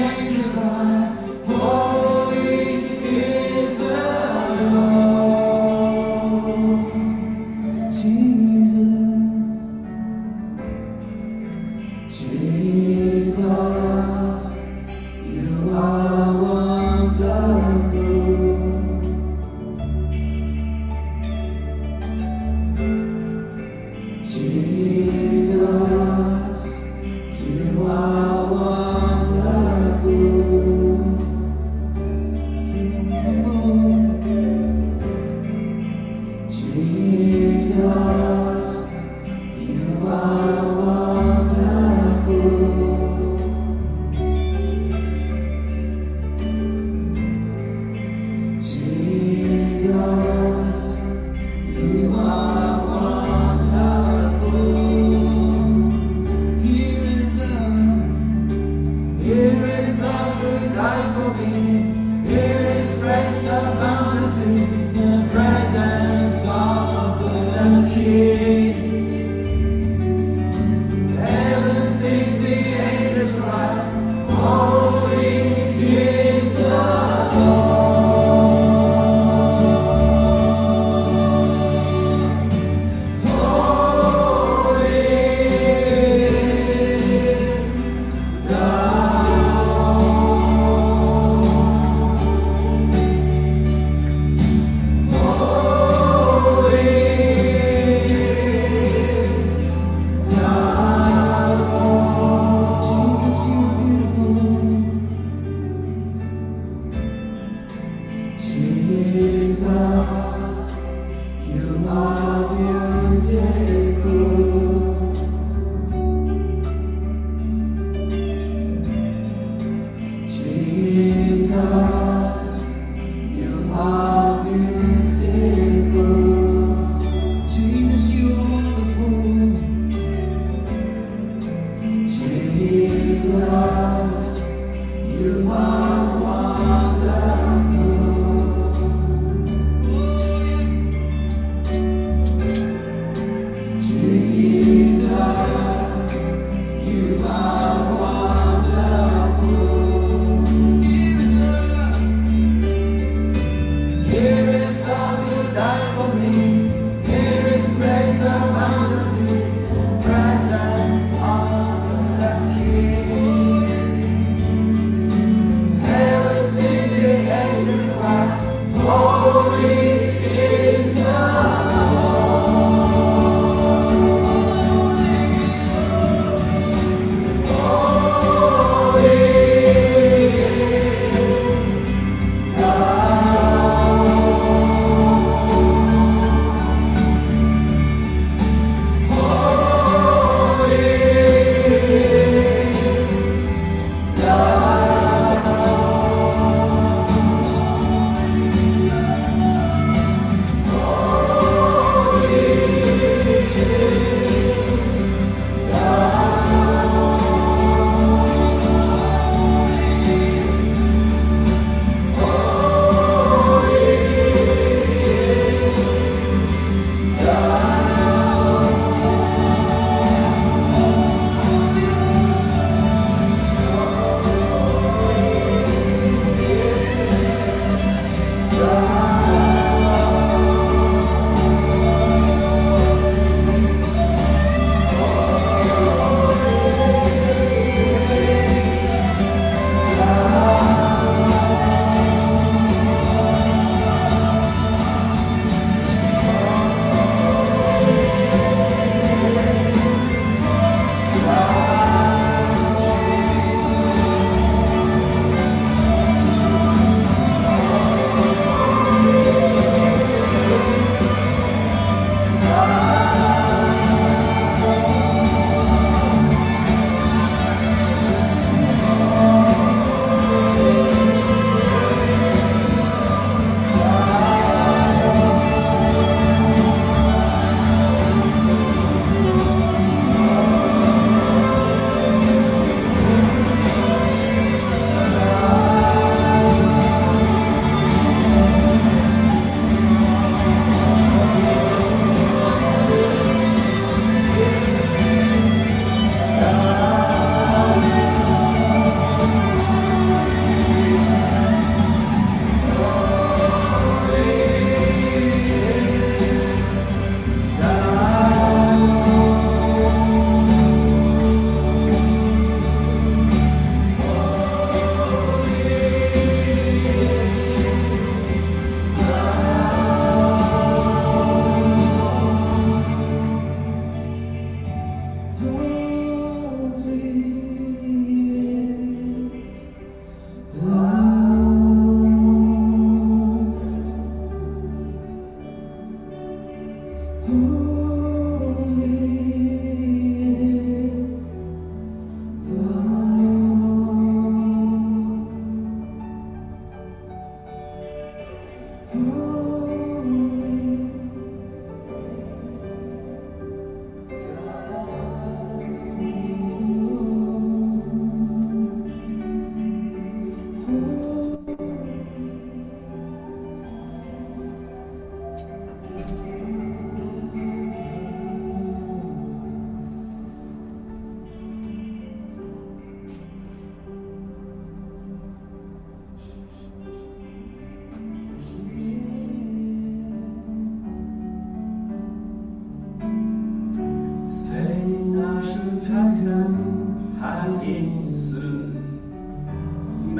Holy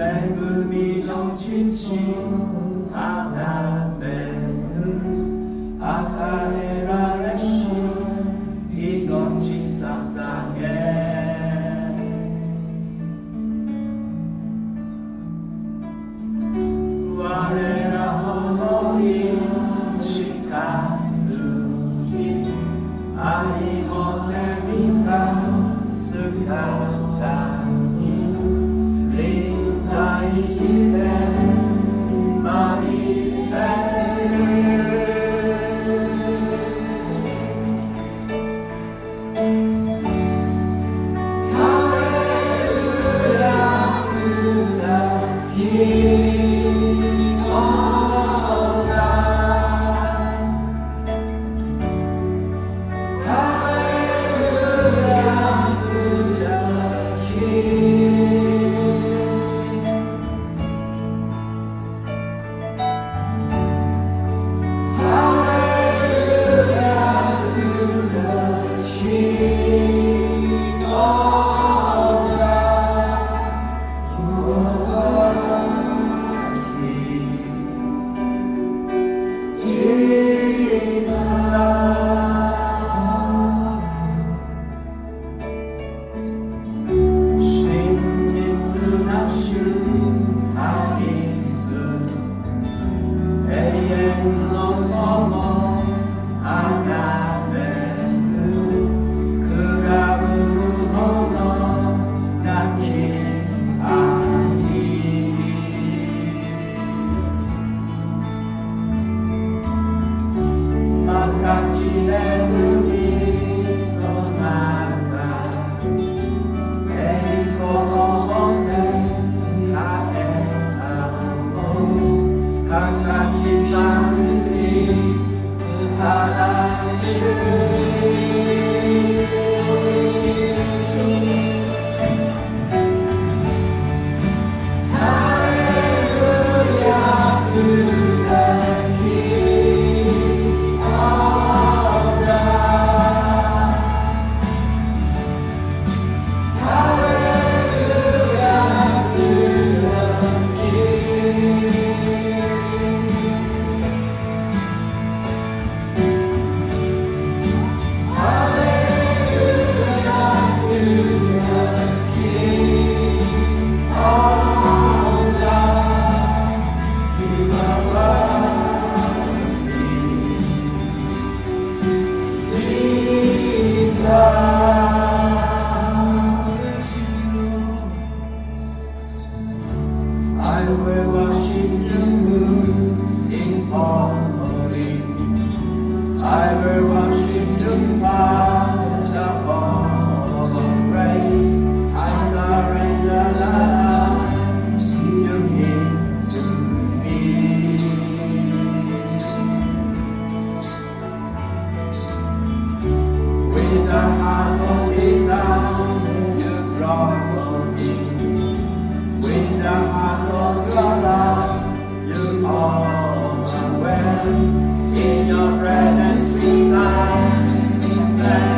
みの父あなめる与えられし命捧げ我ら方に近づき愛も手みかす方に臨在してまみえるハレルヤつだきIn your presence we stand.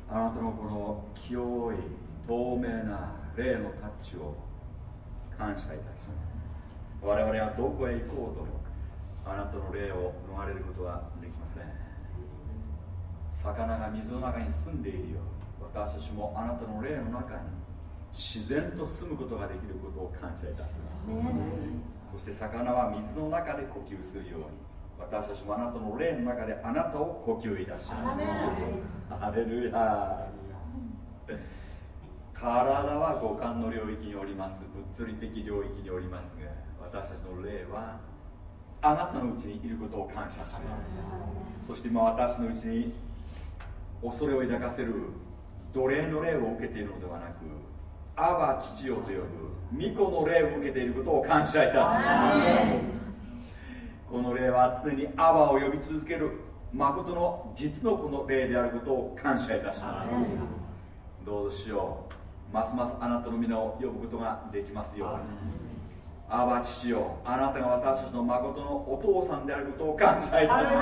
あなたのこの清い透明な霊のタッチを感謝いたします。我々はどこへ行こうともあなたの霊を逃れることはできません。魚が水の中に住んでいるように私たちもあなたの霊の中に自然と住むことができることを感謝いたします。そして魚は水の中で呼吸するように私たちもあなたの霊の中であなたを呼吸いたします。ハレルヤ。体は五感の領域におります。物理的領域におりますが私たちの霊はあなたのうちにいることを感謝します。そして今私のうちに恐れを抱かせる奴隷の霊を受けているのではなくアバ父よと呼ぶ御子の霊を受けていることを感謝いたします。この霊は常にアバを呼び続ける誠の実のこの霊であることを感謝いたします。どうぞしようますますあなたの皆を呼ぶことができますように。アバ父よ、あなたが私たちの誠のお父さんであることを感謝いたします。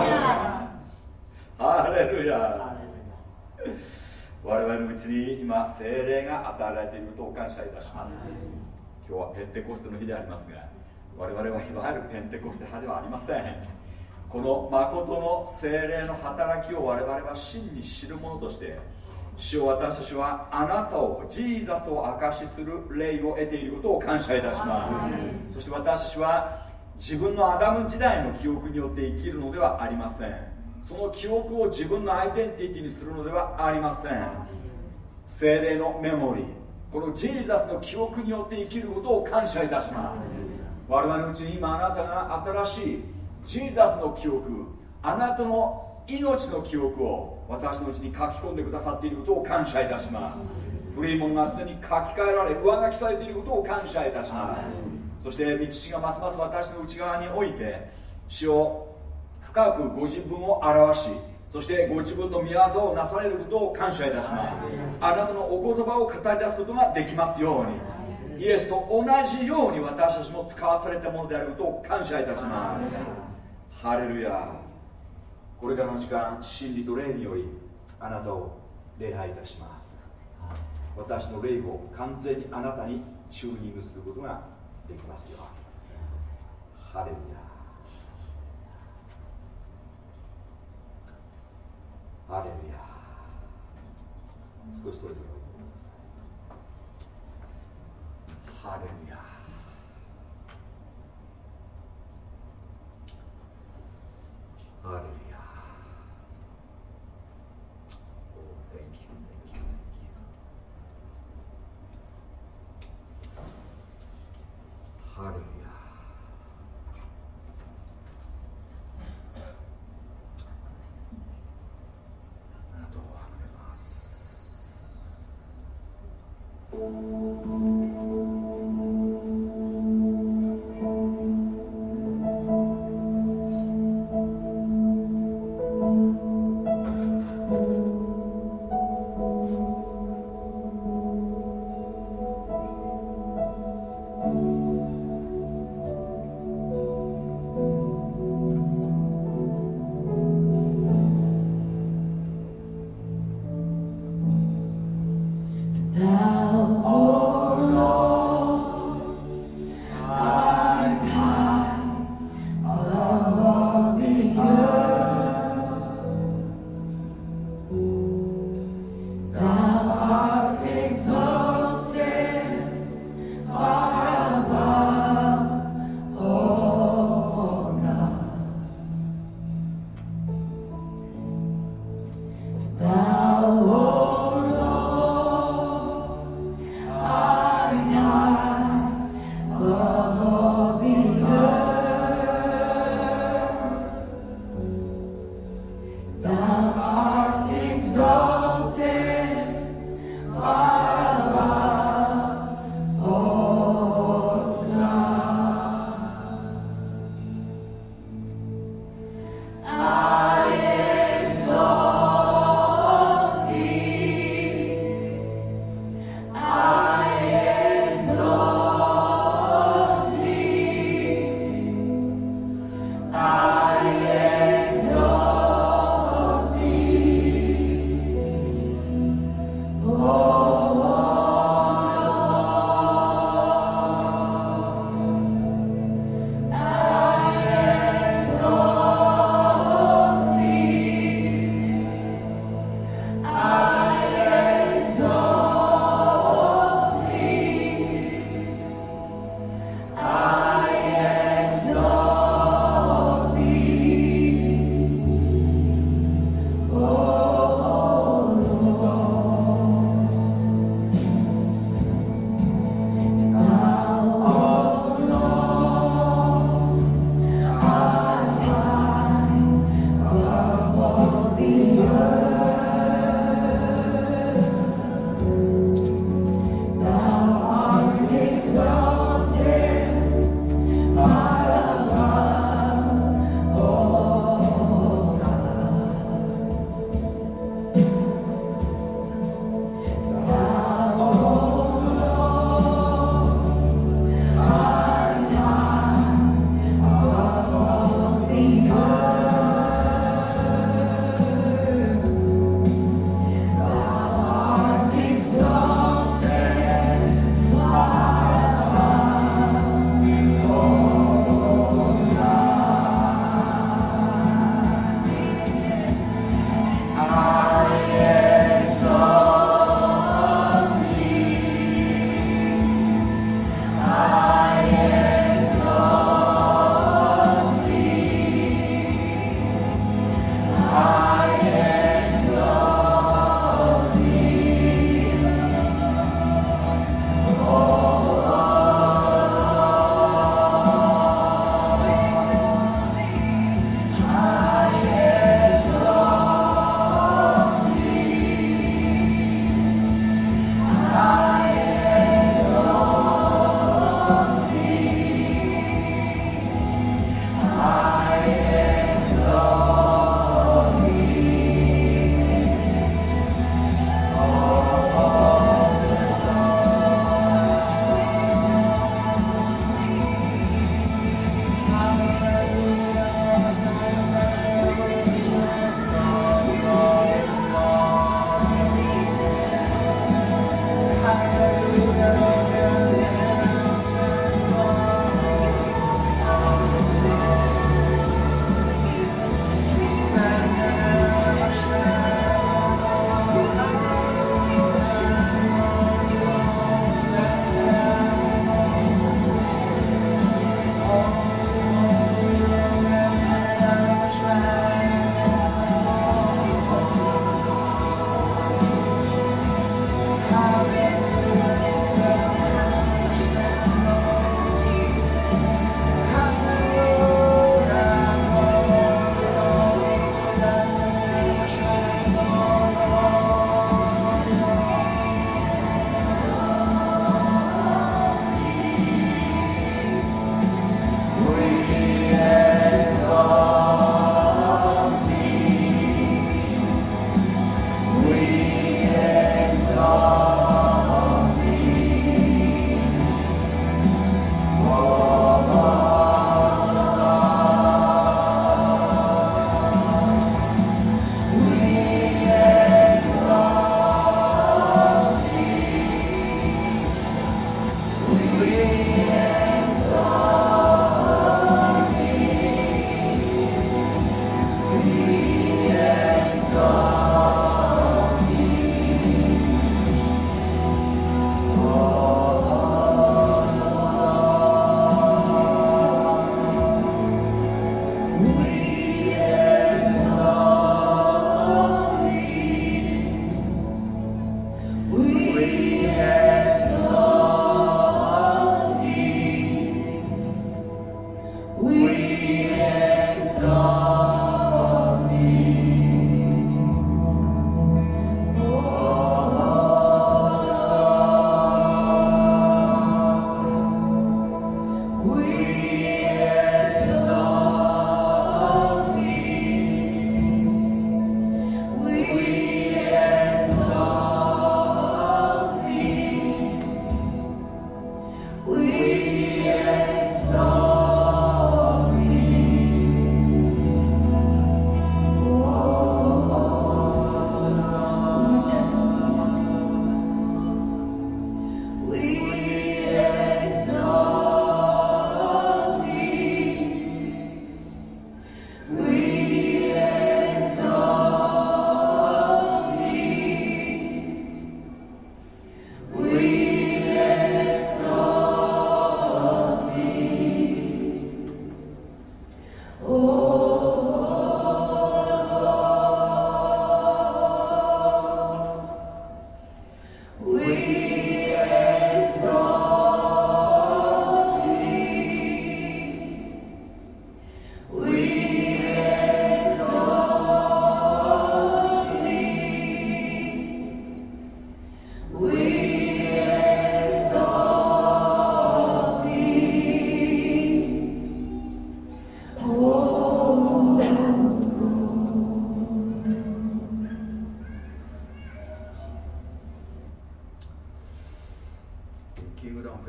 ハレルヤ。我々のうちに今聖霊が与えられていることを感謝いたします。今日はペンテコステの日でありますが我々はいわゆるペンテコステ派ではありません。この誠の聖霊の働きを我々は真に知るものとして主よ、私たちはあなたをジーザスを証しする霊を得ていることを感謝いたします。そして私たちは自分のアダム時代の記憶によって生きるのではありません。その記憶を自分のアイデンティティにするのではありません。聖霊のメモリー、このジーザスの記憶によって生きることを感謝いたします。我々のうちに今あなたが新しいジーザスの記憶、あなたの命の記憶を私のうちに書き込んでくださっていることを感謝いたします。古いものが常に書き換えられ上書きされていることを感謝いたします。そして道父がますます私の内側において主を深くご自分を表し、そしてご自分の御業をなされることを感謝いたします。あなたのお言葉を語り出すことができますように、イエスと同じように私たちも使わされたものであることを感謝いたします。ハレルヤ。これからの時間、真理と霊によりあなたを礼拝いたします。私の霊を完全にあなたにチューニングすることができますように。ハレルヤ。ハレルヤ。少しそれぞれハレルヤ。ハレルヤ。ハレルヤ。あなたをあがめます。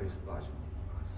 リストバージョンでいきます。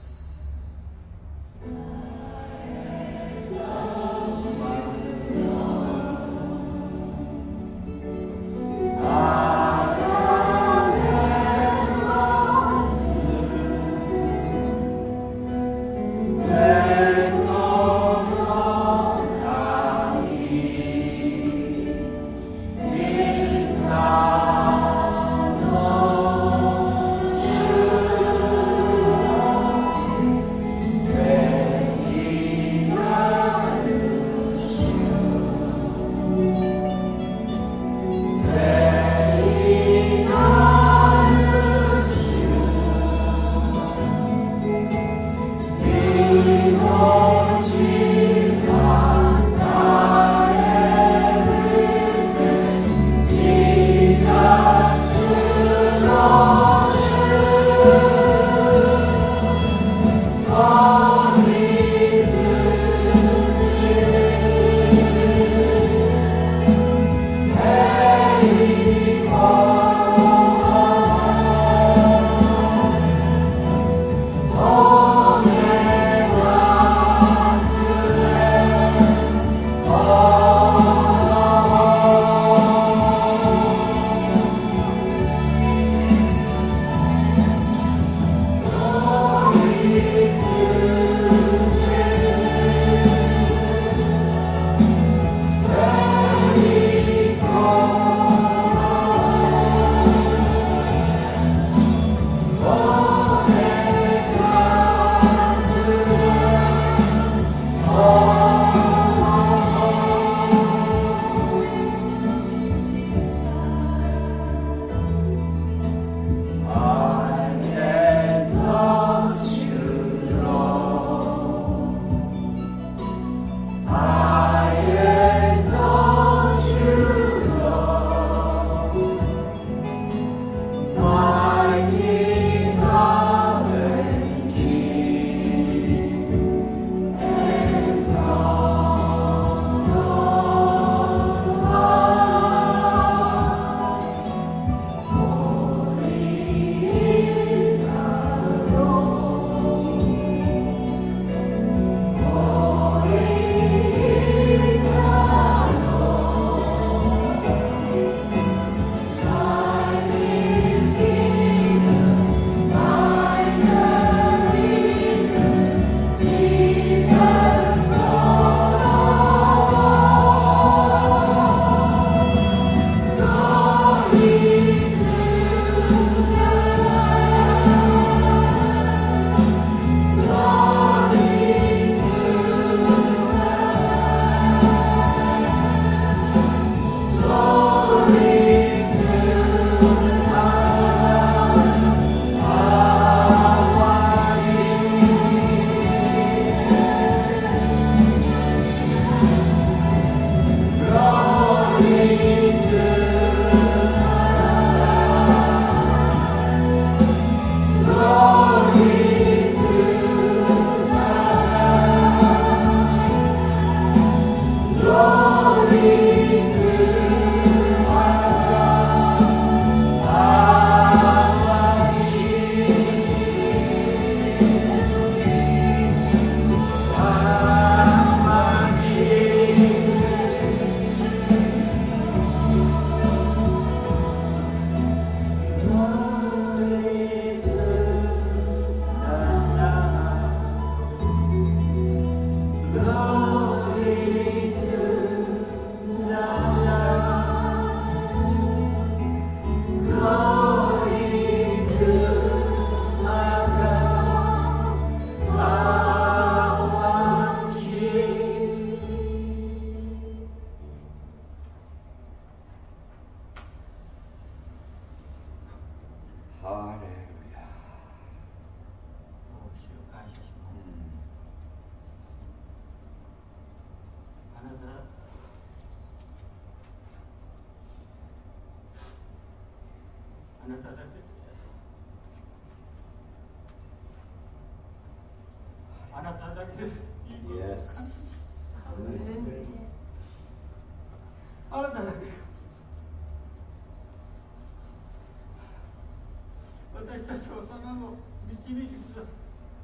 私たちはその導いてください。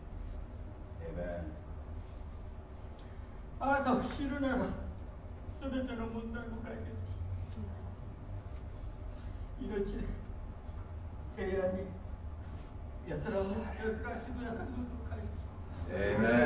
あなたを知るならすべての問題の解決、命で平安に安らを安らしてくださることを感謝します。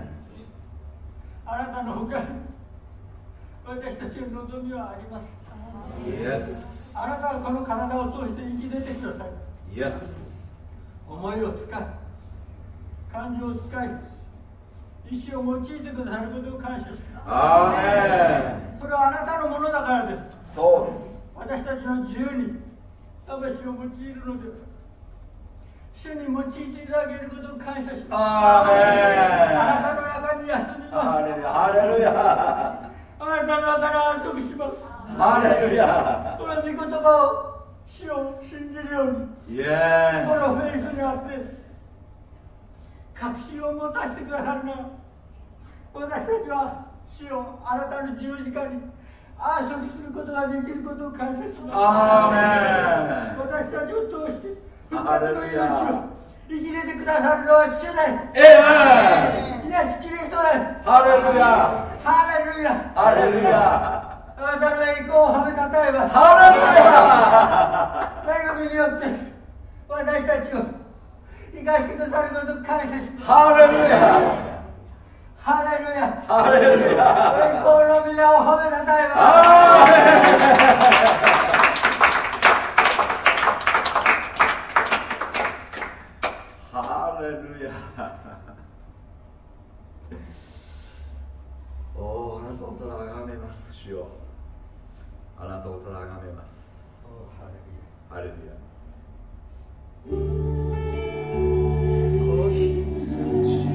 あなたの他に私たちの望みはあります。 Yes. あなたはこの体を通して生き出てください。 Yes. 思いを使い、感情を使い、意志を用いてくださることを感謝します。 アーメン。 それはあなたのものだからです。 そうです。 私たちの自由に魂を用いるので、主に用いていただけることを感謝します。 アーメン。 あなたの中に休みます。 ハレルヤ。 あなたの中に安息します。 ハレルヤ。 この御言葉を主を信じるように、このフェイスにあって確信を持たせてくださるなら、私たちは主をあなたの十字架に安息することができることを感謝します。 アーメン。 私たちを通して復活の命を生き出てくださるのは主です。イエス・キリストです。 ハレルヤ。 ハレルヤ。 ハレルヤ。 あなたの栄光を褒めたたえます。 ハレルヤ。 恵みによって私たちを生かしてくださることを感謝します。 ハレルヤ。 ハレルヤ。 ハレルヤ。 栄光の皆を褒めたたえます。 ハレルヤ。おー、あなたをただ崇めます、主よ。あなたをただ崇めます。ハレルヤ。お羊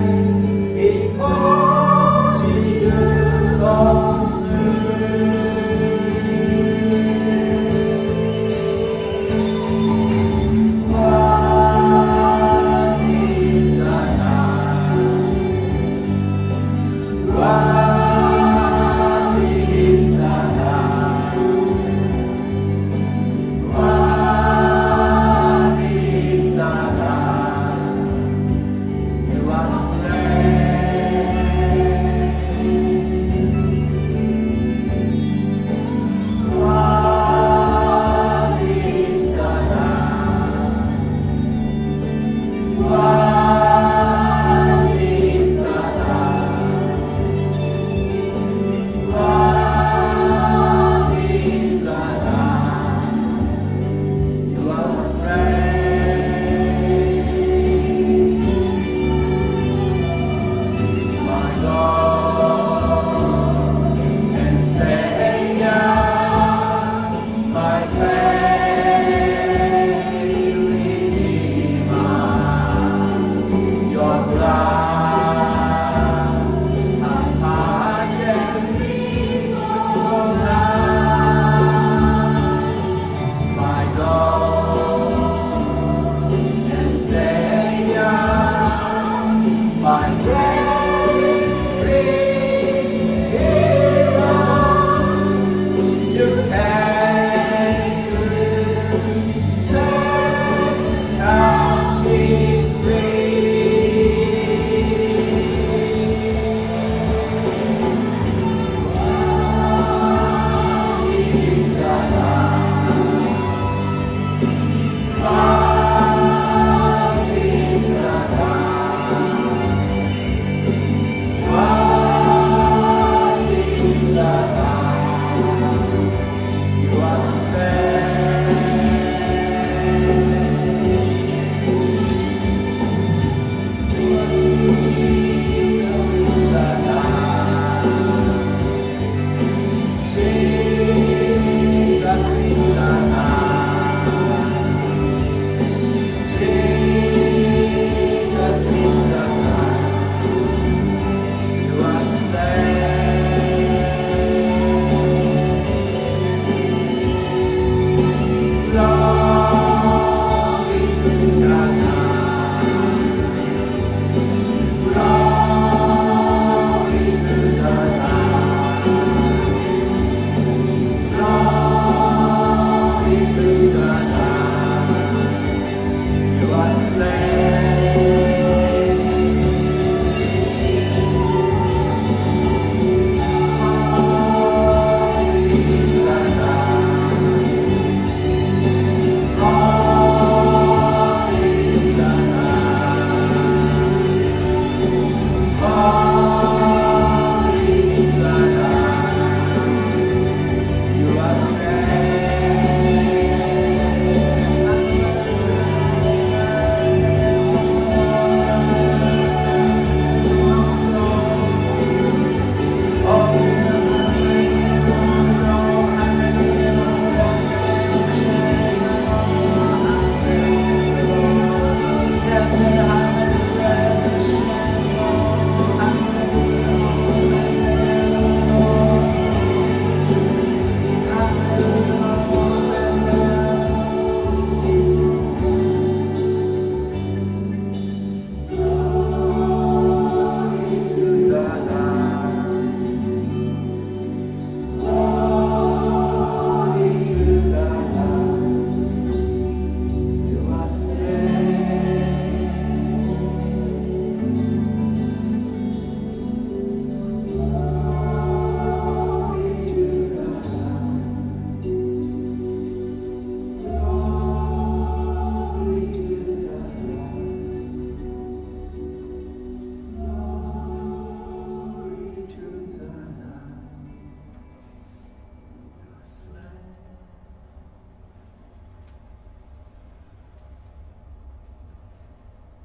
「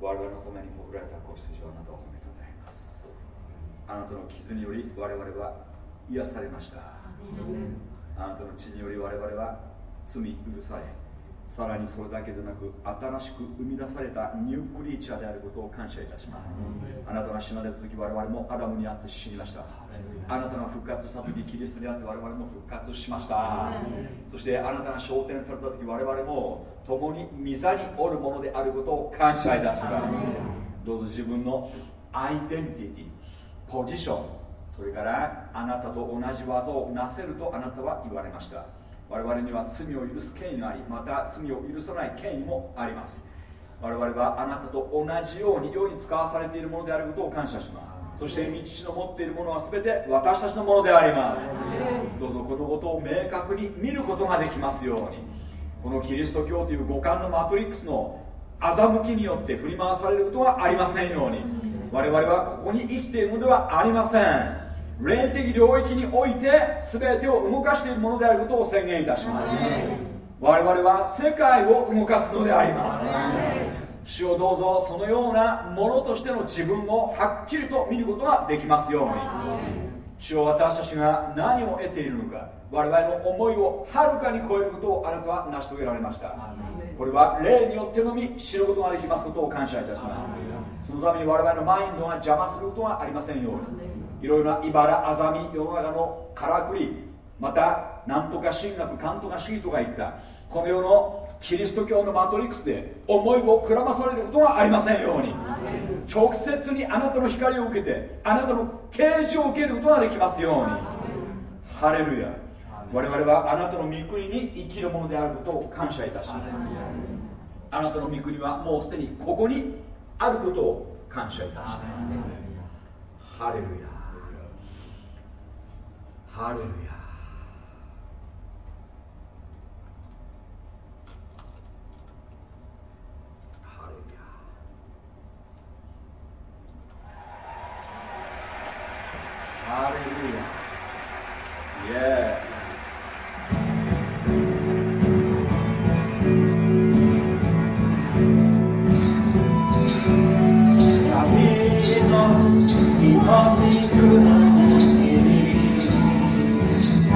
我々のためにほぐられた子羊をあなたを褒めたたえます。あなたの傷により我々は癒されました。あなたの血により我々は罪許され、さらにそれだけでなく新しく生み出されたニュークリーチャーであることを感謝いたします。あなたが死なれた時我々もアダムにあって死にました。あなたが復活した時キリストにあって我々も復活しました。そしてあなたが昇天された時我々も共に御座におるものであることを感謝いたします。どうぞ自分のアイデンティティ、ポジション、それからあなたと同じ技をなせるとあなたは言われました。我々には罪を許す権威があり、また罪を許さない権威もあります。我々はあなたと同じように世に使わされているものであることを感謝します。そして御父の持っているものは全て私たちのものであります。どうぞこのことを明確に見ることができますように、このキリスト教という五感のマトリックスの欺きによって振り回されることがありませんように、我々はここに生きているのではありません。霊的領域において全てを動かしているものであることを宣言いたします。我々は世界を動かすのであります。主をどうぞそのようなものとしての自分をはっきりと見ることができますように。主を私たちが何を得ているのか、我々の思いをはるかに超えることをあなたは成し遂げられました。これは霊によってのみ知ることができますことを感謝いたします。そのために我々のマインドが邪魔することがありませんように、いろいろな茨あざみ、世の中のからくり、またなんとか神学、カントが主義とかいったこの世のキリスト教のマトリックスで思いをくらまされることがありませんように、直接にあなたの光を受けてあなたの啓示を受けることができますように。ハレルヤ。我々はあなたの御国に生きるものであることを感謝いたします。あなたの御国はもうすでにここにあることを感謝いたします。ハレルヤ、ハレルヤ。ハレルヤ。ハレルヤ。Yes。神の祈りくらいに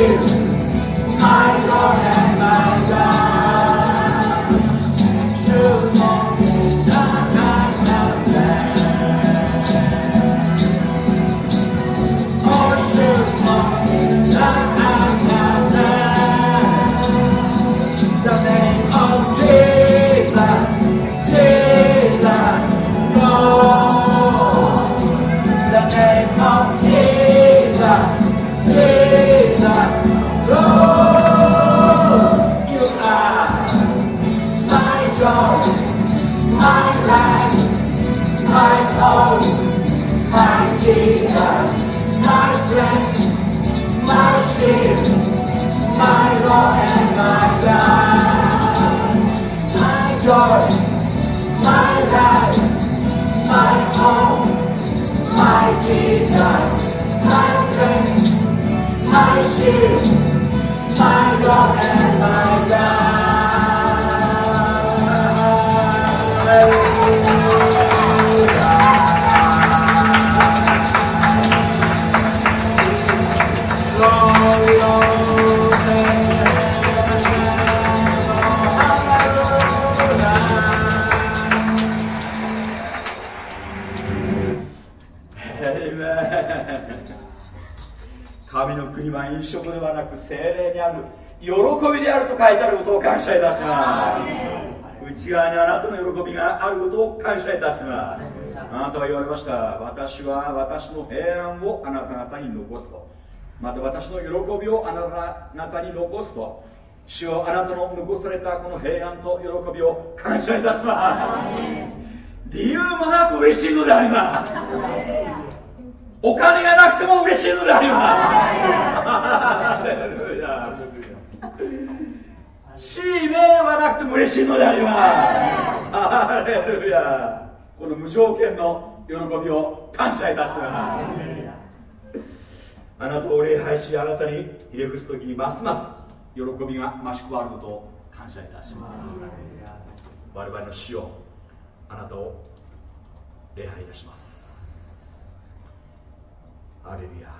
shield, my Lord and my God. Should walk in the night of land. Oh, should walk in the night of land. The name of Jesus, Jesus, Lord. The name of Jesus, Jesus, Lord. You are my joy, my life, my hope, my Jesus, my strength, my shield, my Lord and my God. My joy, my life, my hope, my Jesus, my strength, my shield, my Lord and my God. 神の国は飲食ではなく聖霊にある喜びであると書いてあることを感謝いたします。内側にあなたの喜びがあることを感謝いたします。あなたは言われました。私は私の平安をあなた方に残すと、また私の喜びをあなた方に残すと、主よあなたの残されたこの平安と喜びを感謝いたします。理由もなく嬉しいのであります。お金がなくても嬉しいのであります。使命はなくても嬉しいのであります。ハレルヤ。この無条件の喜びを感謝いたします。あなたを礼拝し、あなたにひれ伏すときにますます喜びが増し加わることを感謝いたします。我々の死をあなたを礼拝いたします。ハレルヤ。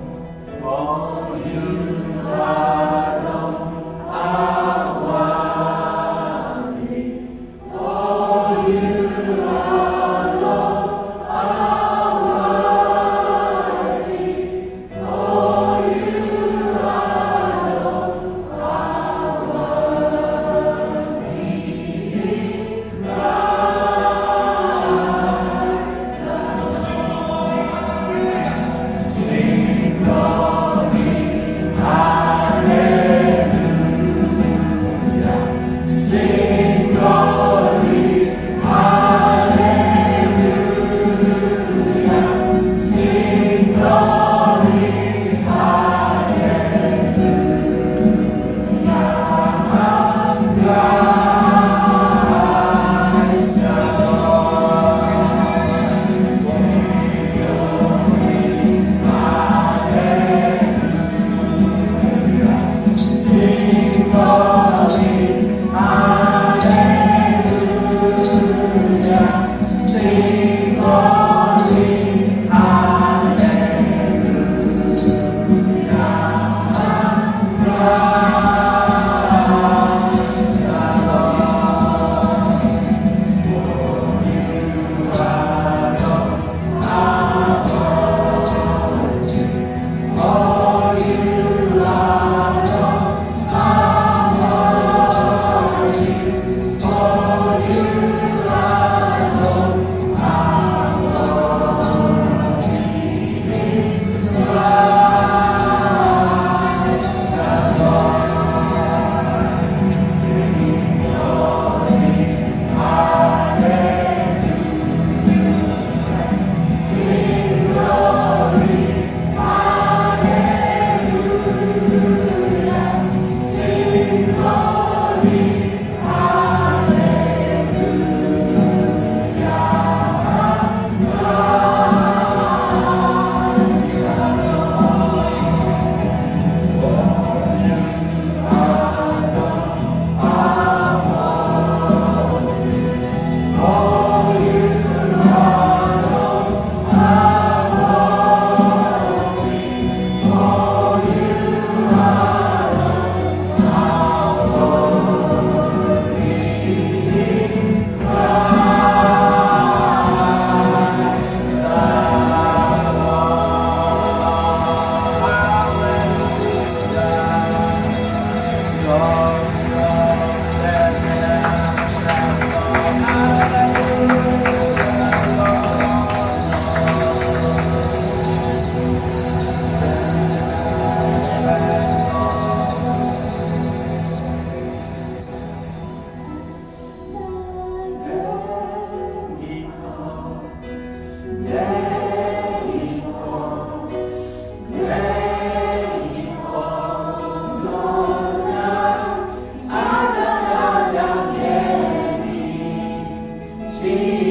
For you alone are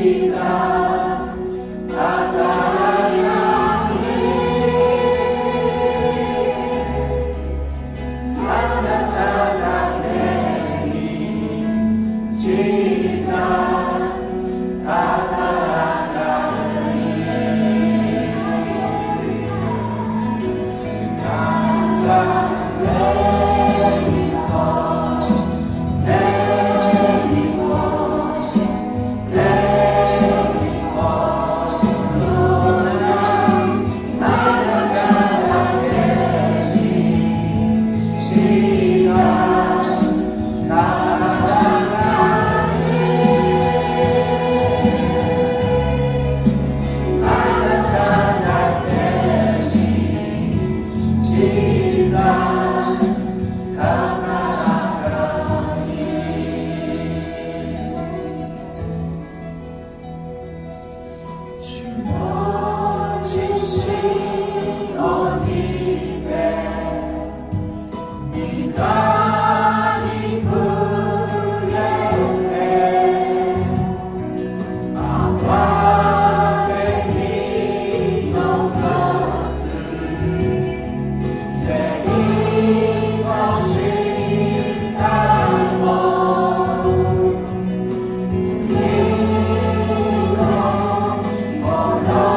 Oh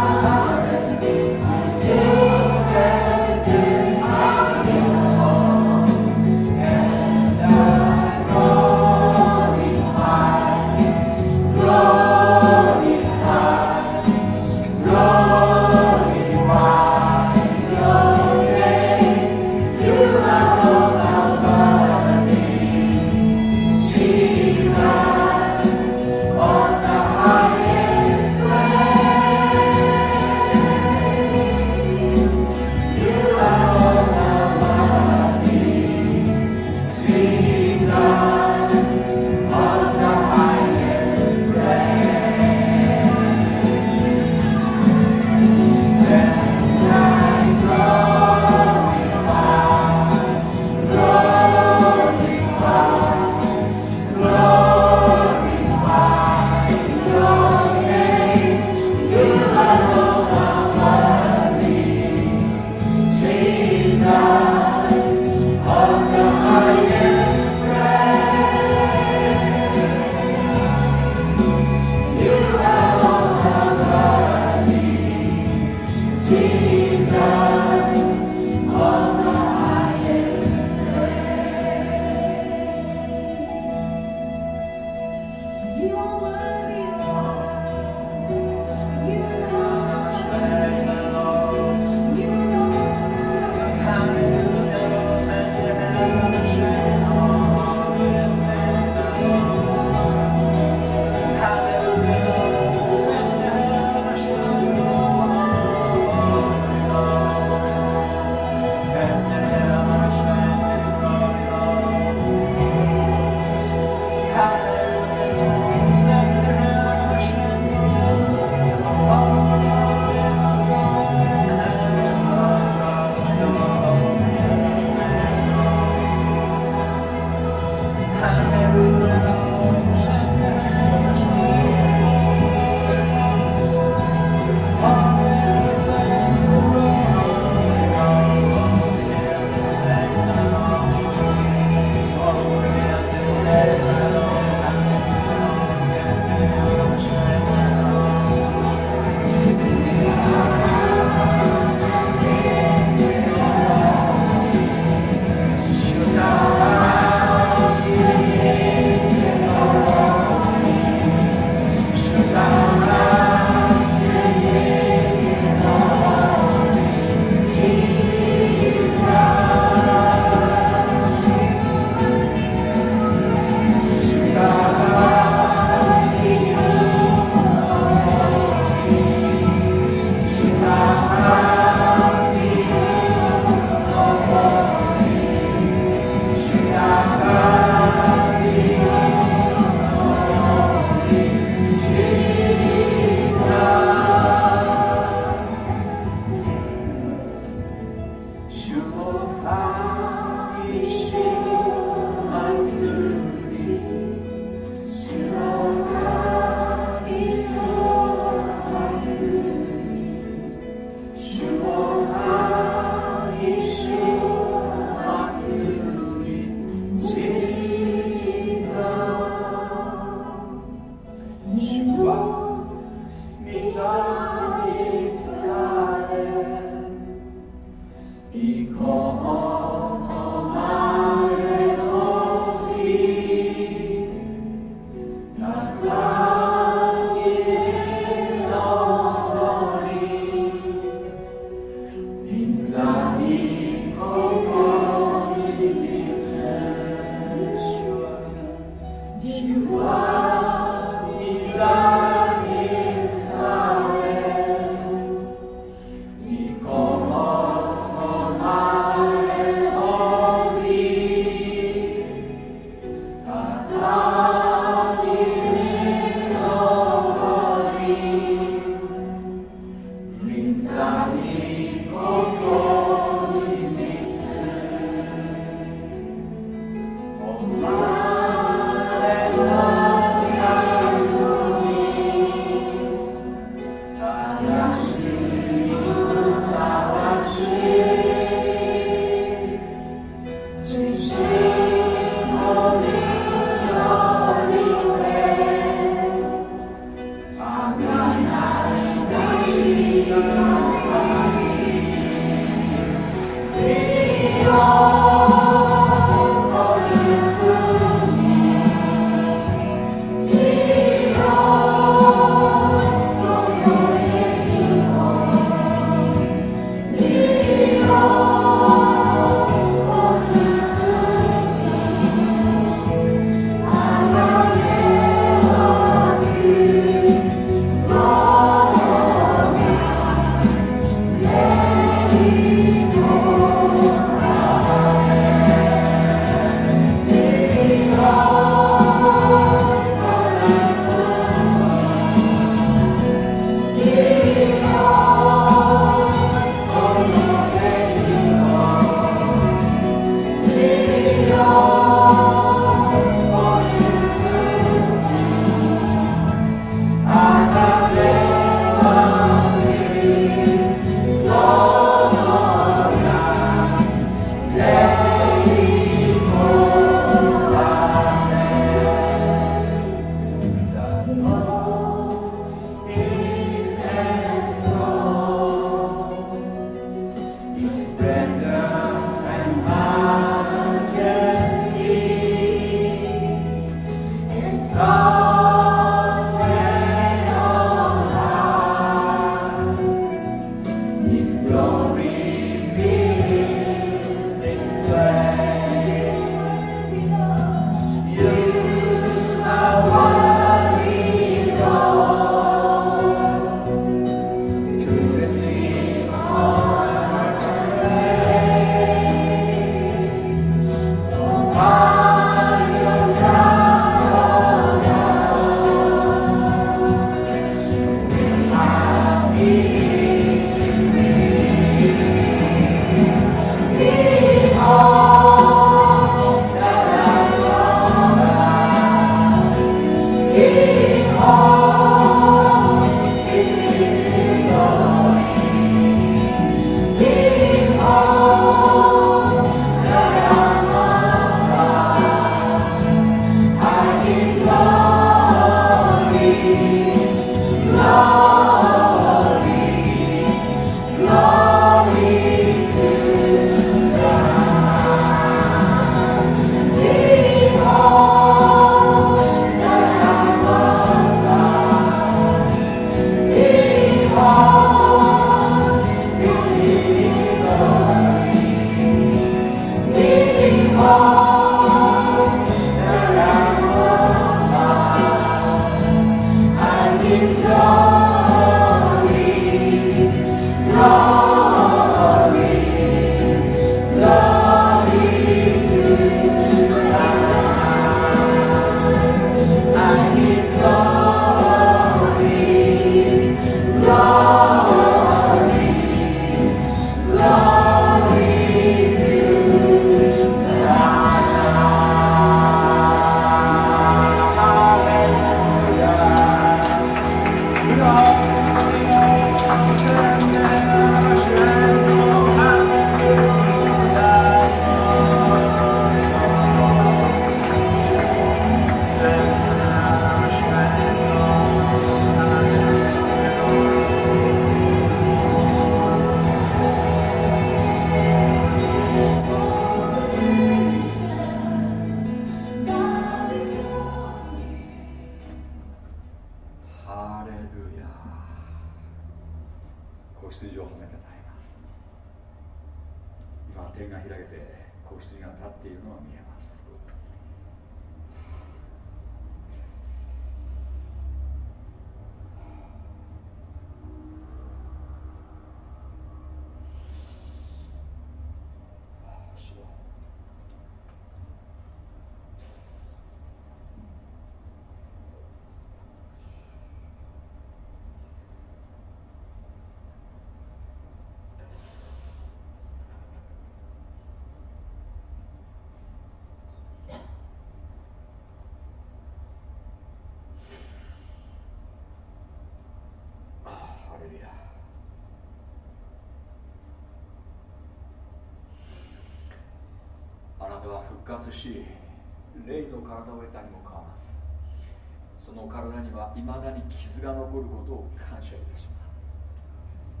復活し霊の体を得たにもかかわらずその体にはいまだに傷が残ることを感謝いたします。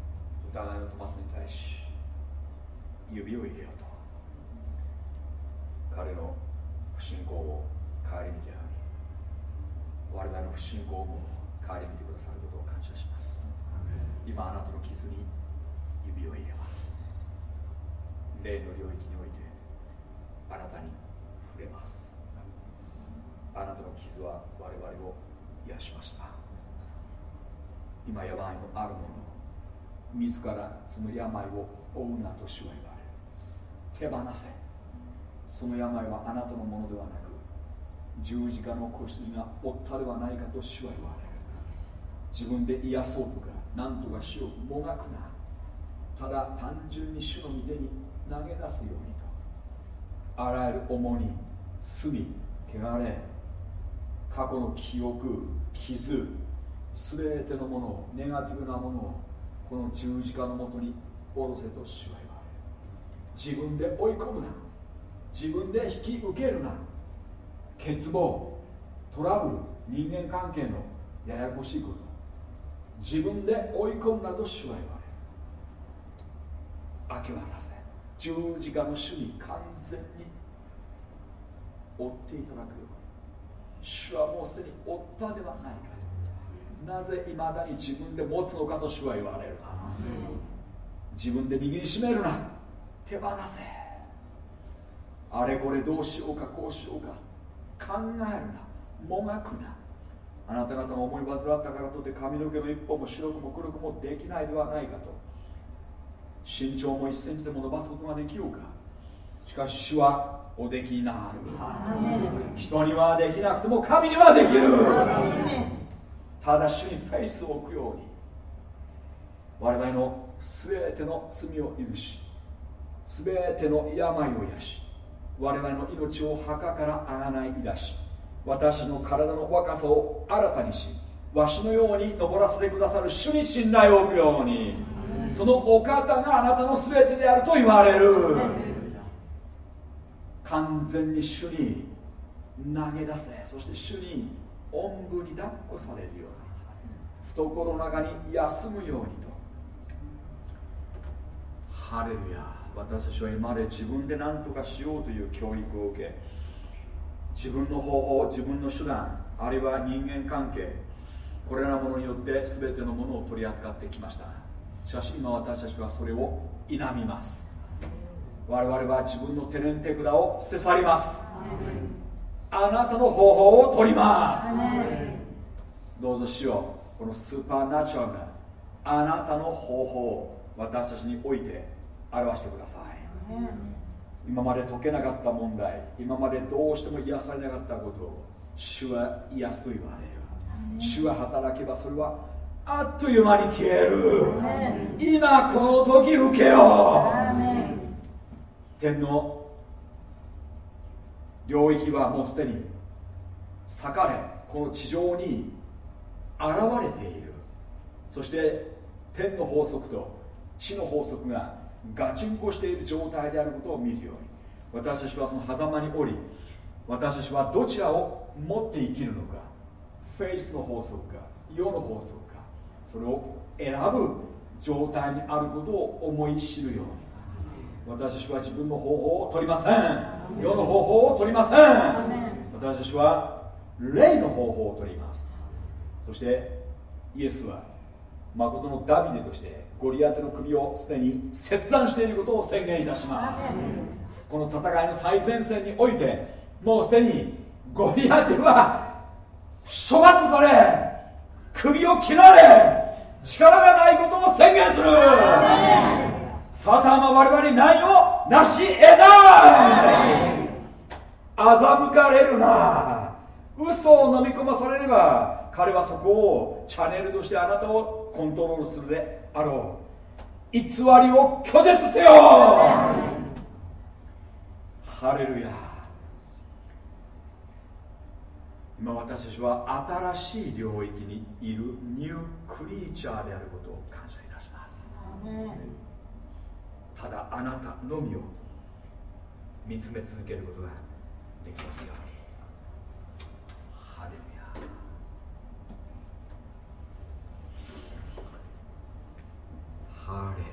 疑いのトマスに対し指を入れようと、彼の不信仰を顧みてあり、我々の不信仰も顧みてくださることを感謝します。今あなたの傷に指を入れます。霊の領域においてあなたに触れます。あなたの傷は我々を癒しました。今病のある者、自らその病を負うなと主は言われる。手放せ。その病はあなたのものではなく、十字架の子羊が負ったではないかと主は言われる。自分で癒そうとか何とかしようもがくな。ただ単純に主の御手に投げ出すようにと、あらゆる重荷、罪、汚れ、過去の記憶、傷、すべてのものを、ネガティブなものをこの十字架のもとに下ろせと主は言われる。自分で追い込むな、自分で引き受けるな。欠乏、トラブル、人間関係のややこしいこと、自分で追い込むなと主は言われる。明け渡せ。十字架の主に完全に追っていただくように。主はもうすでに追ったではないか。なぜいまだに自分で持つのかと主は言われる。自分で握りしめるな、手放せ。あれこれどうしようかこうしようか考えるな、もがくな。あなた方の思い煩ったからとて髪の毛の一本も白くも黒くもできないではないかと。身長も1センチでも伸ばすことができようか。しかし主はおできになる。人にはできなくても神にはできる。ただ主にフェイスを置くように、我々の全ての罪を許し、全ての病を癒し、我々の命を墓からあがない出し、私の体の若さを新たにし、わしのように登らせてくださる主に信頼を置くように、そのお方があなたの全てであると言われる。完全に主に投げ出せ。そして主におんぶに抱っこされるように、懐の中に休むようにと。ハレルヤ。私たちは今まで自分で何とかしようという教育を受け、自分の方法、自分の手段、あるいは人間関係、これらのものによって全てのものを取り扱ってきました。しかし今私たちはそれを否みます。我々は自分の手練手管を捨て去ります。あなたの方法を取ります。どうぞ主よ、このスーパーナチュラルなあなたの方法を私たちにおいて表してください。今まで解けなかった問題、今までどうしても癒されなかったことを主は癒すと言われる。主は働けばそれはあっという間に消える。今この時受けよう。天の領域はもうすでに裂かれ、この地上に現れている。そして天の法則と地の法則がガチンコしている状態であることを見るように、私たちはその狭間におり、私たちはどちらを持って生きるのか、フェイスの法則か世の法則か、それを選ぶ状態にあることを思い知るように、私たちは自分の方法を取りません。世の方法を取りません。私たちは霊の方法を取ります。そしてイエスは誠のダビデとしてゴリアテの首をすでに切断していることを宣言いたします。この戦いの最前線においてもうすでにゴリアテは処罰され、首を切られ、力がないことを宣言する。サタンは我々に何をなし得ない。欺かれるな。嘘を飲み込まされれば彼はそこをチャンネルとしてあなたをコントロールするであろう。偽りを拒絶せよ。ハレルヤ。今私たちは新しい領域にいるニュークリーチャーであることを感謝いたします。ただあなたのみを見つめ続けることができますように。ハレルヤ。ハレルヤ。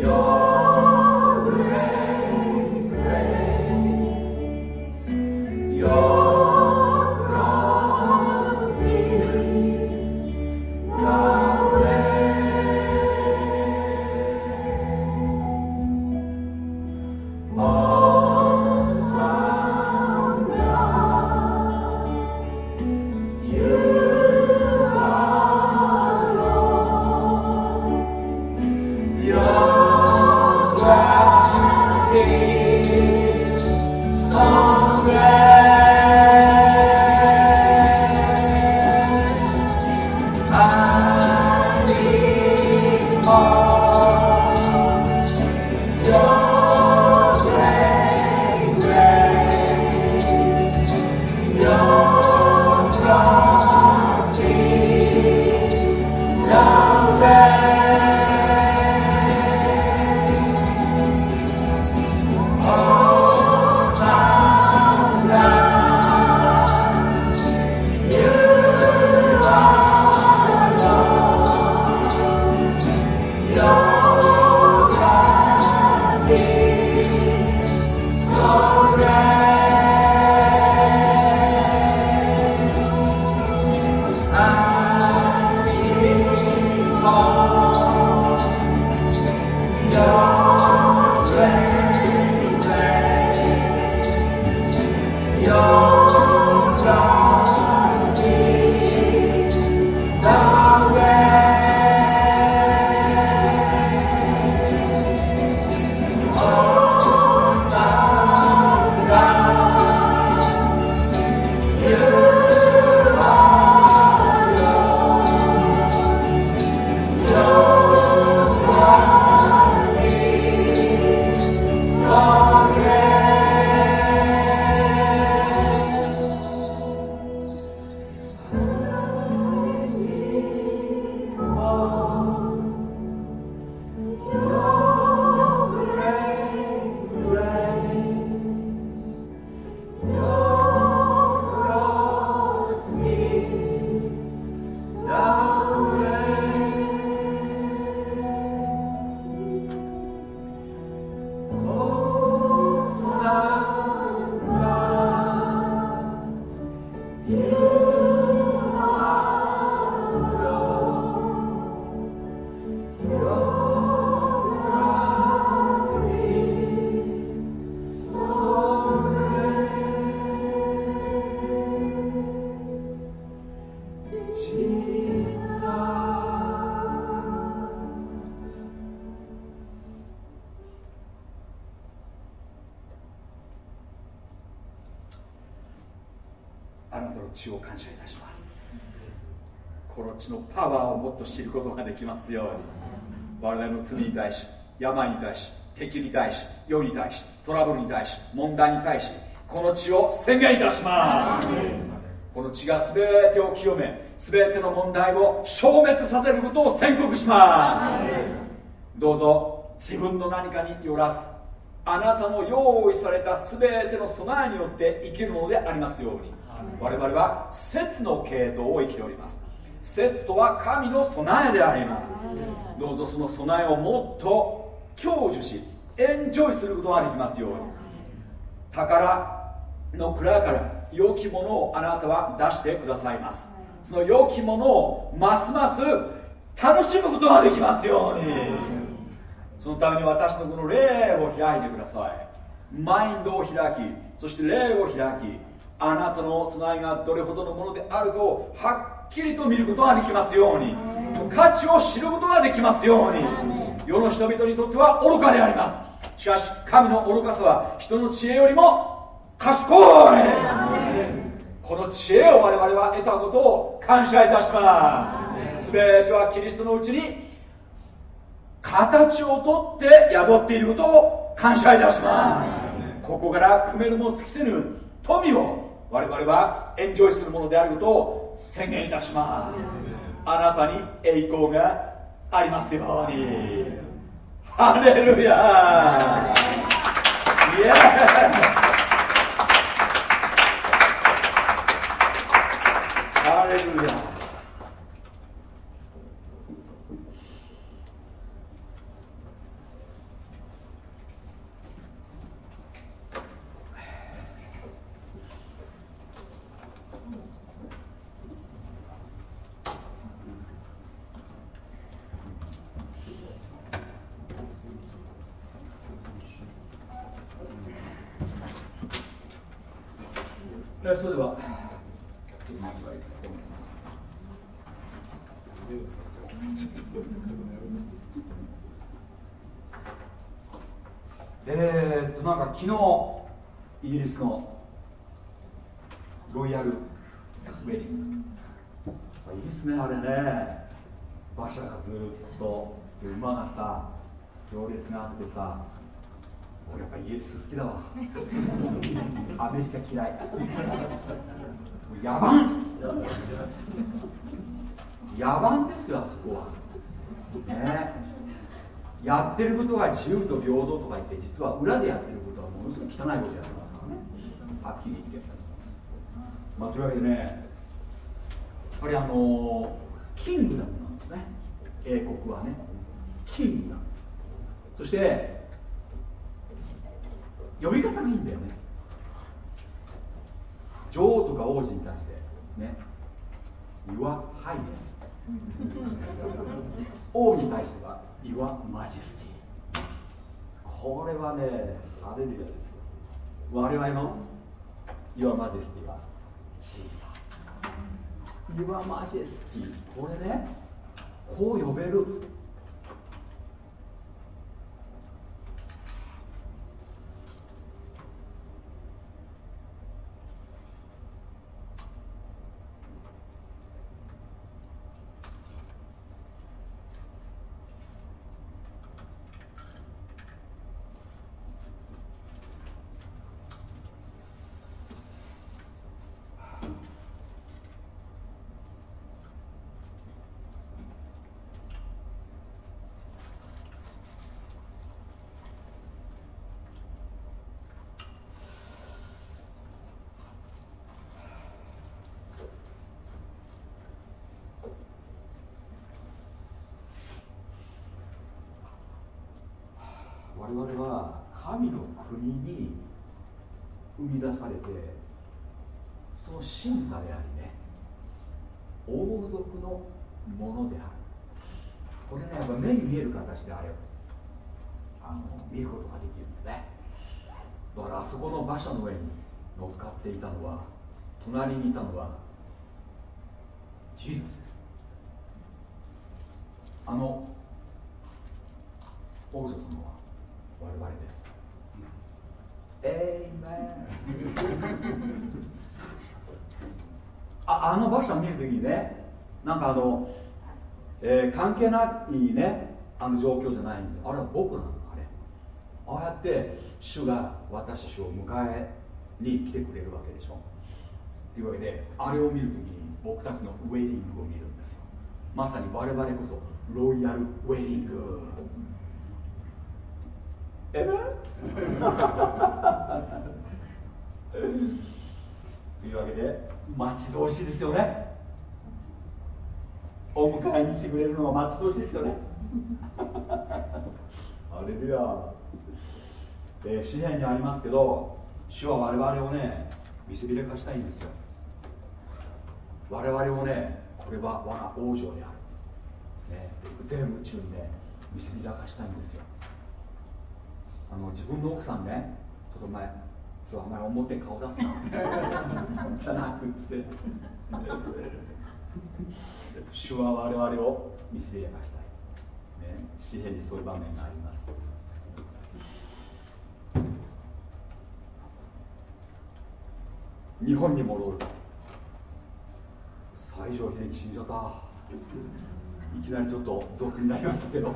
血を感謝いたします。この血のパワーをもっと知ることができますように、我々の罪に対し、病に対し、敵に対し、世に対し、トラブルに対し、問題に対し、この血を宣言いたします。この血が全てを清め、全ての問題を消滅させることを宣告します。どうぞ自分の何かによらず、あなたの用意された全ての備えによって生きるのでありますように、我々は節の系統を生きております。節とは神の備えであります。どうぞその備えをもっと享受しエンジョイすることができますように、宝の蔵から良きものをあなたは出してくださいます。その良きものをますます楽しむことができますように、そのために私のこの霊を開いてください。マインドを開き、そして霊を開き、あなたの備えがどれほどのものであるかをはっきりと見ることができますように、価値を知ることができますように。世の人々にとっては愚かであります。しかし神の愚かさは人の知恵よりも賢い。この知恵を我々は得たことを感謝いたします。全てはキリストのうちに形をとって宿っていることを感謝いたします。ここから組めるも尽きせぬ富を我々はエンジョイするものであることを宣言いたします。あなたに栄光がありますように。ハレルヤー、イエーイ。ハレルヤー。 それではちょっと待っていたいと思います。なんか昨日イギリスのロイヤルウェディング、いいですねあれね。馬車がずっと馬がさ行列があってさ、俺やっぱイギリス好きだわ。アメリカ嫌い。野蛮野蛮ですよあそこはね。やってることが自由と平等とか言って、実は裏でやってることはものすごく汚いことやってますからね、はっきり言って。まあ、というわけでね、やっぱりキングダムなんですね、英国はね。キングダム、そして呼び方がいいんだよね。女王とか王子に対してね、Your Highness 王に対してはYour Majesty。 これはね、ハレルヤですよ。我々の Your Majesty は Jesus。 Your Majesty、 これね、こう呼べる。我々は神の国に生み出されて、その進化でありね、王族のものである。これね、やっぱ目に見える形であれを見ることができるんですね。だからあそこの馬車の上に乗っかっていたのは、隣にいたのはジーザスです。王女様は我々です。エイメン。あの馬車見るときにね、なんか関係ないね、状況じゃないんで、あれは僕なの、あれ。ああやって主が私たちを迎えに来てくれるわけでしょ。というわけで、あれを見るときに僕たちのウェディングを見るんですよ。まさに我々こそロイヤルウェディング。えめというわけで、待ち遠しいですよね。お迎えに来てくれるのは待ち遠しいですよね。ハレルヤ。詩篇にありますけど、主は我々をね、見せびらかしたいんですよ。我々をね、これは我が王女である、ね、全宇宙にね、見せびらかしたいんですよ。自分の奥さんね、ちょっと前、あんまり表に顔出すなじゃなくって主は我々を見せびらかしたい、ね、詩篇にそういう場面があります。日本に戻る。西城秀樹死んじゃった。いきなりちょっと俗になりましたけど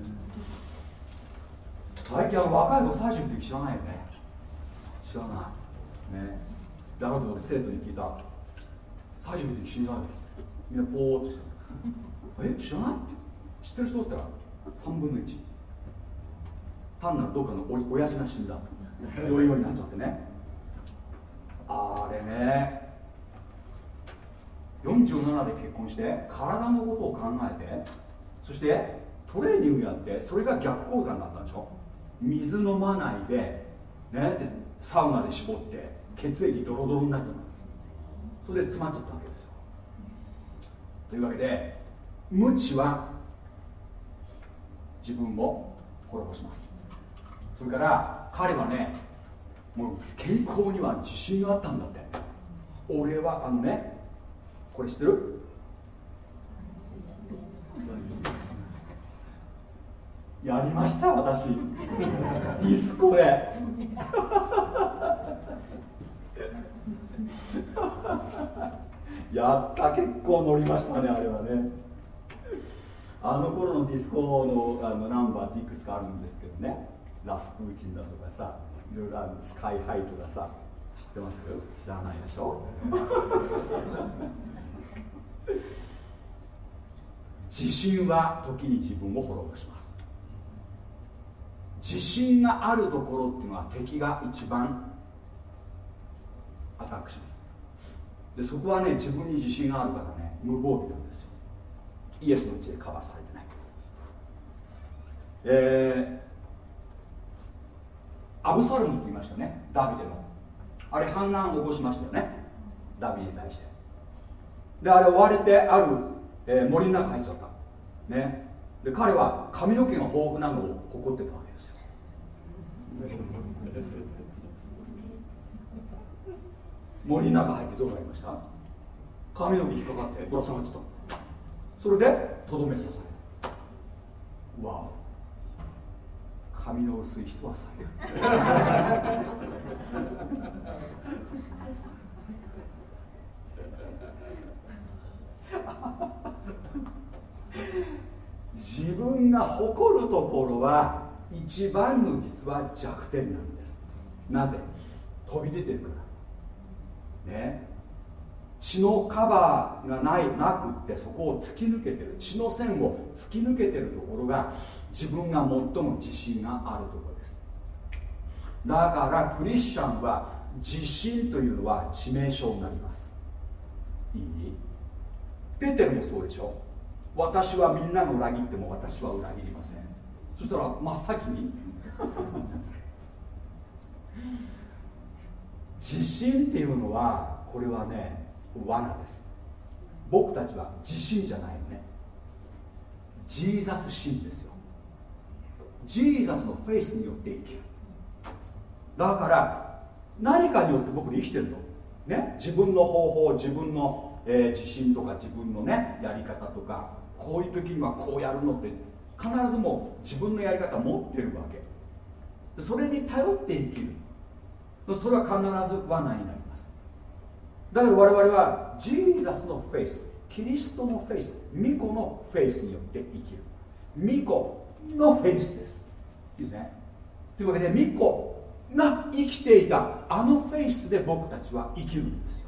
最近若い子西城秀樹知らないよね。知らないね。だからと生徒に聞いた、西城秀樹死んだんだ。みんなポーっとした知らないって知ってる人だったら3分の1。単なるどっかの親父が死んだよいよいになっちゃってね。あれね、47で結婚して体のことを考えて、そしてトレーニングやって、それが逆効果になったんでしょ。水飲まないで、ね、でサウナで絞って血液ドロドロになっちゃった。それで詰まっちゃったわけですよ。というわけで、無知は自分を滅ぼします。それから彼はね、もう健康には自信があったんだって。 俺はこれ知ってる？やりました私ディスコでやった、結構乗りましたね、あれはね。あの頃のディスコのナンバーっていくつかあるんですけどね、ラスプーチンだとかさ、いろいろある、スカイハイとかさ、知ってます？知らないでしょ自信は時に自分を滅ぼします。自信があるところっていうのは敵が一番アタックします。でそこはね、自分に自信があるからね、無防備なんですよ。イエスの血でカバーされてない。アブサロムって言いましたね、ダビデの。あれ反乱を起こしましたよね、ダビデに対して。であれ追われてある、森の中入っちゃったね。で彼は髪の毛が豊富なのを誇ってたわけですよ森の中入ってどうなりました？髪の毛引っかかってぶら下がっちゃった。それでとどめ刺された。わお、髪の薄い人は最悪自分が誇るところは一番の実は弱点なんです。なぜ？飛び出てるからね。血のカバーがなくってそこを突き抜けてる、血の線を突き抜けてるところが自分が最も自信があるところです。だからクリスチャンは自信というのは致命傷になります。いい？ペテルもそうでしょ。私はみんなの裏切っても私は裏切りません。そしたら真っ先に自信っていうのは、これはね、罠です。僕たちは自信じゃないよね。ジーザス信ですよ。ジーザスのフェイスによって生きる。だから何かによって僕に生きてるのね。自分の方法、自分の、自信とか自分のねやり方とか、こういう時にはこうやるのって必ずもう自分のやり方持ってるわけ。それに頼って生きる。それは必ず罠になります。だから我々はジーザスのフェイス、キリストのフェイス、御子のフェイスによって生きる。御子のフェイスです。いいですね。というわけで御子が生きていたあのフェイスで僕たちは生きるんですよ。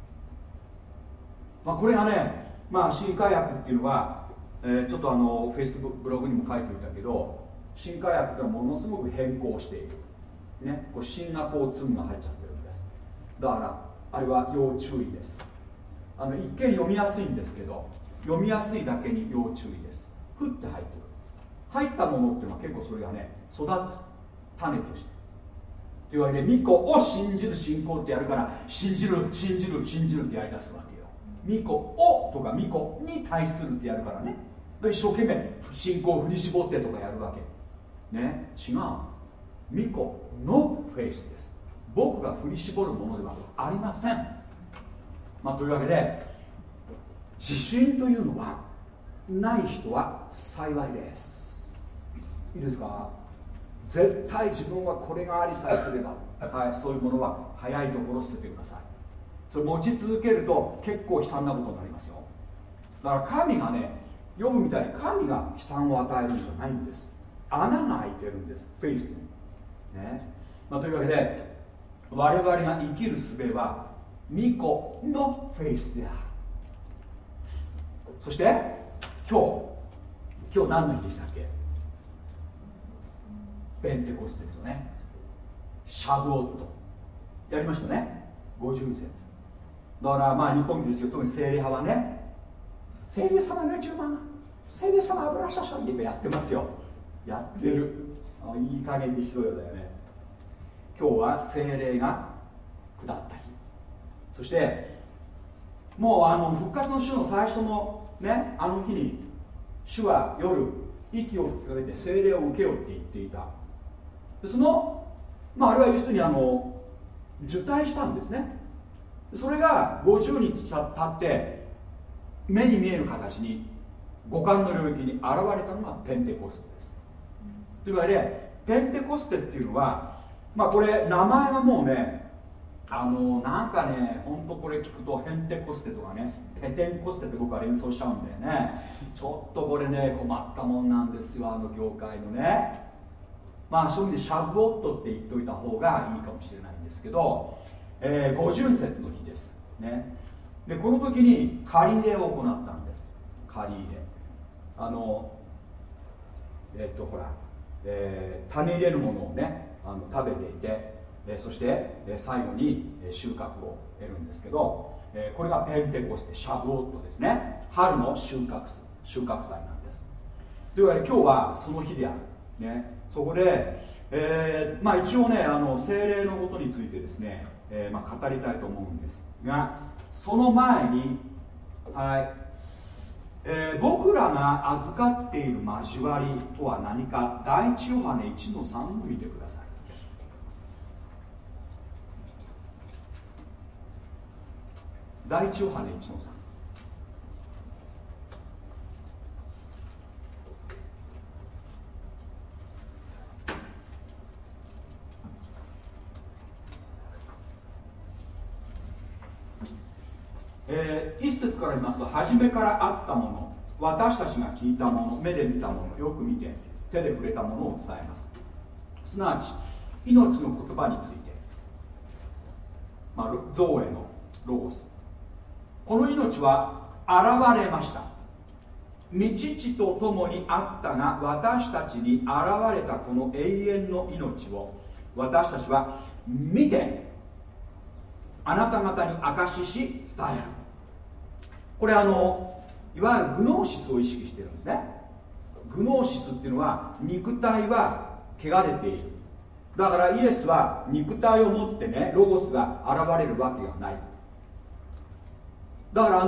これがね、新科学っていうのは、ちょっとフェイスブログにも書いておいたけど、新科学っていうのはものすごく変更している、ね、これシンガポーツムが入っちゃってるんです。だからあれは要注意です。一見読みやすいんですけど、読みやすいだけに要注意です。ふって入ってる、入ったものっていうのは結構それがね育つ種としてというわけで、御子を信じる信仰ってやるから、信じる信じる信じるってやりだすわけよ。御子をとか御子に対するってやるからね、一生懸命信仰を振り絞ってとかやるわけね。違う、御子のフェイスです。僕が振り絞るものではありません。というわけで、自信というのはない人は幸いです。いいですか？絶対自分はこれがありさえすれば、はい、そういうものは早いところ捨ててください。それ持ち続けると結構悲惨なことになりますよ。だから神がね、読むみたいに神が悲惨を与えるんじゃないんです。穴が開いてるんです、フェイスにね。というわけで、我々が生きる術は御子のフェイスである。そして今日何の日でしたっけ？ペンテコステですよね。シャブオットやりましたね、50節。だから日本ですよ、特に聖霊派はね、聖霊様の10万、聖霊様油しゃしゃってやってますよ。やってる。いい加減にしろよだよね。今日は聖霊が下った日。そしてもう復活の週の最初のね、あの日に主は夜息を吹きかけて聖霊を受けようって言っていた。でそのあれは要するに受胎したんですね。 それが50日経って目に見える形に五感の領域に現れたのがペンテコステです。というわけでペンテコステっていうのは、まあこれ名前がもうねなんかね、ほんとこれ聞くとヘンテコステとかねペテンコステって僕は連想しちゃうんだよね。ちょっとこれね困ったもんなんですよ、業界のね。まあそういう意味でシャブオットって言っといた方がいいかもしれないんですけど、五旬節の日ですね。でこの時に借り入れを行ったんです。借り入れほら、種入れるものをね食べていて、そして、最後に収穫を得るんですけど、これがペンテコステシャブオットですね。春の収穫祭なんです。というわけで今日はその日である、ね、そこで、まあ、一応ね聖霊のことについてですね、まあ、語りたいと思うんですが、その前に、僕らが預かっている交わりとは何か、第一ヨハネ 1-3 を見てください。第一ヨハネ 1-3。一節から言いますと、初めからあったもの、私たちが聞いたもの、目で見たもの、よく見て手で触れたものを伝えます。すなわち命の言葉について、まあ、ゾーエのロゴス、この命は現れました。御父と共にあったが私たちに現れたこの永遠の命を私たちは見てあなた方に証しし伝える。これいわゆるグノーシスを意識しているんですね。グノーシスっていうのは肉体は汚れている。だからイエスは肉体を持ってねロゴスが現れるわけがない。だから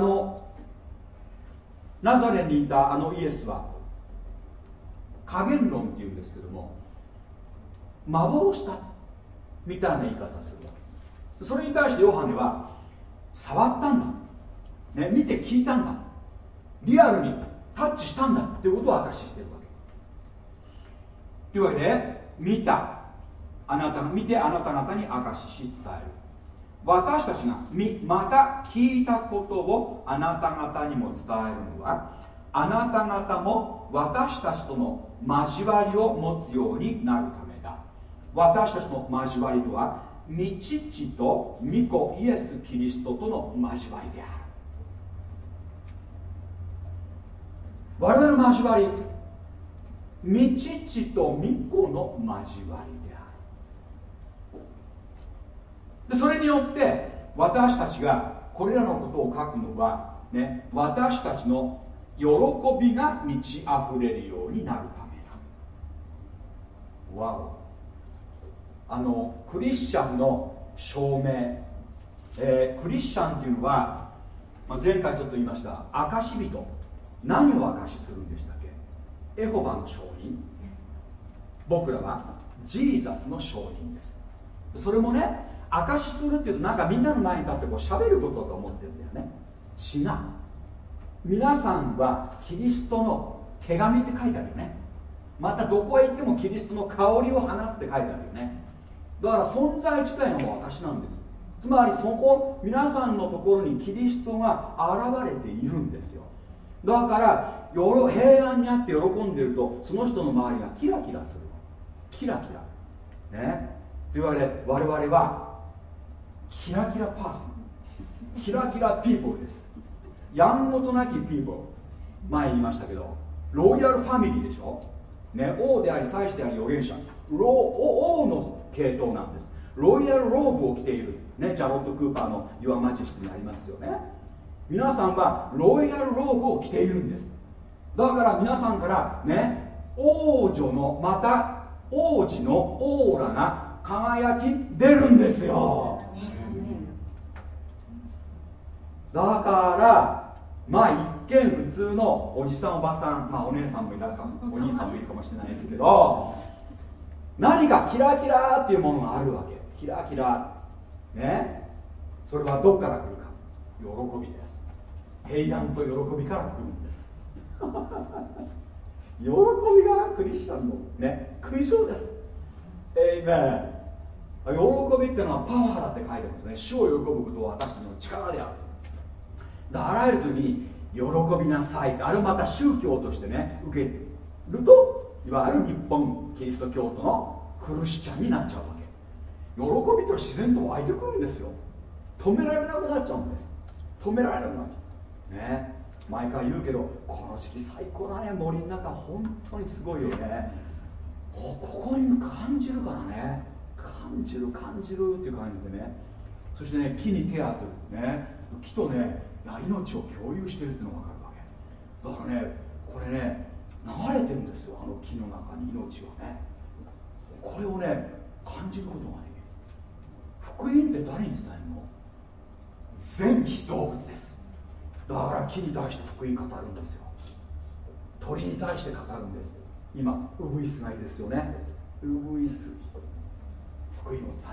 ナザレにいたイエスは加減論っていうんですけども、幻だみたいな言い方するわけ。それに対してヨハネは触ったんだ、ね、見て聞いたんだ、リアルにタッチしたんだっていうことを証ししているわけというわけで、見てあなた方に証しし伝える。私たちがまた聞いたことをあなた方にも伝えるのは、あなた方も私たちとの交わりを持つようになるためだ。私たちの交わりとは御父と御子イエス・キリストとの交わりである。我々の交わり、御父と御子の交わりである。でそれによって私たちがこれらのことを書くのは、ね、私たちの喜びが満ち溢れるようになるためだ。わお、クリスチャンの証明、クリスチャンっていうのは、前回ちょっと言いました証人、何を証しするんでしたっけ？エホバの証人。僕らはジーザスの証人です。それもね、証しするっていうとなんかみんなの前に立ってこう喋ることだと思ってるんだよね。違う。皆さんはキリストの手紙って書いてあるよね。またどこへ行ってもキリストの香りを放つって書いてあるよね。だから存在自体がもう証なんです。つまりそこ皆さんのところにキリストが現れているんですよ。だから平安にあって喜んでるとその人の周りがキラキラする。キラキラね。というわけで我々はキラキラパーソン、キラキラピーポーです。やんごとなきピーポー、前言いましたけど、ロイヤルファミリーでしょ、ね、王であり祭司であり預言者、王の系統なんです。ロイヤルローブを着ている、ね、ジャロット・クーパーのユア・マジェスティにありますよね。皆さんはロイヤルローブを着ているんです。だから皆さんからね、王女のまた王子のオーラが輝き出るんですよ。だからまあ一見普通のおじさんおばさん、まあお姉さんもいるかもお兄さんもいるかもしれないですけど、何かキラキラっていうものがあるわけ。キラキラね。 それはどこから来るか。喜びです。平安と喜びから来るんです喜びがクリスチャンのね、勲章です。エイメン。喜びっていうのはパワーだって書いてますね。主を喜ぶことは私の力である。あらゆる時に喜びなさい。あれをまた宗教としてね受けると、いわゆる日本キリスト教徒のクリスチャンになっちゃうわけ。喜びって自然と湧いてくるんですよ。止められなくなっちゃうんです。止められなくなっちゃうね。毎回言うけど、この時期最高だね。森の中本当にすごいよね。ここに感じるからね、感じるっていう感じでね。そしてね、木に手当てるね、木とね命を共有してるっていうのが分かるわけだからね。これね流れてるんですよ、あの木の中に命はね。これをね感じることができる。福音って誰に伝えるの？全被造物です。だから木に対して福音語るんですよ。鳥に対して語るんです。今ウグイスがいいですよね。ウグイス、福音を伝えるんです。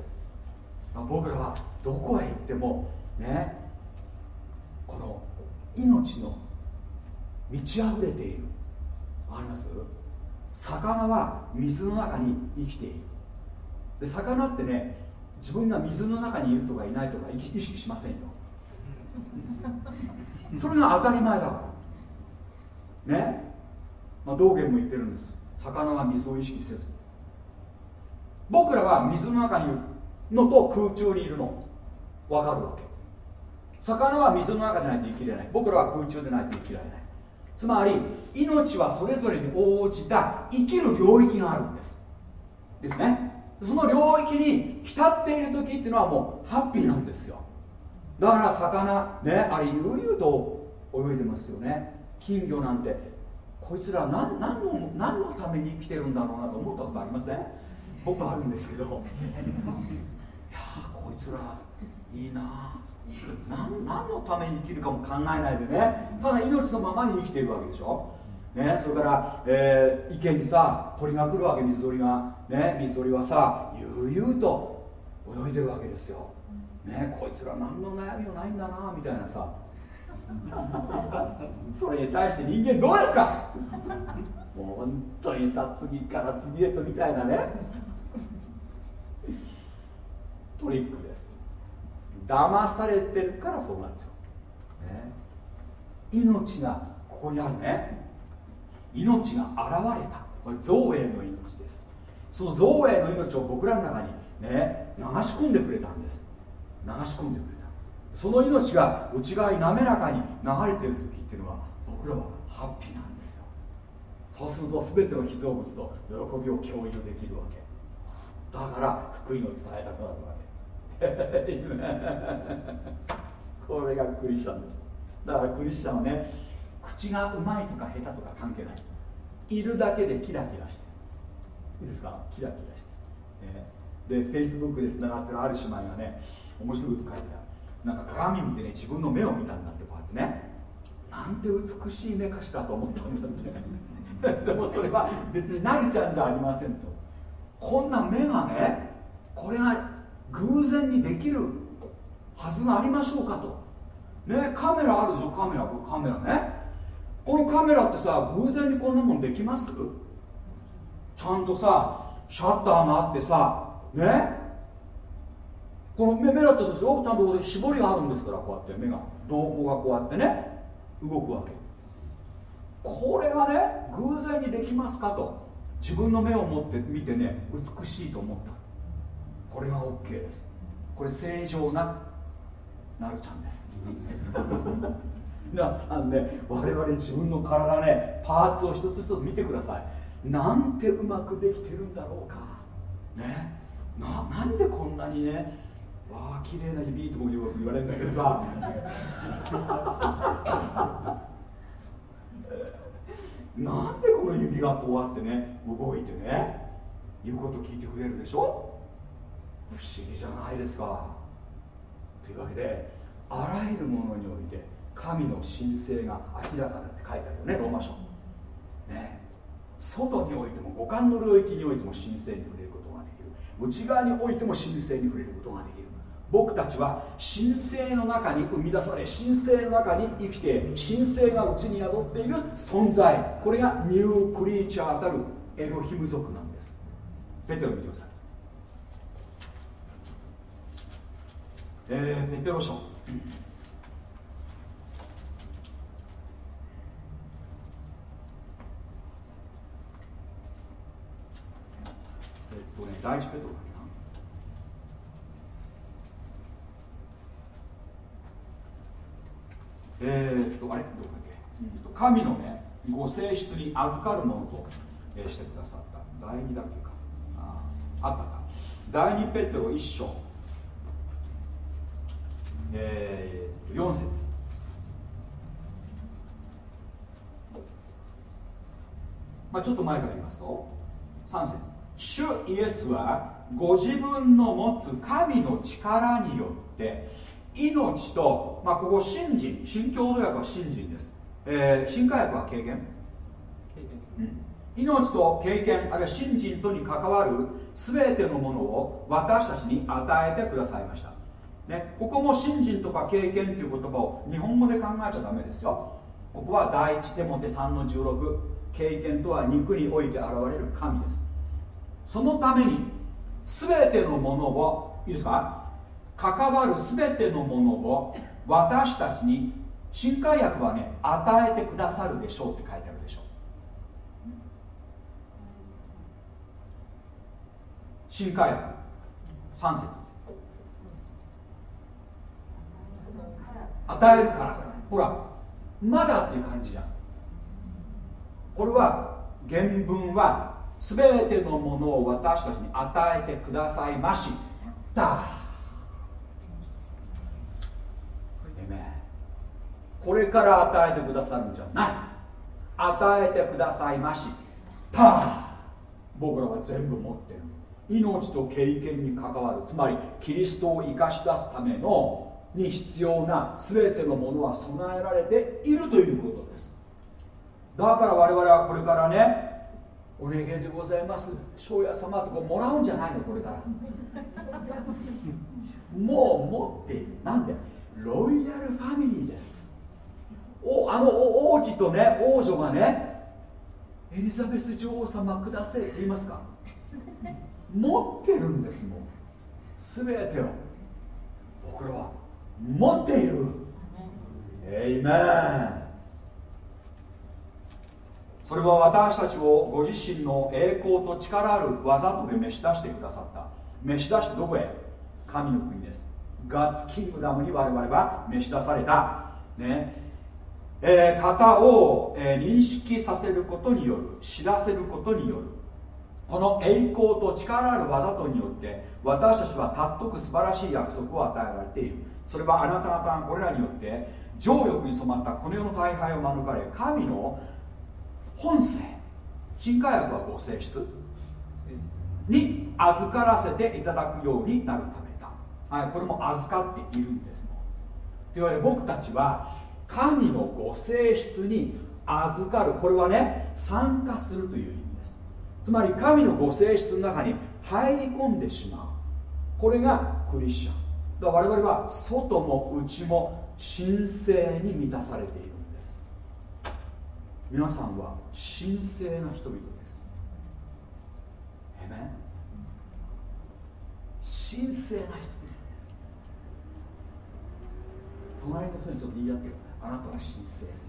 僕らはどこへ行ってもね、この命の満ち溢れている。わかります？魚は水の中に生きている。で、魚ってね、自分が水の中にいるとかいないとか意識しませんよそれが当たり前だからね。道元も言ってるんです。魚は水を意識せず、僕らは水の中にいるのと空中にいるの分かるわけ。魚は水の中でないと生きれない。僕らは空中でないと生きられない。つまり命はそれぞれに応じた生きる領域があるんですね。その領域に浸っている時っていうのはもうハッピーなんですよ。だから魚ね、あれ悠々と泳いでますよね。金魚なんてこいつら何のために生きてるんだろうなと思ったことありません？僕はあるんですけどいやこいつらいいな、何のために生きるかも考えないでね、ただ命のままに生きているわけでしょ、ね。それから、池にさ鳥が来るわけ、水鳥がね。水鳥はさ悠々と泳いでるわけですよ、ね。こいつら何の悩みもないんだなみたいなさそれに対して人間どうですかもう本当にさ、次から次へとみたいなねトリックです。騙されてるからそうなっちゃう、ね。命がここにあるね。命が現れた。これ造営の命です。その造営の命を僕らの中にね流し込んでくれたんです。流し込んでくれた。その命が内側に滑らかに流れてる時っていうのは僕らはハッピーなんですよ。そうすると全ての被造物と喜びを共有できるわけだから、福音を伝えたくなるわけこれがクリスチャンです。だからクリスチャンはね、口がうまいとか下手とか関係ない。いるだけでキラキラしていいですか、キラキラして、で、Facebook でつながってるある姉妹がね、面白いこと書いてある。なんか鏡見てね、自分の目を見たんだって、こうやってね、なんて美しい目かしらと思ったんだってでもそれは別になるちゃんじゃありませんと。こんな目がね、これが偶然にできるはずがありましょうかとね。カメラあるでしょ、カメラね。このカメラってさ、偶然にこんなもんできます？ちゃんとさ、シャッターがあってさね、この目だってそうですよ、ちゃんと絞りがあるんですから、こうやって目が瞳孔がこうやってね動くわけ。これがね偶然にできますかと。自分の目を持って見てね、美しいと思った。これが OK です。これ正常ななるちゃんです皆さんね、我々自分の体ね、パーツを一つ一つ見てください。なんてうまくできてるんだろうかね。なんでこんなにね、わあ綺麗な指ともよく言われるんだけどさなんでこの指がこうやってね動いてね言うこと聞いてくれるでしょ。不思議じゃないですか。というわけで、あらゆるものにおいて神の神性が明らかだって書いてあるよね、ローマ書ね。外においても五感の領域においても神性に触れることができる。内側においても神性に触れることができる。 僕たちは神聖の中に生み出され、神聖の中に生きて、神聖がうちに宿っている存在、これがニュークリーチャーたるエロヒム族なんです。ペテロ見てください。ペテロ書第一ペテロあれどこだっけ、神のねご性質に預かるものと、してくださった。第2だっけか、あったか。第2ペテロ1章、4節、ちょっと前から言いますと3節、主イエスはご自分の持つ神の力によって命と、ここ信心、新共同訳は信心です、新化訳は経験、命と経験、あるいは信心とに関わる全てのものを私たちに与えてくださいました、ね、ここも信心とか経験という言葉を日本語で考えちゃダメですよ。ここは第一テモテ3の16、経験とは肉において現れる神です。そのために全てのものを、いいですか、関わる全てのものを私たちに、新海訳はね、与えてくださるでしょうって書いてあるでしょう。新海訳3節、与えるから、ほらまだっていう感じじゃん。これは原文は全てのものを私たちに与えてくださいました。これから与えてくださるんじゃない。与えてくださいました。僕らは全部持ってる。命と経験に関わる、つまりキリストを生かし出すためのに必要な全てのものは備えられているということです。だから我々はこれからね、お願いでございます庄屋様とかもらうんじゃないの。これからもう持っている。なんでロイヤルファミリーです。王子とね王女がね、エリザベス女王様くださいって言いますか。持ってるんです。もう全てを僕らは持っている。エイメン。それは私たちをご自身の栄光と力ある技とで召し出してくださった。召し出してどこへ？神の国です。ガッツキングダムに我々は召し出された、ね方を、認識させることによる、知らせることによる、この栄光と力ある技とによって私たちは尊く素晴らしい約束を与えられている。それはあなた方がこれらによって情欲に染まったこの世の大敗を免れ、神の本性、新化訳はご性質に預からせていただくようになるためだ。これも預かっているんです。というわけで僕たちは神のご性質に預かる。これはね、参加するという意味です。つまり神のご性質の中に入り込んでしまう。これがクリスチャンだ。我々は外も内も神聖に満たされているんです。皆さんは神聖な人々です。えめ神聖な人々です。隣の人にちょっと言い合ってよ。あなたは神聖です。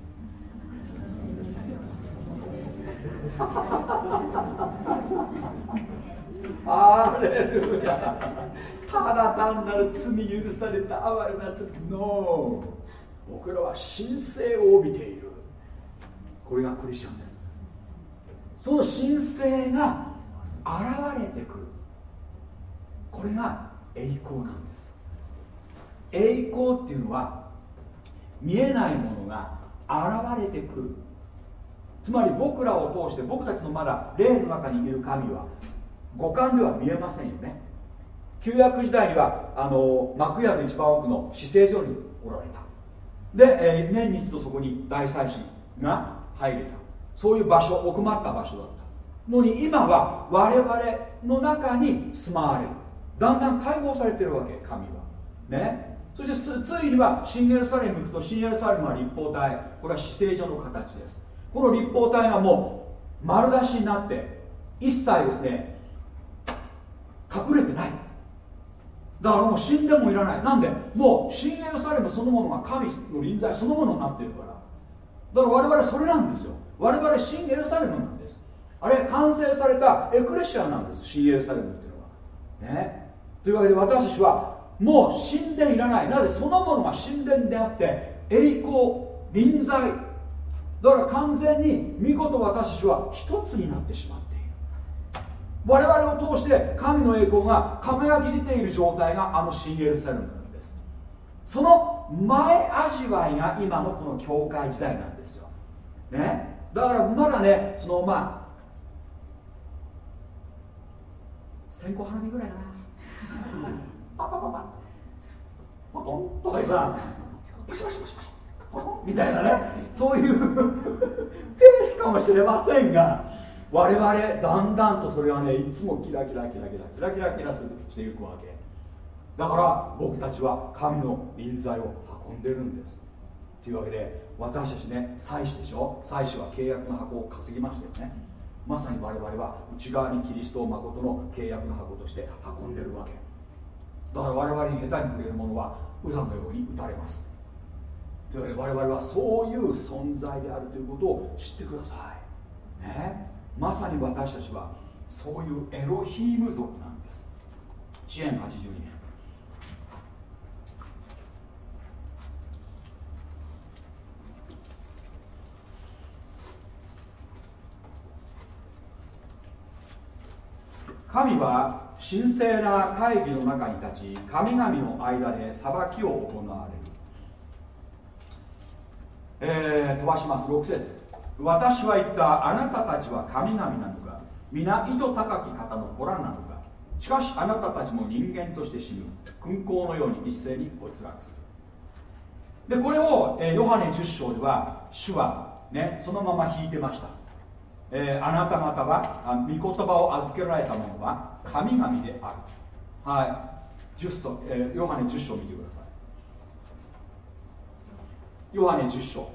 ハレルヤ。ただ単なる罪許された哀れな罪。ノー。僕らは神聖を帯びている。これがクリスチャンです。その神聖が現れてくる。これが栄光なんです。栄光っていうのは見えないものが現れてくる。つまり僕らを通して、僕たちのまだ霊の中にいる神は五感では見えませんよね。旧約時代には幕屋の一番奥の至聖所におられた。で、年に一度そこに大祭司が入れた。そういう場所、奥まった場所だったのに、今は我々の中に住まわれる。だんだん解放されてるわけ。神はね、そしてついには新エルサレムに行くと、新エルサレムは立方体、これは至聖所の形です。この立方体がもう丸出しになって一切ですね隠れてない。だからもう神殿もいらない。なんでもう新エルサレムそのものが神の臨在そのものになっているから。だから我々それなんですよ。我々新エルサレムなんです。あれ完成されたエクレシアなんです、新エルサレムっていうのはね。というわけで私たちはもう神殿いらない。なぜそのものが神殿であって栄光臨在だから完全に御子と私たちは一つになってしまっている。我々を通して神の栄光が輝き出ている状態があの新エルサレムなんです。その前味わいが今のこの教会時代なんですよ、ね、だからまだねその線香花火ぐらいかなパパパパポトンとか今パシパシパシパシポトンみたいなね、そういうペースかもしれませんが、我々だんだんとそれはねいつもキラキラキラキラキラキラキラしていくわけだから、僕たちは神の臨在を運んでるんですというわけで、私たちね祭司でしょ。祭司は契約の箱を担ぎましたよね。まさに我々は内側にキリストを誠の契約の箱として運んでるわけだから、我々に下手に触れるものはウザのように打たれます。というわけで我々はそういう存在であるということを知ってください、ね、まさに私たちはそういうエロヒーム族なんです。支援82年神は神聖な会議の中に立ち、神々の間で裁きを行われる。飛ばします。6節。私は言った、あなたたちは神々なのか、皆意図高き方の子らなのか。しかしあなたたちも人間として死ぬ。勲功のように一斉に没落する。でこれを、ヨハネ10章では主は、ね、そのまま引いてました。あなた方は御言葉を預けられたものは神々である。はい、ヨハネ10章を見てください。ヨハネ10章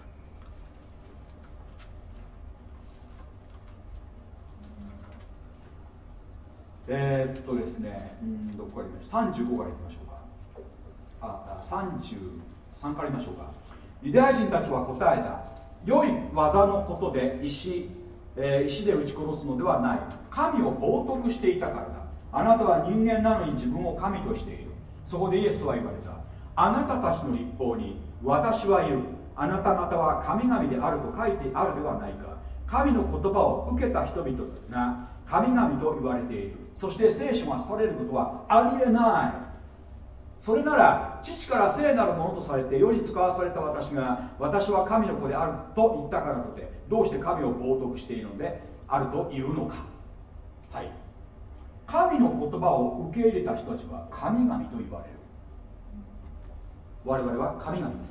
ですね、どこからいきましょう。35からいきましょうか。33からいきましょうか。ユダヤ人たちは答えた。良い技のことで石で撃ち殺すのではない。神を冒涜していたからだ。あなたは人間なのに自分を神としている。そこでイエスは言われた。あなたたちの立法に私は言う。あなた方は神々であると書いてあるではないか。神の言葉を受けた人々が神々と言われている。そして聖書が廃れることはありえない。それなら父から聖なるものとされて世に使わされた私が私は神の子であると言ったからとてどうして神を冒涜しているのであるというのか。はい、神の言葉を受け入れた人たちは神々と言われる。我々は神々です。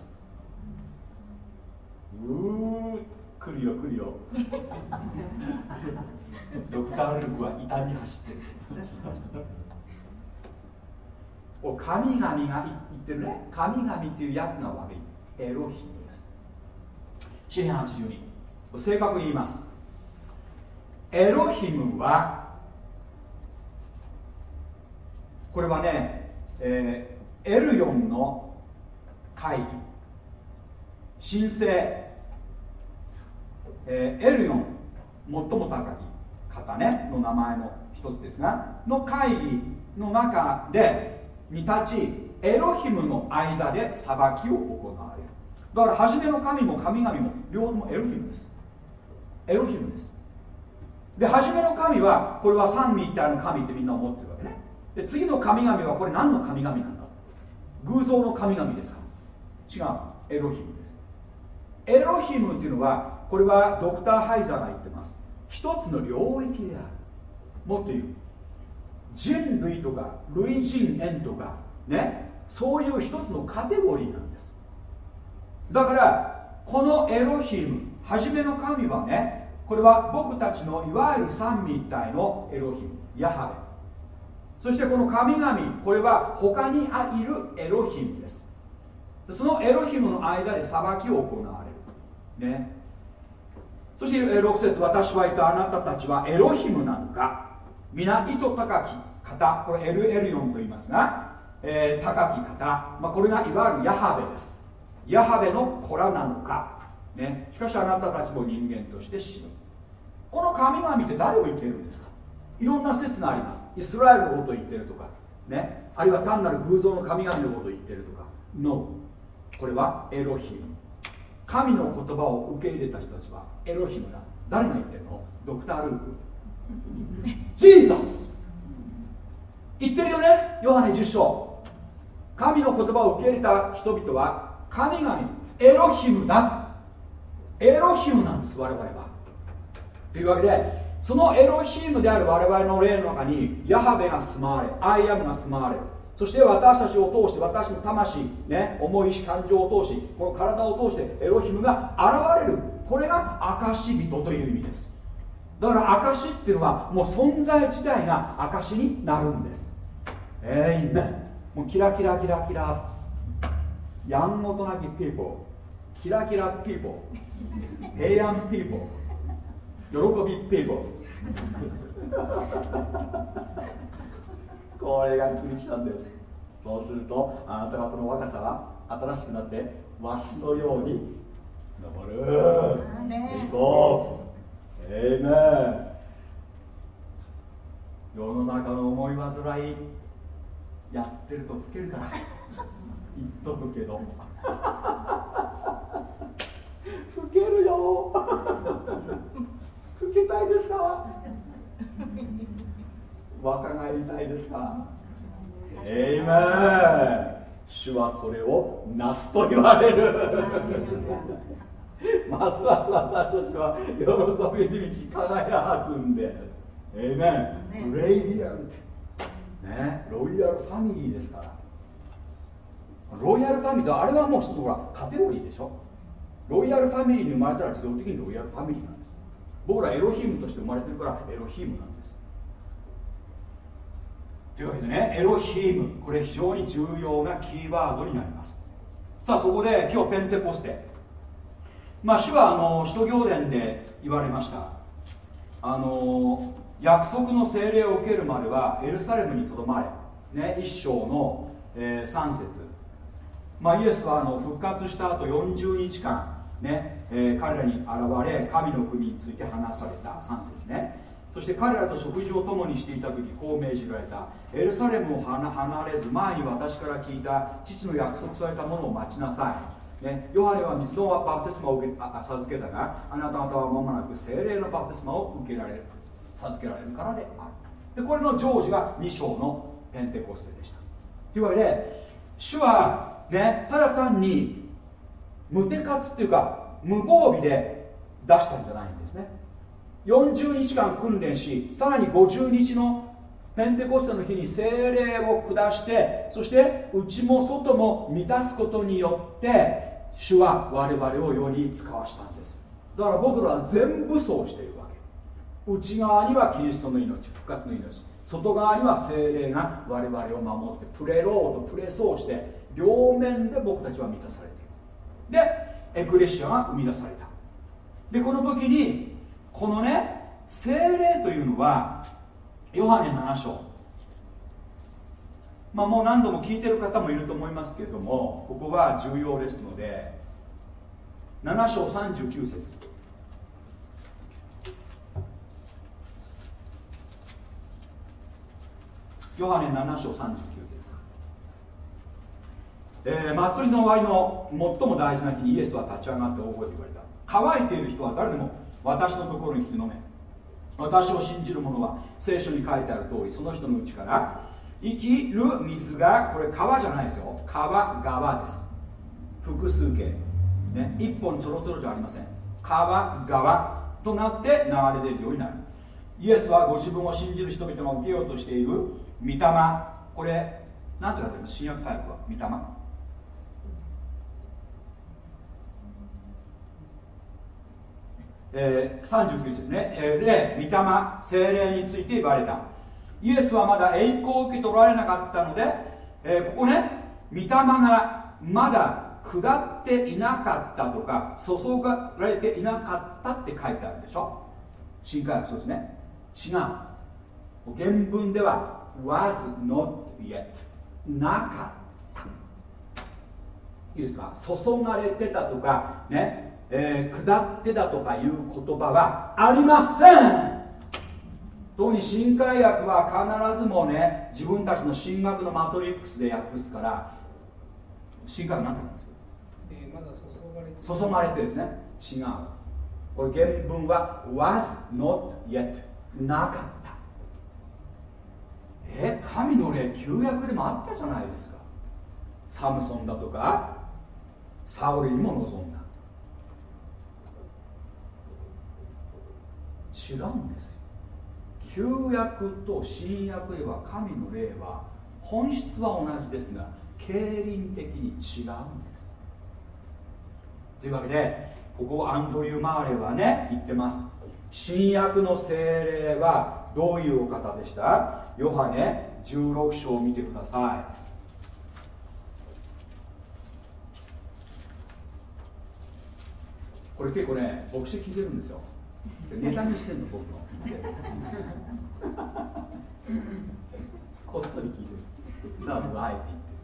来るよ来るよドクター・ルークは異端に走ってる神々が言ってるね。神々っていう訳が悪い。エロヒムです。詩編82、正確に言います。エロヒムはこれはね、エルヨンの会議、神聖、エルヨン最も高き方ねの名前の一つですがの会議の中でに立ち、エロヒムの間で裁きを行われる。だから初めの神も神々も両方もエロヒムです。エロヒムです。で初めの神はこれは三位一体の神ってみんな思ってるわけね。で次の神々はこれ何の神々なんだ。偶像の神々ですか。違う、エロヒムです。エロヒムっていうのはこれはドクター・ハイザーが言ってます。一つの領域である。もっと言う、人類とか類人猿とかね、そういう一つのカテゴリーなんです。だからこのエロヒム、初めの神はね、これは僕たちのいわゆる三位一体のエロヒム、ヤハそしてこの神々、これは他にいるエロヒムです。そのエロヒムの間で裁きを行われる、ね、そして6節、私は言った、あなたたちはエロヒムなのか、皆意図高き方、これエルエリオンと言いますが、高き方、これがいわゆるヤハベです。ヤハベの子らなのか、ね、しかしあなたたちも人間として死ぬ。この神々って誰を言っているんですか。いろんな説があります。イスラエルのことを言っているとか、ね、あるいは単なる偶像の神々のことを言っているとか。No、 これはエロヒム。神の言葉を受け入れた人たちはエロヒムだ。誰が言ってるの？ドクター・ルーク。ジーザス言ってるよね。ヨハネ10章、神の言葉を受け入れた人々は神々、エロヒムだ。エロヒムなんです、我々は。というわけで、そのエロヒムである我々の霊の中にヤハベが住まわれ、アイアムが住まわれる。そして私たちを通して、私の魂、ね、思い意志感情を通し、この体を通してエロヒムが現れる。これが証人という意味です。だから証っていうのはもう存在自体が証になるんです。エイメン。もうキラキラキラキラ、やんごとなきピーポー、キラキラピーポー、平安ピーポー、喜びピーポーこれがクリスチャンです。そうするとあなた方の若さは新しくなってわしのように登る。行こう。エイメン。世の中の思い煩いやってると老けるから言っとくけど老けるよ老けたいですか？若返りたいですか？エイメン。主はそれをなすと言われるますます私たちは喜びに満ち輝くんで、エイメン。レイディアント、ね、ロイヤルファミリーですから。ロイヤルファミリー、あれはもう一つほらカテゴリーでしょ。ロイヤルファミリーに生まれたら自動的にロイヤルファミリーなんです。僕らエロヒムとして生まれてるからエロヒムなんです。というわけでね、エロヒム、これ非常に重要なキーワードになります。さあそこで今日ペンテコステ、主は使徒行伝で言われました。約束の聖霊を受けるまではエルサレムにとどまれ、ね、1章の、3節、イエスは復活した後40日間、ね彼らに現れ神の国について話された3節ね。そして彼らと食事を共にしていた時こう命じられた。エルサレムを離れず前に私から聞いた父の約束されたものを待ちなさい、ね、ヨハネは水のバプテスマを授けたがあなた方は間もなく聖霊のバプテスマを受けられる、授けられるからである。でこれの成就が2章のペンテコステでした。というわけで主は、ね、ただ単に無手活っていうか無防備で出したんじゃないんですね。40日間訓練し、さらに50日のペンテコステの日に聖霊を下して、そして内も外も満たすことによって主は我々を世に使わしたんです。だから僕らは全部そうしているわけ。内側にはキリストの命、復活の命、外側には聖霊が我々を守ってプレロード、プレソーして両面で僕たちは満たされている。でエクレシアが生み出された。でこの時にこのね聖霊というのはヨハネ7章、もう何度も聞いてる方もいると思いますけれども、ここが重要ですので7章39節、ヨハネ7章39節、祭りの終わりの最も大事な日にイエスは立ち上がって大声で言われた。乾いている人は誰でも私のところに来て飲め。私を信じる者は聖書に書いてある通りその人のうちから生きる水が、これ川じゃないですよ、川です。複数形、ね、一本ちょろちょろじゃありません。川となって流れ出るようになる。イエスはご自分を信じる人々が受けようとしている御霊、これ何て書いてあります？新約回復は御霊、39節ね、霊、御霊、聖霊について言われた。 イエスはまだ栄光を受け取られなかったので、ここね、御霊がまだ下っていなかったとか注がれていなかったって書いてあるでしょ。新海はそうですね。違う。原文では was not yet なかった。いいですか。注がれてたとかね、下ってたとかいう言葉はありません。特に新海訳は必ずもね、自分たちの神学のマトリックスで訳すから、新海訳何て言うんですか。 まだ注がれてですね。違う。これ原文は was not yet なかった。神の霊、旧約でもあったじゃないですか。サムソンだとかサウルにも望んだ。違うんですよ。旧約と新約では神の霊は本質は同じですが経輪的に違うんです。というわけで、ここアンドリュー・マーレはね言ってます。新約の聖霊はどういうお方でした？ヨハネ16章を見てください。これ結構ね、牧師聞いてるんですよ。ネタにしてんの、僕の。こっそり聞いてる。だから僕あえて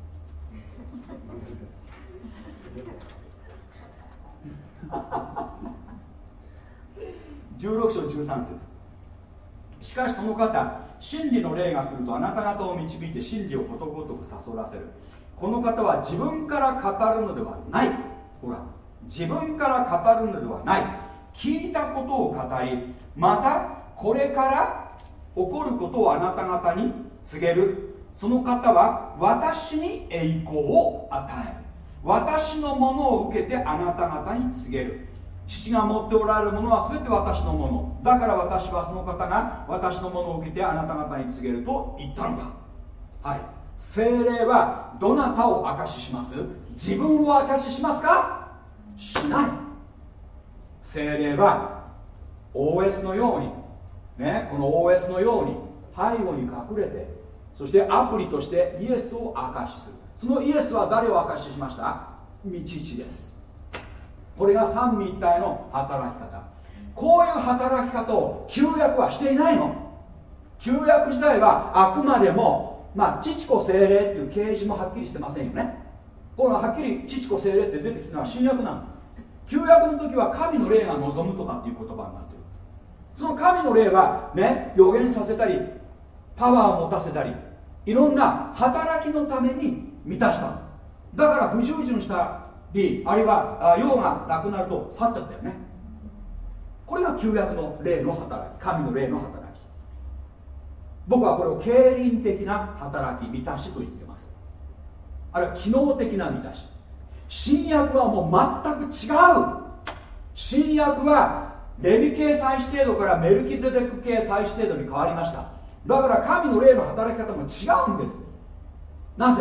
言ってる。16章13節。しかしその方、真理の霊が来るとあなた方を導いて真理をことごとく悟らせる。この方は自分から語るのではない。ほら、自分から語るのではない。聞いたことを語り、またこれから起こることをあなた方に告げる。その方は私に栄光を与える。私のものを受けてあなた方に告げる。父が持っておられるものは全て私のものだから、私はその方が私のものを受けてあなた方に告げると言ったのだ。はい。聖霊はどなたを証しします？自分を証ししますか？しない。聖霊は OS のようにね、この OS のように背後に隠れて、そしてアプリとしてイエスを証しする。そのイエスは誰を証ししました？御父です。これが三位一体の働き方。こういう働き方を旧約はしていないの。旧約時代はあくまでも、父子聖霊っていう啓示もはっきりしてませんよね。このはっきり父子聖霊って出てきたのは新約なの。旧約の時は神の霊が望むとかっていう言葉になってる。その神の霊はね、予言させたりパワーを持たせたり、いろんな働きのために満たしたの。だから不従順したり、あるいは用がなくなると去っちゃったよね。これが旧約の霊の働き、神の霊の働き。僕はこれを経輪的な働き、満たしと言ってます。あるいは機能的な満たし。新約はもう全く違う。新約はレビ系祭司制度からメルキゼデク系祭司制度に変わりました。だから神の霊の働き方も違うんです。なぜ？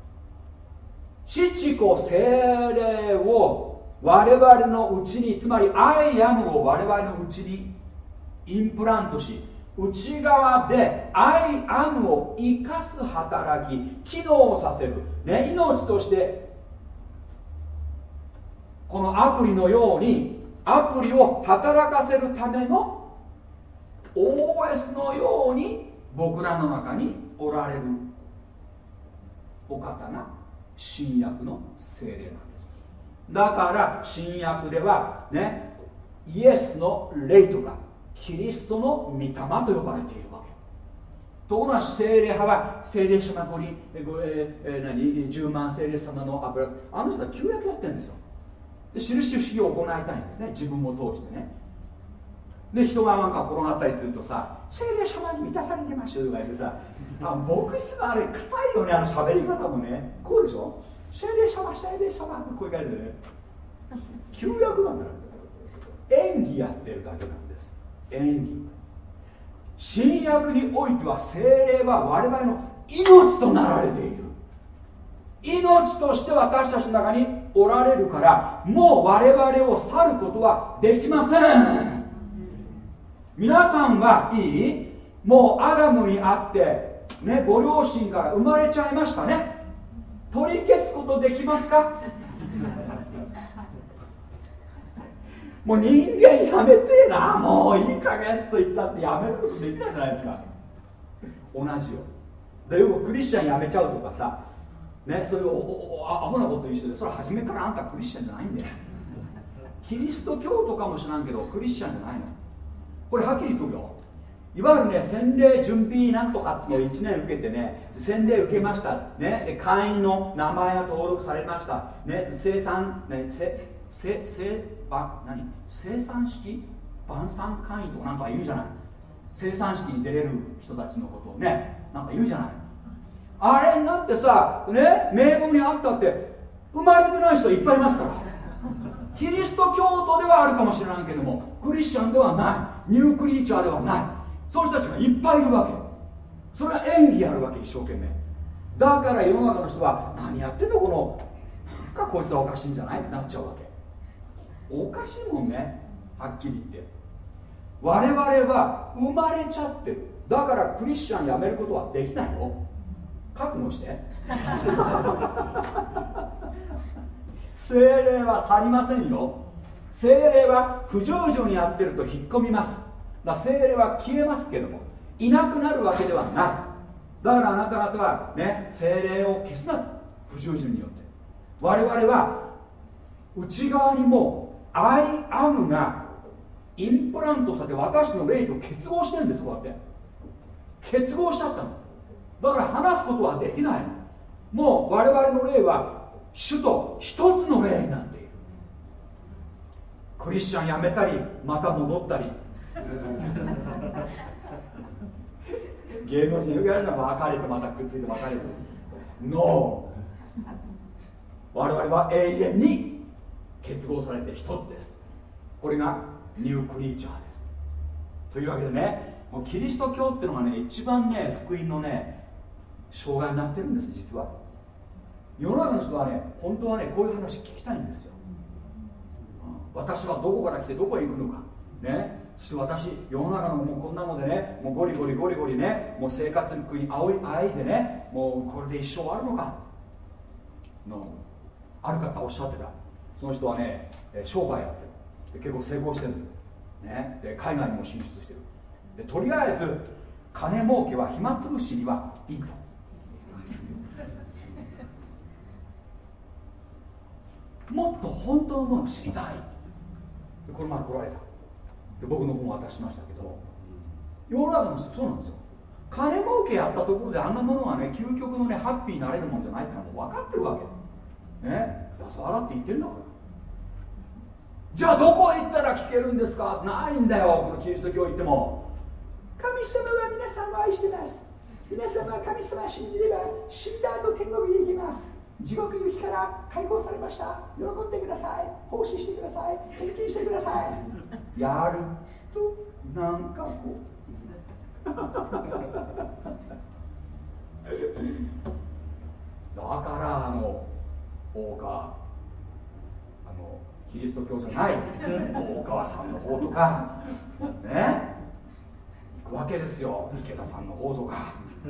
父子聖霊を我々のうちに、つまりアイアムを我々のうちにインプラントし、内側でアイアムを生かす働き、機能させる、ね、命としてこのアプリのようにアプリを働かせるための OS のように僕らの中におられるお方が新約の聖霊なんです。だから新約ではね、イエスの霊とかキリストの御霊と呼ばれているわけ。ところが聖霊派は聖霊様こに10万聖霊様の油、あの人は旧約やってるんですよ。で印不思議を行いたいんですね、自分を通してね。で人がなんか転がったりするとさ、聖霊様に満たされてましょとか言ってさ、牧師のあれ臭いよね、あの喋り方もね。こうでしょ、聖霊様聖霊様ってこういう感じでね、旧約なんだよ。演技やってるだけなんです。演技。新約においては聖霊は我々の命となられている。命として私たちの中におられるから、もう我々を去ることはできません。皆さんはいい、 もうアダムにあってね、ご両親から生まれちゃいましたね。取り消すことできますか？もう人間やめてえな、もういい加減と言ったってやめることできないじゃないですか。同じよ。でよくクリスチャンやめちゃうとかさ、ね、そういうアホなこと言う人で、それは初めからあんたクリスチャンじゃないんだよ。キリスト教徒かもしれんけどクリスチャンじゃないの。これはっきり言っとくよ。いわゆるね、洗礼準備なんとかっていうのを1年受けてね、洗礼受けました、ね、で会員の名前が登録されました、ね、生産式晩餐会員とかなんか言うじゃない。生産式に出れる人たちのことをね、なんか言うじゃない。あれになってさ、ね、名簿にあったって生まれてない人いっぱいいますから。キリスト教徒ではあるかもしれないけども、クリスチャンではない、ニュークリーチャーではない、そういう人たちがいっぱいいるわけ。それは演技やるわけ、一生懸命。だから世の中の人は何やってんのこの、なんかこいつはおかしいんじゃないなっちゃうわけ。おかしいもんね、はっきり言って。我々は生まれちゃってる。だからクリスチャンやめることはできないよ。覚悟して聖霊は去りませんよ。聖霊は不従順にやってると引っ込みます。だから聖霊は消えますけども、いなくなるわけではない。だからあなた方はね、聖霊を消すなと。不従順によって我々は内側にもアイアムがインプラントされて私の霊と結合してるんです。こうやって結合しちゃったの。だから話すことはできないの。もう我々の霊は主と一つの霊になっている。クリスチャンやめたりまた戻ったり芸能人よくやるのは別れてまたくっついて別れて。ノー。我々は永遠に結合されて一つです。これがニュークリーチャーです。というわけでね、もうキリスト教っていうのがね、一番ね、福音のね、障害になってるんです。実は世の中の人はね、本当はね、こういう話聞きたいんですよ。私はどこから来てどこへ行くのかね。そして私、世の中のもうこんなのでね、もうゴリゴリゴリゴリね、もう生活にあいでね、もうこれで一生あるのかの。ある方おっしゃってた。その人はね、商売やってる。結構成功してる、ね、で海外にも進出してる。でとりあえず金儲けは暇つぶしにはいいともっと本当のものを知りたい。でこの前来られた。で僕の本を渡しましたけど、世の中の人そうなんですよ。金儲けやったところであんなものがね、究極のね、ハッピーになれるもんじゃないってのはもう分かってるわけね。安原って言ってんだから。じゃあどこへ行ったら聞けるんですか。ないんだよ、このキリスト教行っても。神様は皆さんを愛してます。皆様は神様を信じれば死んだ後天国に行きます。地獄行きから解放されました。喜んでください。奉仕してください。献金してください。やるとなんかこうだから大川キリスト教じゃない大川さんの方とかね行くわけですよ。池田さんの方とか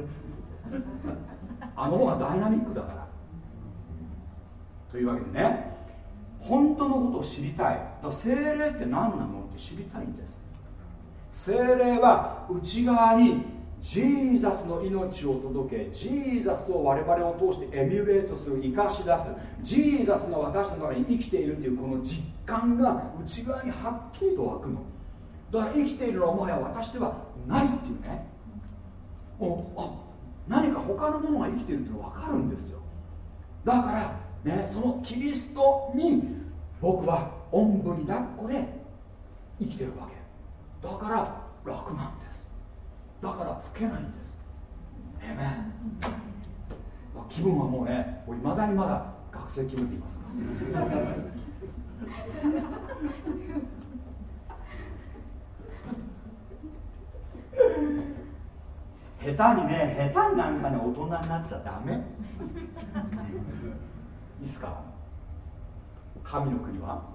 あの方がダイナミックだから。というわけでね、本当のことを知りたい。だから聖霊って何なのって知りたいんです。聖霊は内側にジーザスの命を届け、ジーザスを我々を通してエミュレートする、生かし出す、ジーザスが私の中に生きているというこの実感が内側にはっきりと湧くの。だから生きているのはもはや私ではないっていうね、何か他のものが生きているっていうのが分かるんですよ。だからね、そのキリストに僕はおんぶに抱っこで生きてるわけだから楽なんです。だから老けないんです。気分はもうね、いまだにまだ学生気分でいます下手になんかね、大人になっちゃダメいいですか。神の国は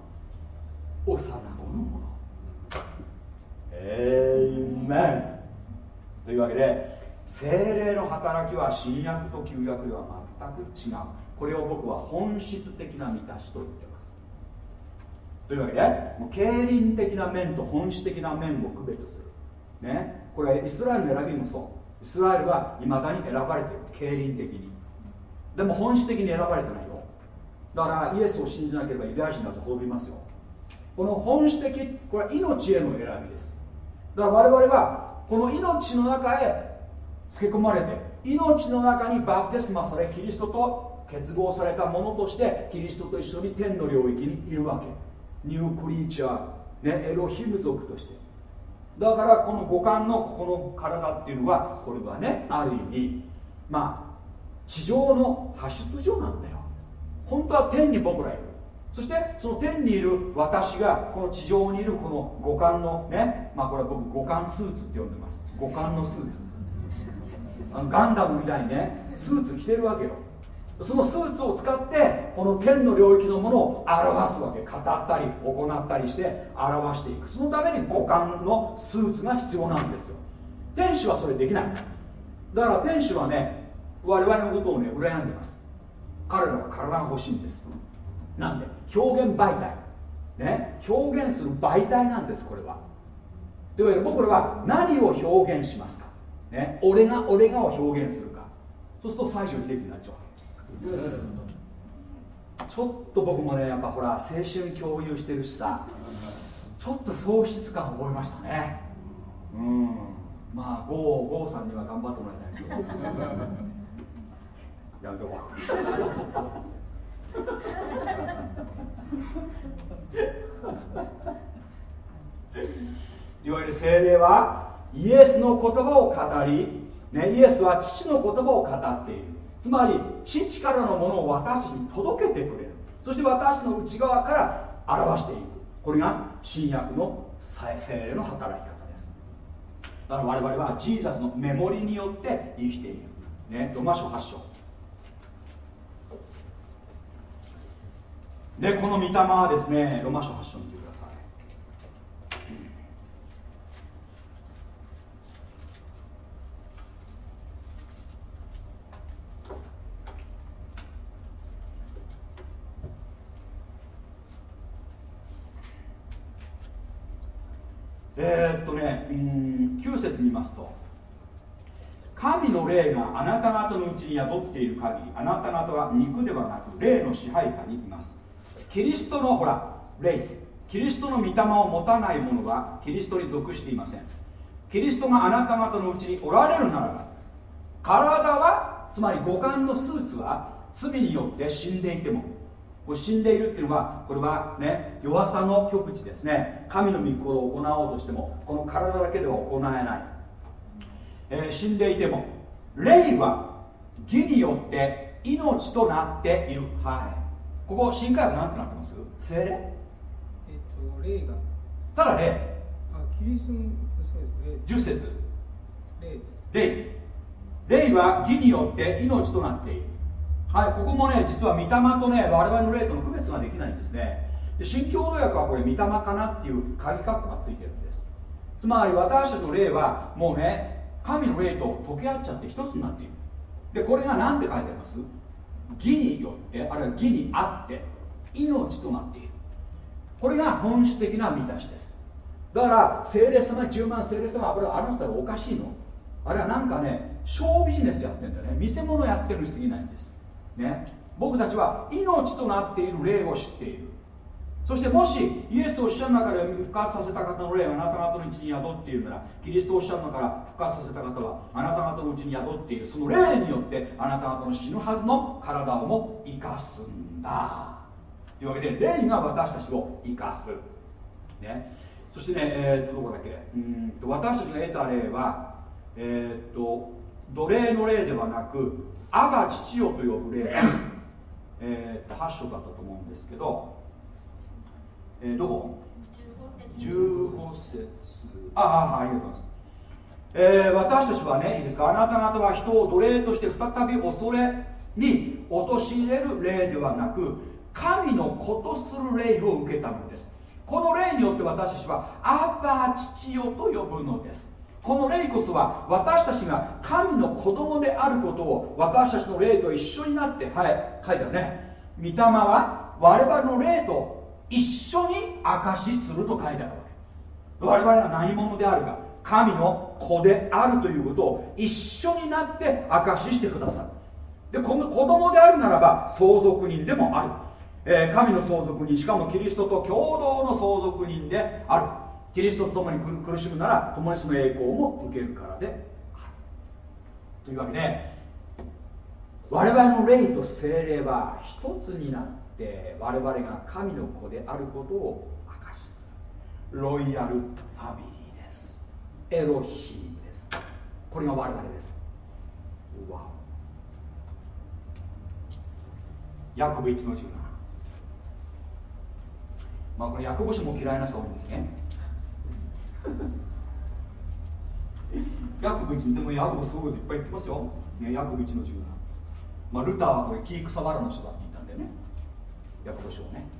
幼子のもの。エイメン。 というわけで聖霊の働きは新約と旧約では全く違う。これを僕は本質的な満たしと言ってます。というわけでもう経輪的な面と本質的な面を区別する、ね、これはイスラエルの選びもそう。イスラエルはいまだに選ばれている、経輪的に。でも本質的に選ばれてないよ。だからイエスを信じなければユダヤ人だと滅びますよ。この本質的、これは命への選びです。だから我々はこの命の中へ付け込まれて、命の中にバプテスマされ、キリストと結合されたものとしてキリストと一緒に天の領域にいるわけ。ニュークリーチャー、ね、エロヒム族として。だからこの五感のここの体っていうのは、これはね、ある意味地上の派出所なんだよ。本当は天に僕らいる。そしてその天にいる私がこの地上にいるこの五感のね、これは僕五感スーツって呼んでます。五感のスーツ、ガンダムみたいにねスーツ着てるわけよ。そのスーツを使ってこの天の領域のものを表すわけ。語ったり行ったりして表していく。そのために五感のスーツが必要なんですよ。天使はそれできない。だから天使はね、我々のことをね羨んでます。彼らは体が欲しいんです。なんで表現媒体、ね、表現する媒体なんです、これは。というわけで僕らは何を表現しますか、ね、俺がを表現するか。そうすると西城秀樹になっちゃうわけ。ちょっと僕もねやっぱほら青春共有してるしさ、ちょっと喪失感を覚えましたね。ゴーさんには頑張ってもらいたいですよやめとこういわゆる聖霊はイエスの言葉を語り、ね、イエスは父の言葉を語っている。つまり父からのものを私に届けてくれる。そして私の内側から表していく。これが新約の聖霊の働き方です。だから我々はジーザスのメモリによって生きている、ね、ロマ書8章で、この御霊はですね、ロマ書8章に見てください。9節に見ますと、神の霊があなた方のうちに宿っている限り、あなた方は肉ではなく霊の支配下にいます。キリストの霊、キリストの御霊を持たない者はキリストに属していません。キリストがあなた方のうちにおられるならば、体は、つまり五感のスーツは罪によって死んでいても、これ死んでいるっていうのは、これはね、弱さの極致ですね。神の御心を行おうとしてもこの体だけでは行えない、死んでいても霊は義によって命となっている。はい、ここ新海訳何てなってます？聖霊？ 霊がただ霊、 キリストの 10節霊です。 霊は義によって命となっている。はい、ここもね、実は御霊とね、我々の霊との区別ができないんですね。で、新共同訳はこれ御霊かなっていう鍵括弧がついてるんです。つまり私たちの霊はもうね、神の霊と溶け合っちゃって一つになっている。で、これが何て書いてあります？義によって、あるいは義にあって命となっている。これが本質的な満たしです。だから聖霊様10万聖霊様、これはあなたはおかしいの。あれはなんかね、ショービジネスやってるんだよね。見せ物やってるに過ぎないんですね。僕たちは命となっている霊を知っている。そしてもしイエスを死者の中で復活させた方の霊があなた方のうちに宿っているなら、キリストを死者の中から復活させた方はあなた方のうちに宿っている。その霊によってあなた方の死ぬはずの体をも生かすんだというわけで、霊が私たちを生かす、ね、そしてね、どこだっけ、私たちが得た霊は、奴隷の霊ではなくアバ父よと呼ぶ霊、8章だったと思うんですけど、どこ？15節。ありがとうございます。私たちはね、いいですか、あなた方は人を奴隷として再び恐れに陥れる霊ではなく、神の子とする霊を受けたのです。この霊によって私たちはアバ父よと呼ぶのです。 この霊こそは私たちが神の子供であることを私たちの霊と一緒になって、はい、書いてあるね。御霊は我々の霊と一緒に証しすると書いてあるわけ。我々が何者であるか、神の子であるということを一緒になって証ししてくださる。でこの子供であるならば相続人でもある、神の相続人、しかもキリストと共同の相続人である。キリストと共に苦しむなら共にその栄光も受けるからであるというわけで、我々の霊と精霊は一つになって我々が神の子であることを証しする。ロイヤルファミリーです。エロヒームです。これが我々です。わお。ヤコブ1の17。まあこれヤコブ書も嫌いな人多いんですね。ヤコブ1でもヤコブすごいこといっぱい言ってますよ、ね、ヤコブ1の17、まあ、ルターはこれ木草原の人だって言ったんだよね、ヤコブ書をね、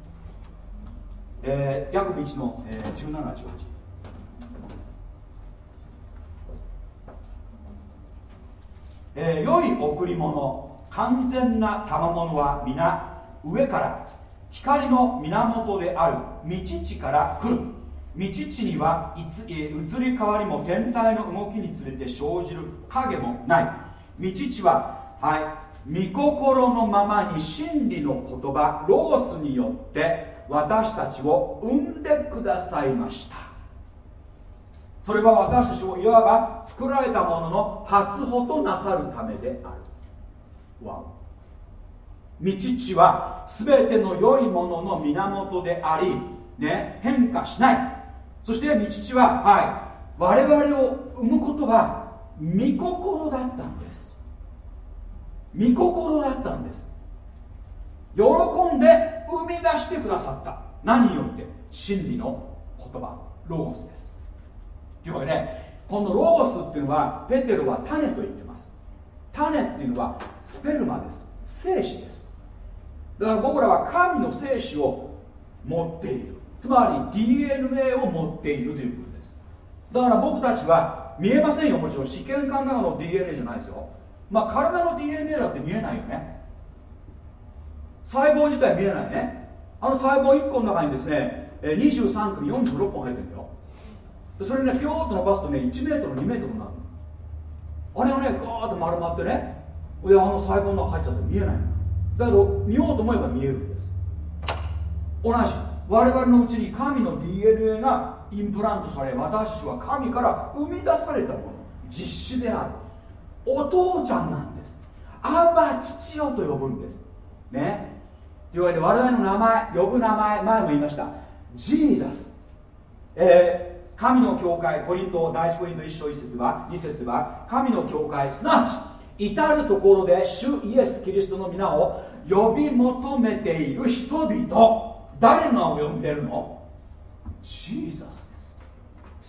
ヤコブ1の、17、18、良い贈り物、完全な賜物は皆上から光の源である御父から来る。御父には移り変わりも天体の動きにつれて生じる影もない。御父は、御心のままに真理の言葉ロースによって私たちを生んでくださいました。それは私たちをいわば作られたものの初歩となさるためである。わお。御父は全ての良いものの源であり、ね、変化しない。そして御父は、我々を生むことは御心だったんです。御心だったんです。喜んで生み出してくださった。何によって？真理の言葉、ロゴスです。というわけで、このロゴスっていうのはペテロは種と言ってます。種っていうのはスペルマです。精子です。だから僕らは神の精子を持っている。つまり DNA を持っているということです。だから僕たちは見えませんよ。もちろん試験管の中の DNA じゃないですよ。まあ体の DNA だって見えないよね。細胞自体見えないね。あの細胞1個の中にですね23組46本入ってるんだよ。それねピョーっと伸ばすとね1メートル2メートルになるの。あれがねガーッと丸まってね、であの細胞の中入っちゃって見えないの。だけど見ようと思えば見えるんです。同じ我々のうちに神の DNA がインプラントされ、私たちは神から生み出されたもの、実子であるお父ちゃんなんです。アバ父よと呼ぶんですね。というわけで我々の名前、呼ぶ名前、前も言いましたジーザス、神の教会、第一コリント1章1節では2節では神の教会、すなわち至るところで主イエス・キリストの皆を呼び求めている人々。誰の名を呼んでいるの？ジーザスです。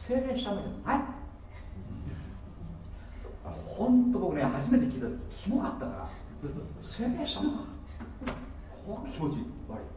聖霊者名じゃない。本当僕ね初めて聞いた時キモかったから聖霊者名気持ち悪い。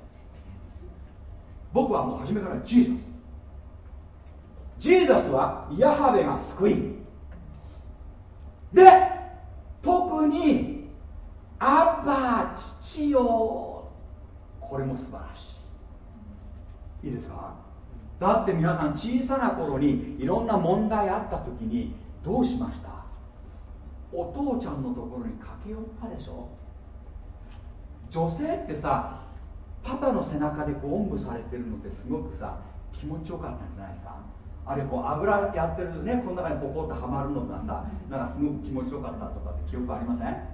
僕はもう初めからジーザス。ジーザスはヤハベが救いで、特にアバ父よ、これも素晴らしい。いいですか？だって皆さん小さな頃にいろんな問題あった時にどうしました？お父ちゃんのところに駆け寄ったでしょ。女性ってさ、パパの背中でこうおんぶされてるのってすごくさ気持ちよかったんじゃないですか。あれこう油やってるね、この中にポコッとはまるのがさ、なんかすごく気持ちよかったとかって記憶ありません？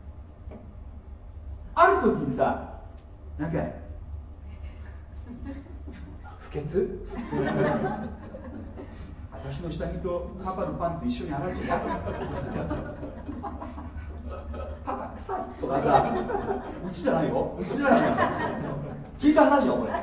ある時にさ、なんか不潔私の下着とパパのパンツ一緒に洗っちゃうパパ臭いとかさ、うちじゃないよ、うちじゃないよ、聞いた話よこれ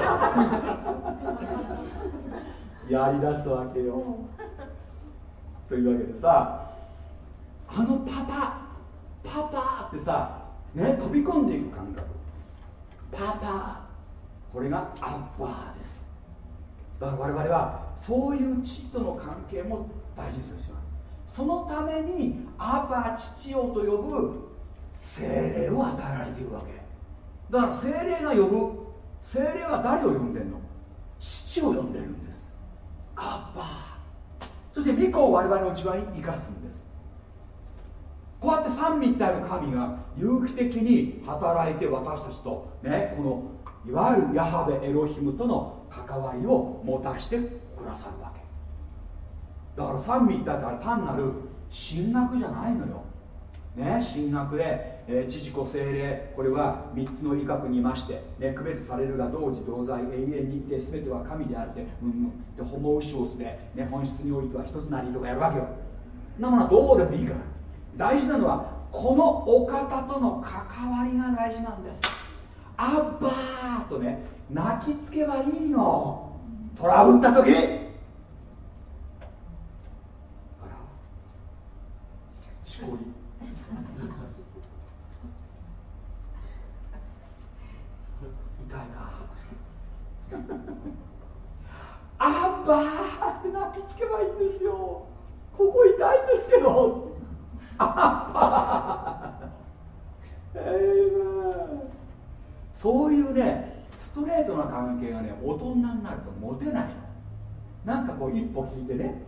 やりだすわけよというわけでさ、あのパパってさ、ね、飛び込んでいく感覚、パパ、これがアッバーです。 だから我々はそういう父との関係も大事にする必要がある。そのためにアバ父よと呼ぶ聖霊を与えられているわけだから。聖霊が呼ぶ、聖霊は誰を呼んでんの？父を呼んでるんです。アバ。そして御子を我々の内側に生かすんです。こうやって三位一体の神が有機的に働いて私たちとね、このいわゆるヤハベエロヒムとの関わりを持たしてくださるわけだから。三位一体って単なる神学じゃないのよ、ね、神学で、父子聖霊、これは3つの威嚇にいまして、ね、区別されるが同時同在永遠にで全ては神であって、でホモウシオスで、ね、本質においては一つなりとかやるわけよ。なものはどうでもいいから、大事なのはこのお方との関わりが大事なんです。アッバーとね、泣きつけばいいの。トラブった時、しこり痛いなアッバーって泣きつけばいいんですよ。ここ痛いんですけど、アッバー、そういうねストレートな関係がね、大人になると持てないの。なんかこう一歩引いてね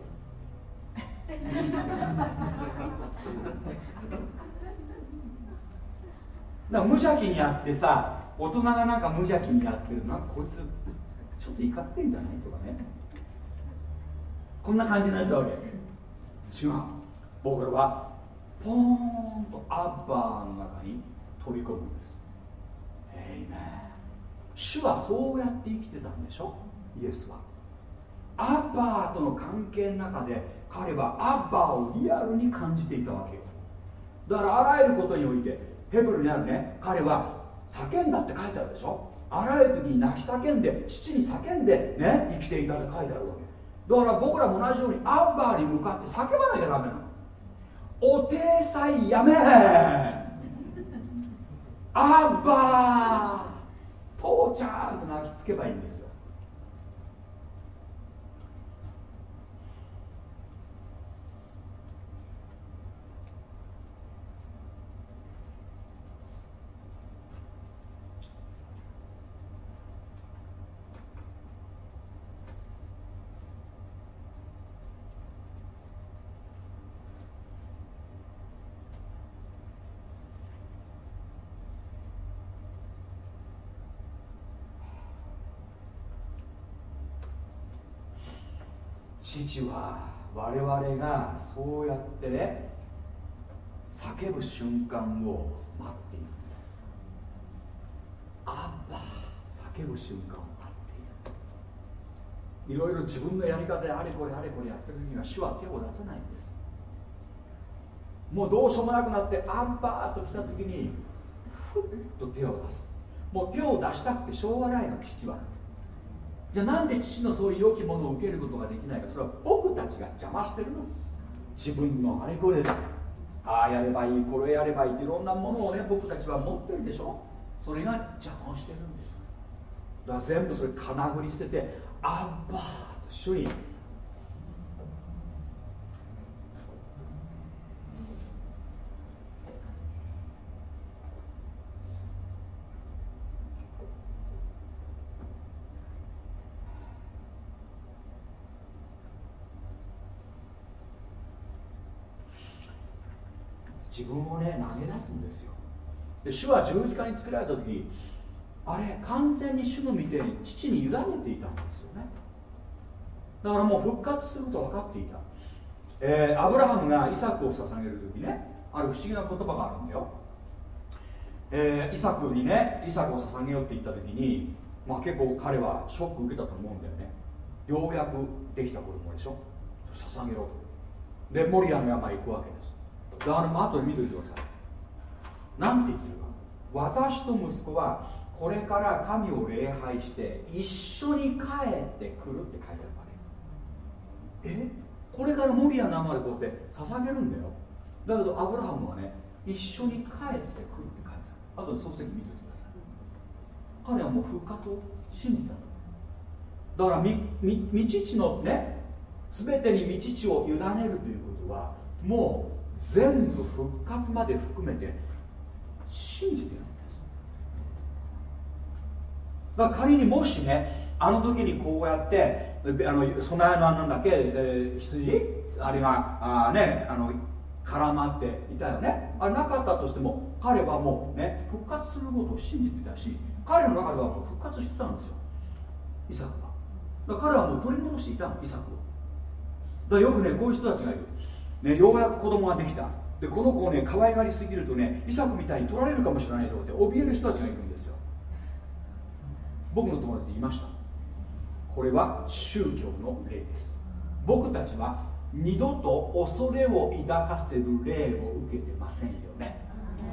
なんか無邪気にやってさ、大人がなんか無邪気にやってる、なんかこいつちょっと怒ってんじゃないとかね、こんな感じになっちゃうわけ。違う、僕らはポーンとアッバーの中に飛び込むんです。エイメン。主はそうやって生きてたんでしょ、イエスは。アッバーとの関係の中で彼はアッバーをリアルに感じていたわけよ。だからあらゆることにおいて、ヘブルにあるね、彼は叫んだって書いてあるでしょ。あらゆる時に泣き叫んで、父に叫んでね、生きていたって書いてあるわけだから。僕らも同じようにアッバーに向かって叫ばなきゃダメなの。お手さいやめアッバー、父ちゃんと泣きつけばいいんですよ。父は我々がそうやってね叫ぶ瞬間を待っているんです。アッバー、叫ぶ瞬間を待っている。いろいろ自分のやり方であれこれあれこれやってる時には主は手を出せないんです。もうどうしようもなくなってアッバーと来た時にふっと手を出す。もう手を出したくてしょうがないの、父は。じゃあなんで父のそういう良きものを受けることができないか。それは僕たちが邪魔してるの。自分のあれこれでああやればいい、これやればいいっていろんなものをね、僕たちは持ってるでしょ。それが邪魔をしてるんです。だから全部それかなぐり捨ててアッバーと主に自分をね投げ出すんですよ。で主は十字架に作られた時、あれ完全に主の御手に父に委ねていたんですよね。だからもう復活すると分かっていた。アブラハムがイサクを捧げる時ね、ある不思議な言葉があるんだよ。イサクにね、イサクを捧げようって言った時に、まあ、結構彼はショック受けたと思うんだよね。ようやくできた子供でしょ、捧げろと。でモリアの山へ行くわけです。だから後で見ておいてください。なんて言ってるか。私と息子はこれから神を礼拝して一緒に帰ってくるって書いてあるわけ。これからモリアの山でこうやって捧げるんだよ。だけどアブラハムはね、一緒に帰ってくるって書いてある。後で漱石見ておいてください。彼はもう復活を信じた。 だから未知のね、全てに未知を委ねるということはもう全部復活まで含めて信じてるんです。だから仮にもしね、あの時にこうやって備えのなんだっけ、羊あれが絡まっていたよね。あれなかったとしても彼はもうね復活することを信じてたし、彼の中ではもう復活してたんですよ、イサクは。だから彼はもう取り戻していたの、イサクを。だからよくねこういう人たちがいる、ね、ようやく子供ができた、でこの子をね可愛がりすぎるとねイサクみたいに取られるかもしれないと思って怯える人たちがいるんですよ。僕の友達で言いました。これは宗教の霊です。僕たちは二度と恐れを抱かせる霊を受けてませんよね。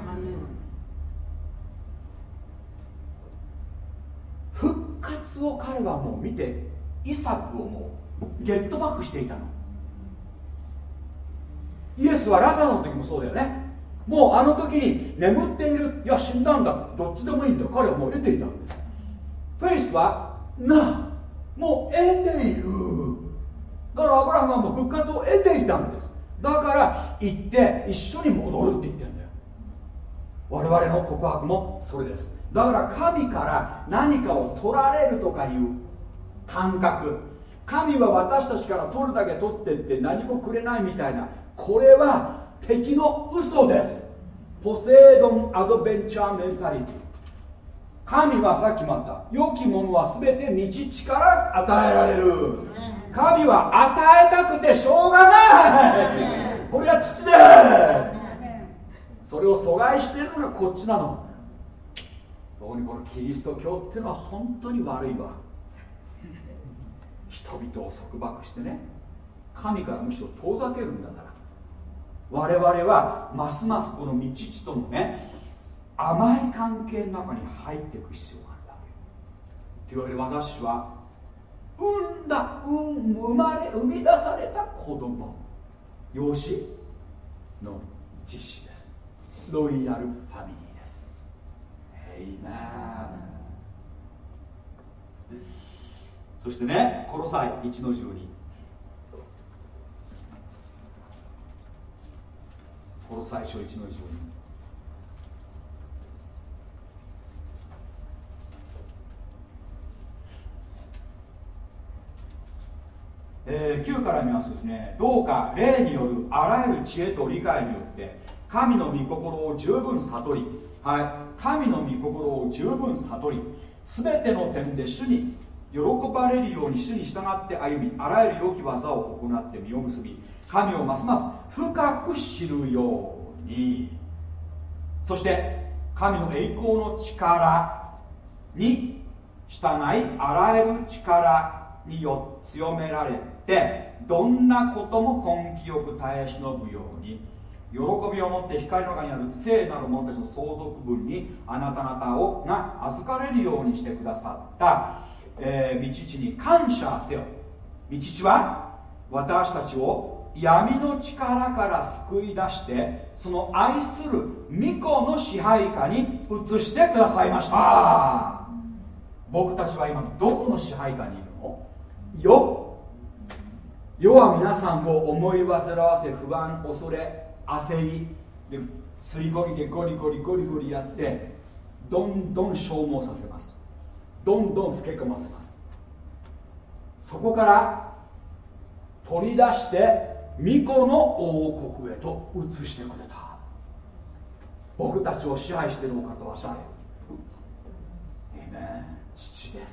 復活を彼はもう見て、イサクをもうゲットバックしていたの。イエスはラザロの時もそうだよね。もうあの時に眠っている、いや死んだんだ、どっちでもいいんだよ、彼はもう得ていたんです。フェイスはもう得ている。だからアブラハムはもう復活を得ていたんです。だから行って一緒に戻るって言ってるんだよ。我々の告白もそれです。だから神から何かを取られるとかいう感覚、神は私たちから取るだけ取ってって何もくれないみたいな、これは敵の嘘です。ポセイドンアドベンチャーメンタリティ。神はさっきもあった、良きものは全て御父から与えられる。神は与えたくてしょうがない。これは父です。それを阻害しているのがこっちなの。こにこのキリスト教っていうのは本当に悪いわ。人々を束縛してね、神からむしろ遠ざけるんだから。我々はますますこの御父とのね甘い関係の中に入っていく必要があるわけ。というわけで私は生み出された子供、養子の実子です。ロイヤルファミリーです。エイメン。そしてね、コロサイ1の12、コロサイ書1の12、9から見ますとですね、どうか霊によるあらゆる知恵と理解によって神の御心を十分悟り、神の御心を十分悟り、すべての点で主に喜ばれるように主に従って歩み、あらゆる良き技を行って実を結び、神をますます深く知るように、そして神の栄光の力に従い、あらゆる力によって強められて、どんなことも根気よく耐え忍ぶように、喜びを持って光の中にある聖なる者たちの相続分にあなた方をが預かれるようにしてくださった、御父に感謝せよ。御父は私たちを闇の力から救い出して、その愛する御子の支配下に移してくださいました。僕たちは今どこの支配下にいるの？世は皆さんを思い煩わせ、不安、恐れ、焦りですりこぎでゴリゴリゴリゴリやって、どんどん消耗させます。どんどん老け込ませます。そこから取り出して御子の王国へと移してくれた。僕たちを支配しているお方は誰？父です。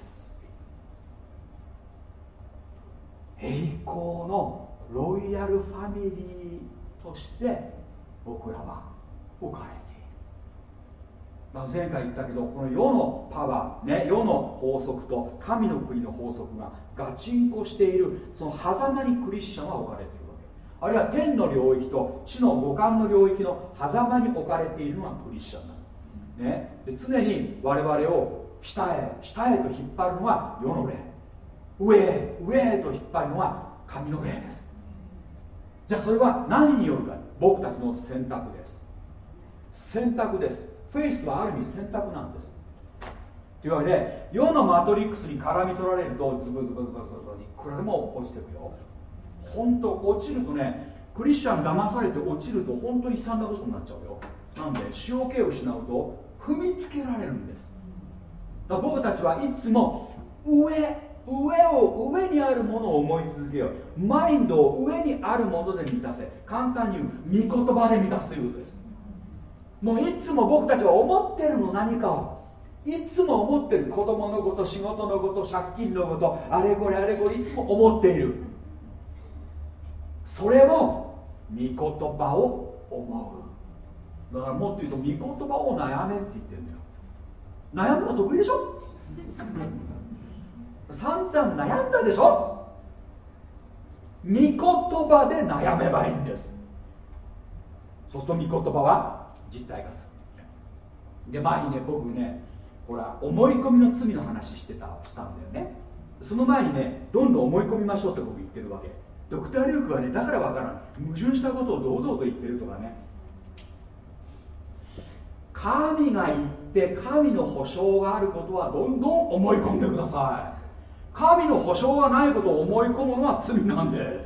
栄光のロイヤルファミリーとして僕らは置かれている。前回言ったけど、この世のパワー、ね、世の法則と神の国の法則がガチンコしている、その狭間にクリスチャンは置かれているわけ。あるいは天の領域と地の五感の領域の狭間に置かれているのがクリスチャンだ、ね、で常に我々を下へと引っ張るのは世の霊、上へと引っ張るのは神の霊です。じゃあそれは何によるか。僕たちの選択です。選択です。フェイスはある意味選択なんです。 というわけで、世のマトリックスに絡み取られるとズブズブズブズブズいくらでも落ちてくよ。本当落ちるとね、クリスチャン騙されて落ちると本当に悲惨なことになっちゃうよ。なんで塩気を失うと踏みつけられるんです。だから僕たちはいつも上にあるものを思い続けよう。マインドを上にあるもので満たせ。簡単に言う、御言葉で満たすということです。もういつも僕たちは思ってるの、何かをいつも思ってる。子供のこと、仕事のこと、借金のこと、あれこれあれこれいつも思っている。それを御言葉を思う。だからもっと言うと御言葉を悩めって言ってるんだよ。悩むの得意でしょ散々悩んだでしょ。御言葉で悩めばいいんです。そうすると御言葉は実体化する。で前にね、僕ね、ほら思い込みの罪の話したんだよね。その前にね、どんどん思い込みましょうって僕言ってるわけ。ドクター・リュークはね、だからわからない、矛盾したことを堂々と言ってるとかね。神が言って神の保証があることはどんどん思い込んでください。神の保証がないことを思い込むのは罪なんです。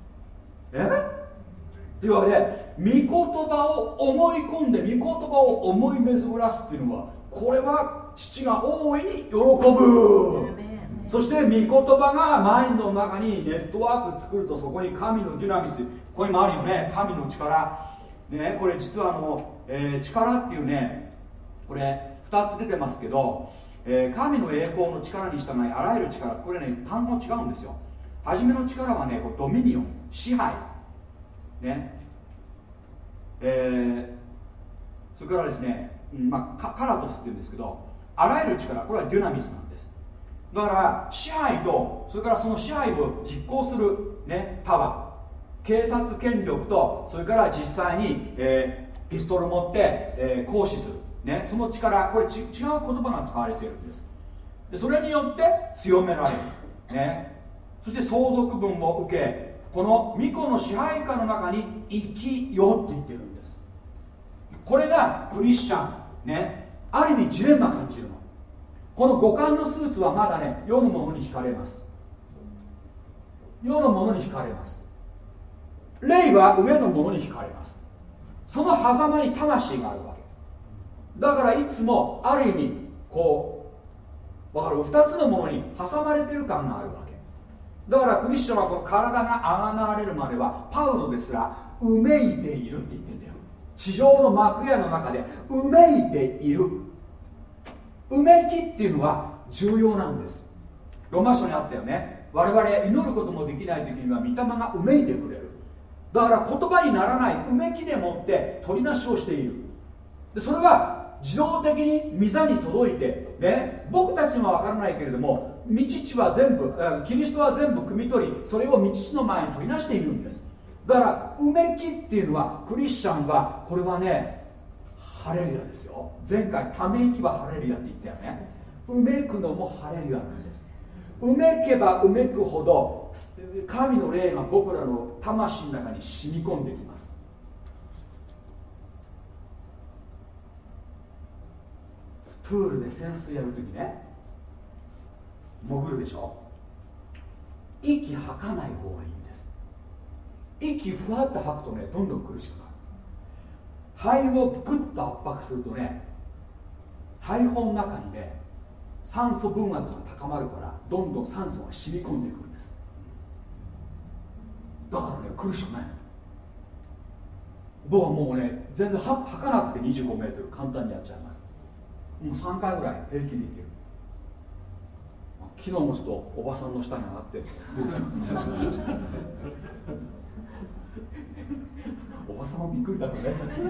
というわけで、御言葉を思い込んで御言葉を思い巡らすっていうのは、これは父が大いに喜ぶ。そして御言葉がマインドの中にネットワーク作ると、そこに神のデュナミス、ここにもあるよね、神の力ね。これ実は力っていうね、これ2つ出てますけど、神の栄光の力に従いあらゆる力、これね単語違うんですよ。初めの力はね、これドミニオン、支配ね、それからですね、カラトスっていうんですけど、あらゆる力、これはデュナミスなんです。だから支配と、それからその支配を実行する、ね、パワー、警察権力と、それから実際に、ピストル持って、行使する、ね、その力、これ違う言葉が使われているんです。でそれによって強められる、ね、そして相続分を受け、この巫女の支配下の中に生きよって言ってるんです。これがクリスチャン、ね、ある意味ジレンマ感じるの。この五感のスーツはまだね、世のものに惹かれます。世のものに惹かれます。霊は上のものに惹かれます。その狭間に魂があるわけだから、いつもある意味こう分かる、2つのものに挟まれてる感があるわけだから、クリスチャンはこの体があがなわれるまではパウロですらうめいているって言ってるんだよ。地上の幕屋の中でうめいている。うめきっていうのは重要なんです。ローマ書にあったよね、我々祈ることもできない時には御霊がうめいてくれる。だから言葉にならないうめきでもって取りなしをしている。でそれは自動的に御座に届いて、ね、僕たちには分からないけれども、御父は全部、キリストは全部汲み取り、それを御父の前に取りなしているんです。だからうめきっていうのは、クリスチャンはこれはね、ハレルヤですよ。前回ため息はハレルヤって言ったよね。うめくのもハレルヤなんです。うめけばうめくほど神の霊が僕らの魂の中に染み込んできます。プールで潜水やるときね、潜るでしょ。息吐かない方がいいんです。息ふわっと吐くとね、どんどん苦しくなる。肺をグッと圧迫するとね、肺本の中にね、酸素分圧が高まるから、どんどん酸素が染み込んでくるんです。だからね、苦しくない。僕はもうね、全然吐かなくて25メートル簡単にやっちゃいます。もう3回ぐらい平気でいける。昨日もちょっとおばさんの下に上がっておばさんもびっくりだろうね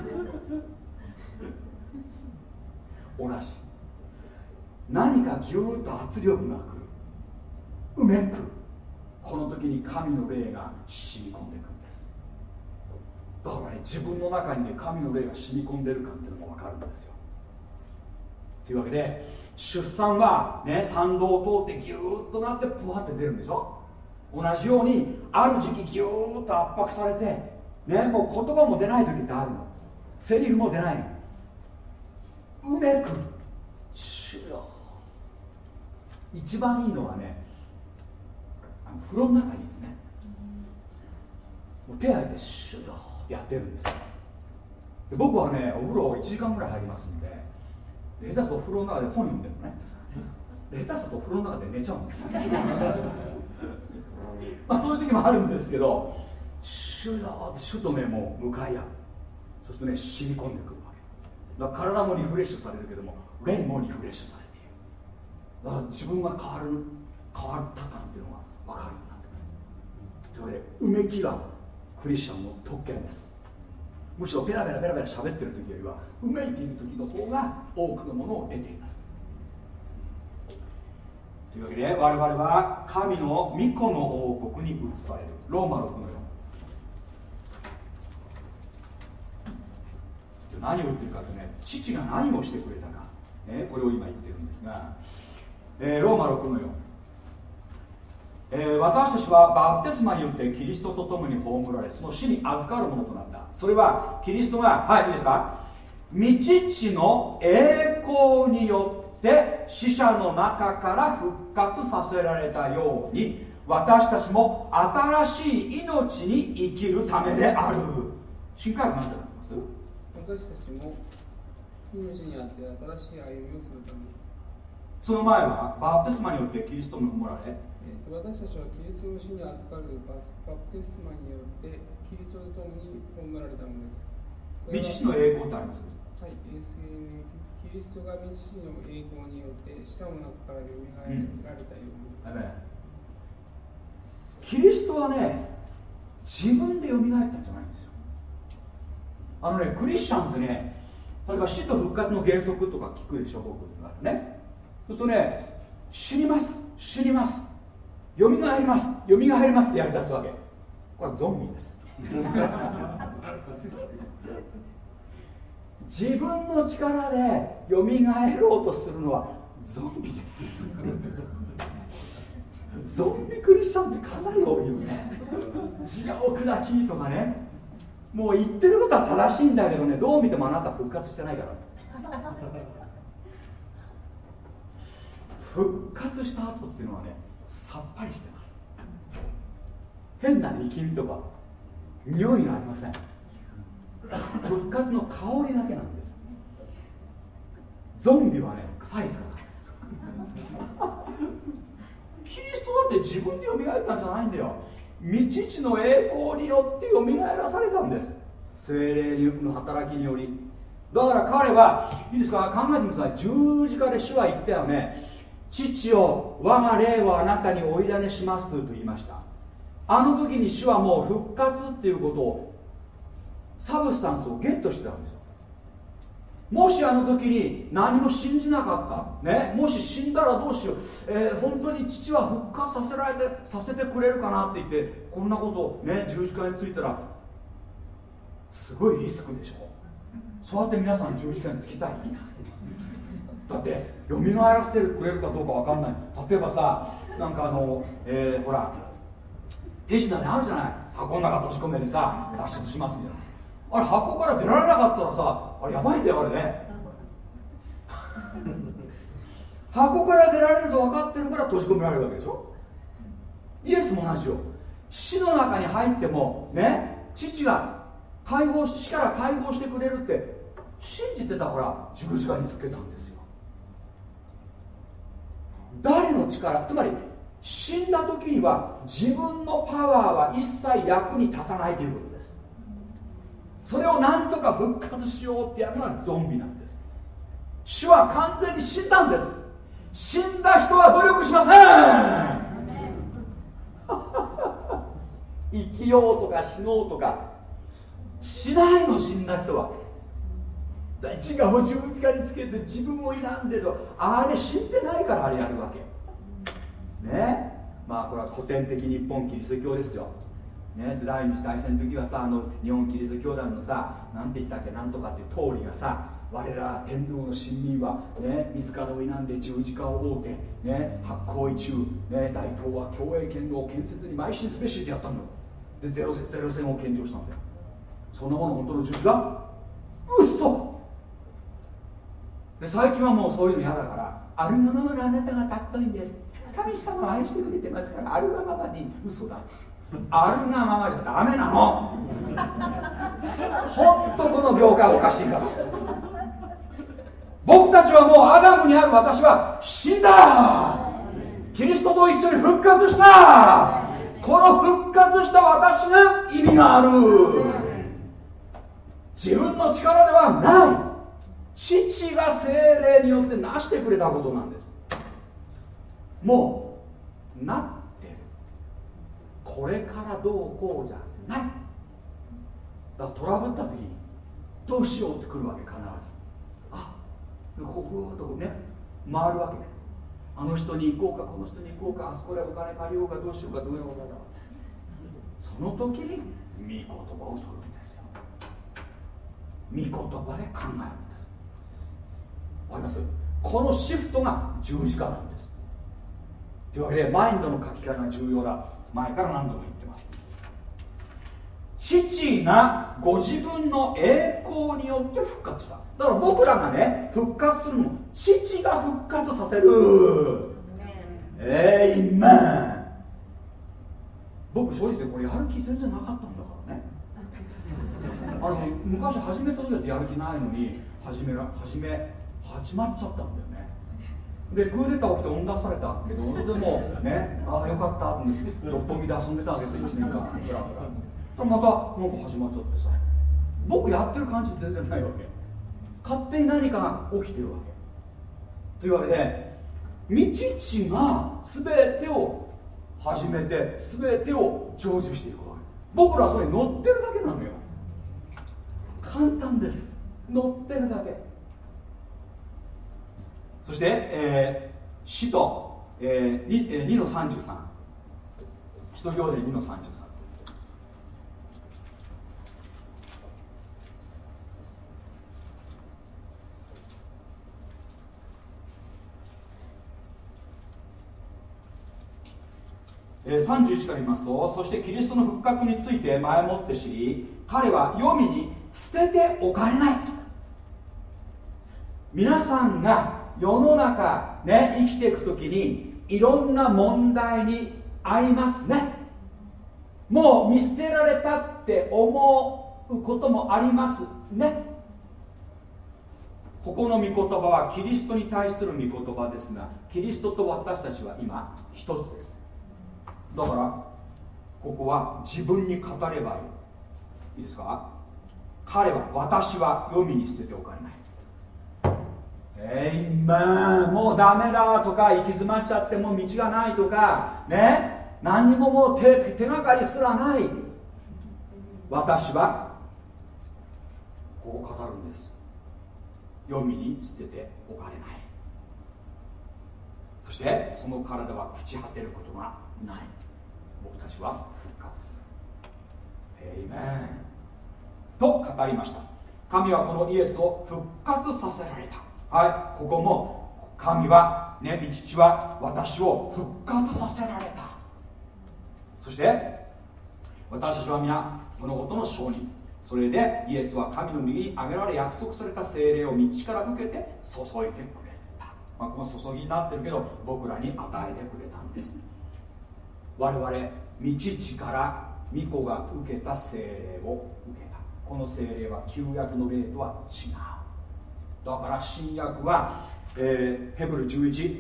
同じ。何かぎゅーっと圧力が来る、うめく、この時に神の霊が染み込んでいくんです。だからね、自分の中にね、神の霊が染み込んでるかっていうのが分かるんですよ。というわけで、出産はね、産道を通ってギューッとなってプワって出るんでしょ。同じようにある時期ギューッと圧迫されてね、もう言葉も出ない時ってあるの。セリフも出ないの。うめく、主よ一番いいのはね、風呂の中にですね、もう手を挙げてシューってやってるんですよ。で僕はね、お風呂1時間ぐらい入りますんで、下手すると風呂の中で本読んでるのね。で下手すると風呂の中で寝ちゃうんですまあそういう時もあるんですけど、シューってシュとね、もう向かい合う。そうするとね、染み込んでくるわけだから、体もリフレッシュされるけども、霊もリフレッシュされている。だから自分が変わった感っていうのが分かるようになってくる。ということで、うめきがクリスチャンの特権です。むしろベラベラ喋ってる時よりはうめいている時の方が多くのものを得ています。というわけで、我々は神の御子の王国に移される。ローマ6の4。何を言ってるかとね、父が何をしてくれたか、これを今言ってるんですが、ローマ6の4。私たちはバプテスマによってキリストと共に葬られ、その死に預かるものとなった。それはキリストが、はい、いいですか、御父の栄光によって死者の中から復活させられたように、私たちも新しい命に生きるためである。新海訳何てなってます？ 私たちも命にあって新しい歩みをするためです。 その前はバプテスマによってキリストに葬られ、 私たちはキリストの死に預かるバプテスマによってキリストと共に葬られたのです。 御父の栄光ってあります？ はい、キリストが御父の栄光によって死者の中からよみがえられたように、 キリストはね、自分でよみがえったんじゃないんですよ。クリスチャンってね、例えば死と復活の原則とか聞くでしょ、僕ね。そうするとね、死にますよみがえりますってやりだすわけ。これはゾンビです自分の力でよみがえろうとするのはゾンビですゾンビクリスチャンってかなり多いよね。自我を砕きとかね、もう言ってることは正しいんだけどね、どう見てもあなた復活してないから復活した後っていうのはね、さっぱりしてます。変な力みとか匂いがありません。復活の香りだけなんです。ゾンビはね、臭いですからキリストだって自分でよみがえったんじゃないんだよ。御父の栄光によってよみがえらされたんです。聖霊の働きにより。だから彼はいいですか、考えてください。十字架で主は言ったよね、父よ、我が霊をあなたにお委ねしますと言いました。あの時に主はもう復活っていうことを、サブスタンスをゲットしてたんですよ。もしあの時に何も信じなかった、ね、もし死んだらどうしよう、本当に父は復活させてくれるかなって言って、こんなことを、ね、十字架についたらすごいリスクでしょ。そうやって皆さん十字架につきたいだってよみがえらせてくれるかどうかわかんない。例えばさ、なんかほら手品であるじゃない、箱の中閉じ込めてさ脱出しますみたいな。あれ箱から出られなかったらさ、あれやばいんだよあれね箱から出られると分かってるから閉じ込められるわけでしょ。イエスも同じよ。死の中に入ってもね、父が死から解放してくれるって信じてたから十字架につけたんですよ。誰の力、つまり死んだ時には自分のパワーは一切役に立たないということです。それを何とか復活しようってやるのはゾンビなんです。主は完全に死んだんです。死んだ人は努力しません生きようとか死のうとかしないの。死んだ人は自我を十字架につけて自分を選んでと、あれ死んでないからあれやるわけね。まあこれは古典的日本キリスト教ですよ、ね、第二次大戦の時はさ、日本キリスト教団のさ、なんて言ったっけ、なんとかっていう通りがさ、我ら天皇の臣民は、ね、自らを選んで十字架を追うて、ね、発行一中、ね、大東は共栄圏の建設に邁進すべしってやったんだよ。でゼロ戦を献上したんだよ。そんなもの本当の十字架？嘘で最近はもうそういうの嫌だからあるがままのあなたが尊いんです、神様を愛してくれてますからあるがままで嘘だ、あるがままじゃダメなのほんとこの業界おかしいから。僕たちはもうアダムにある私は死んだ、キリストと一緒に復活した。この復活した私が意味がある。自分の力ではない、父が聖霊によって成してくれたことなんです。もうなってる、これからどうこうじゃない。だからトラブった時にどうしようってくるわけ、必ず。あ、こうぐーっとね回るわけね。あの人に行こうか、この人に行こうか、あそこでお金借りようか、どうしようか、どうやろうか。その時に御言葉を取るんですよ。御言葉で考えるんです。わかります？このシフトが十字架なんです。というわけでマインドの書き換えが重要だ。前から何度も言ってます。父がご自分の栄光によって復活した。だから僕らがね復活するの、父が復活させる。エイメン。僕正直でこれやる気全然なかったんだからね。昔始めた時だってやる気ないのに始まっちゃったんだよね。でクーデター起きて追ん出されたけど、でもね、ああよかったと思って六本木で遊んでたわけですよ、1年間。またなんか始まっちゃってさ、僕やってる感じ全然ないわけ。勝手に何かが起きてるわけというわけで、御父が全てを始めて全てを成就していくわけ。僕らはそれに乗ってるだけなのよ。簡単です、乗ってるだけ。そして、使徒、2の33、使徒行伝2の33。31から言いますと、そしてキリストの復活について前もって知り、彼は黄泉に捨てておかれない。皆さんが世の中ね生きていくときにいろんな問題に遭いますね。もう見捨てられたって思うこともありますね。ここの御言葉はキリストに対する御言葉ですが、キリストと私たちは今一つです。だからここは自分に語ればいい。いいですか？彼は、私は黄泉に捨てておかれない。もうダメだとか、行き詰まっちゃってもう道がないとかね、何にももう 手がかりすらない。私はこう語るんです。黄泉に捨てておかれない。そしてその体は朽ち果てることがない。僕たちは復活する。エイメンと語りました。神はこのイエスを復活させられた。はい、ここも神はね、御父は私を復活させられた。そして私たちは皆このことの証人。それでイエスは神の右に挙げられ約束された聖霊を御父から受けて注いでくれた。この注ぎになってるけど僕らに与えてくれたんです。我々御父から御子が受けた聖霊を受けた。この聖霊は旧約の霊とは違う。だから新約は、ヘブル11、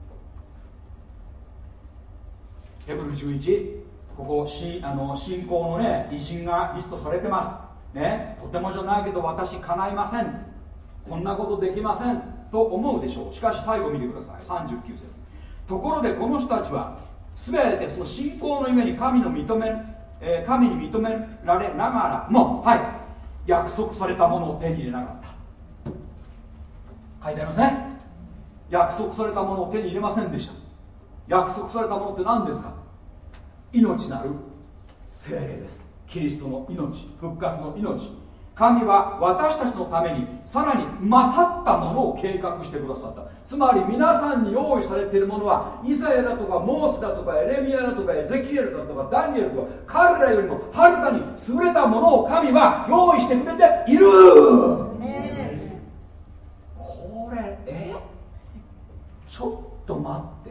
ここ信仰のね偉人がリストされてますね。とてもじゃないけど私叶いません、こんなことできませんと思うでしょう。しかし最後見てください。39節。ところでこの人たちは全てその信仰のゆえに神に認められながらも、はい、約束されたものを手に入れなかった。書いてありますね。約束されたものを手に入れませんでした。約束されたものって何ですか？命なる聖霊です。キリストの命、復活の命。神は私たちのためにさらに勝ったものを計画してくださった。つまり皆さんに用意されているものはイザヤだとかモーセだとかエレミヤだとかエゼキエルだとかダニエルとか彼らよりもはるかに優れたものを神は用意してくれている。これ待って、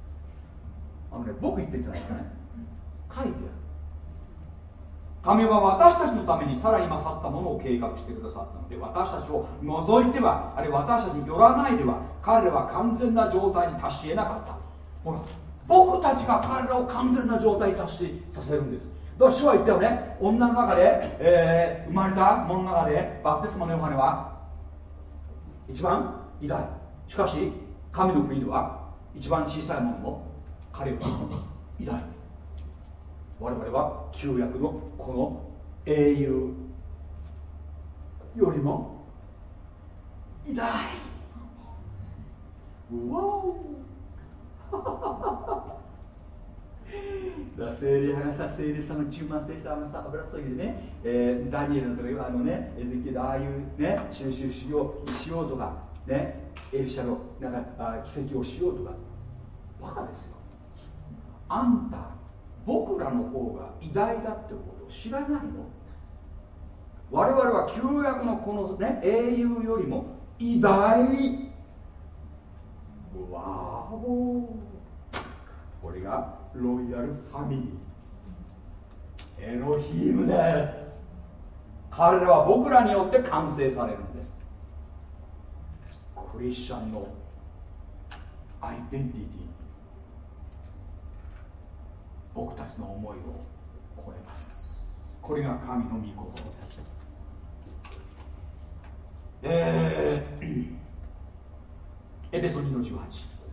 僕言ってんじゃないからね、書いてある。神は私たちのためにさらに勝ったものを計画してくださったので、私たちを除いては、あるいは私たちによらないでは彼らは完全な状態に達し得なかった。ほら、僕たちが彼らを完全な状態に達しさせるんです。だから主は言ったよね、女の中で、生まれた者の中でバプテスマのヨハネは一番偉大。しかし神の国では一番小さいものも彼は偉大。我々は旧約のこの英雄よりも偉大。うわおだ聖霊派がさ、聖霊様の10万聖霊様がさ、油注ぎでね、ダニエルのとかエゼキエルああいうね、印しようとかね、エリシャのなんか奇跡をしようとか、バカですよ。あんた僕らの方が偉大だってことを知らないの？我々は旧約のこのね、英雄よりも偉大。わお、これがロイヤルファミリー、エロヒームです。彼らは僕らによって完成されるんです。クリスチャンのアイデンティティ、僕たちの思いを超えます。これが神の御心です。エペソ2の18。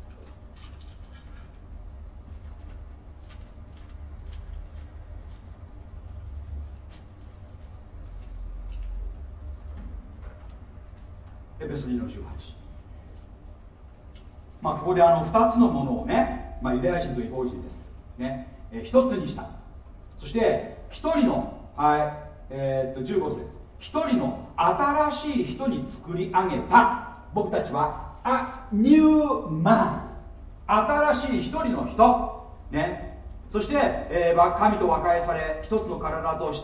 エペソ2の18。ここで2つのものをね、ユダヤ人と異邦人ですね、一つにした。そして一人の、15節です。一人の新しい人に作り上げた。僕たちはA new man、 新しい一人の人、ね、そして、神と和解され、一つの体として、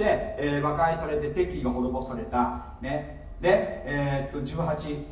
和解されて敵意が滅ぼされた、ね、で、18、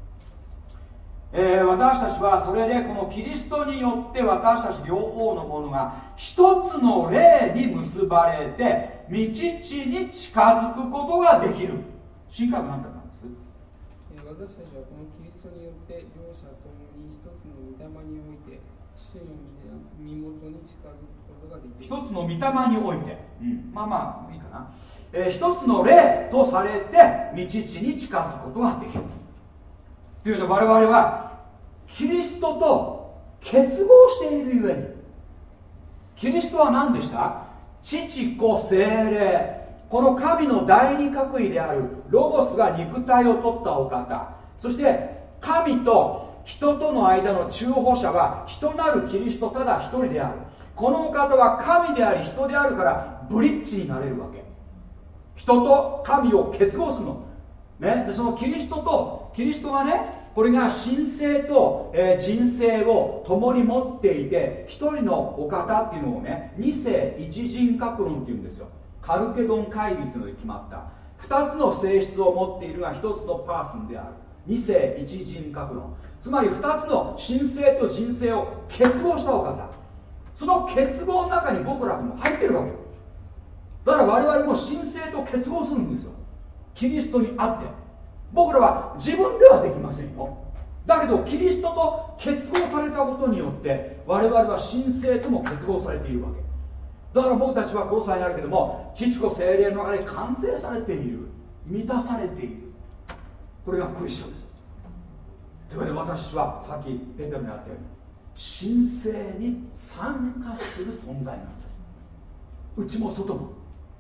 私たちはそれでこのキリストによって私たち両方のものが一つの霊に結ばれて御父に近づくことができる。新科学なんだったんです。 私たちはこのキリストによって両者ともに一つの御霊において父の身元に近づくことができる。 一つの御霊において、まあいいかな、一つの霊とされて御父に近づくことができるというのは、我々はキリストと結合しているゆえに。キリストは何でした？父子聖霊、この神の第二角位であるロゴスが肉体を取ったお方、そして神と人との間の中保者は人なるキリストただ一人である。このお方は神であり人であるからブリッジになれるわけ。人と神を結合するの、ね、でそのキリストがね、これが神性と、人性を共に持っていて、一人のお方っていうのをね、二性一人格論っていうんですよ。カルケドン会議っていうので決まった。二つの性質を持っているが一つのパーソンである。二性一人格論、つまり二つの神性と人性を結合したお方。その結合の中に僕らも入ってるわけ。だから我々も神性と結合するんですよ。キリストにあって。僕らは自分ではできませんよ。だけどキリストと結合されたことによって我々は神性とも結合されているわけだから、僕たちはコロサイにあるけども、父子聖霊の中で完成されている、満たされている。これがクリスチャンです。というわけで私はさっきペテロにあったように神性に参加する存在なんです。内も外も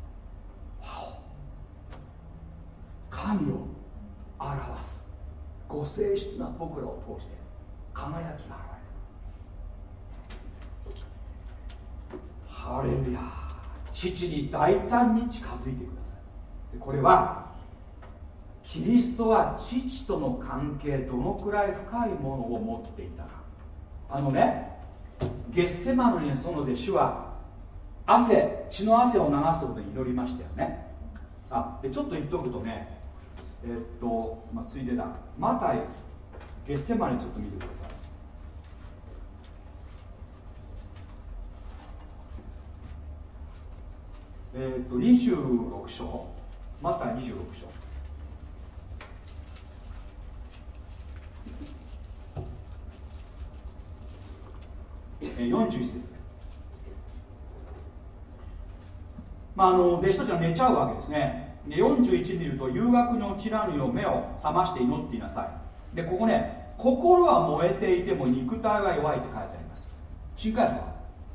神を表すご性質な僕らを通して輝きが現れる。ハレルヤ。父に大胆に近づいてください。でこれはキリストは父との関係どのくらい深いものを持っていたか。ゲッセマノに園で主は血の汗を流すことに祈りましたよね。でちょっと言っておくとね、ついでだ、マタイゲッセマネちょっと見てください。 26章、マタイ26章。41節。弟子たちは寝ちゃうわけですね。で41見ると、誘惑に落ちらぬよう目を覚まして祈っていなさい。でここね、心は燃えていても肉体は弱いって書いてあります。新海訳は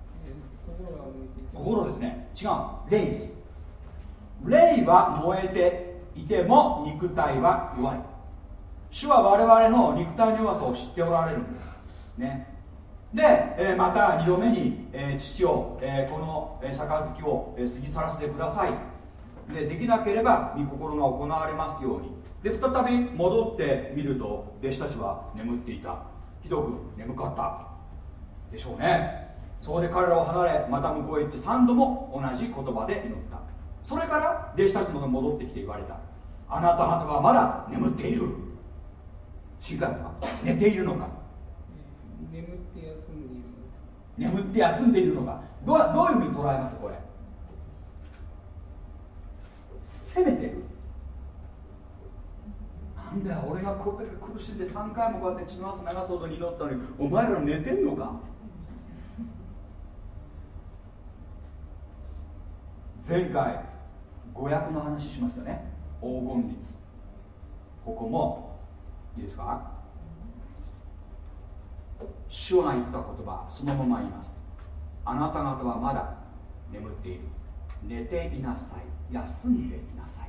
心ですね。違う、霊です。霊は燃えていても肉体は弱い。主は我々の肉体の弱さを知っておられるんですね。で、また2度目に、父を、この杯を、過ぎ去らせてください。できなければ御心が行われますように。で再び戻ってみると、弟子たちは眠っていた。ひどく眠かったでしょうね。そこで彼らを離れ、また向こうへ行って3度も同じ言葉で祈った。それから弟子たちのもとに戻ってきて言われた。あなた方はまだ眠っている。新海は寝ているのか、 眠って休んでいるのか、 眠って休んでいるのか、どういうふうに捉えます？これ責めてる。なんだよ、俺がこれだけ苦しんで3回もこうやって血の汗流すほどに祈ったのに、お前ら寝てんのか。前回語訳の話しましたね。黄金律。ここもいいですか。主が言った言葉そのまま言います。あなた方はまだ眠っている。寝ていなさい。休んでいなさい。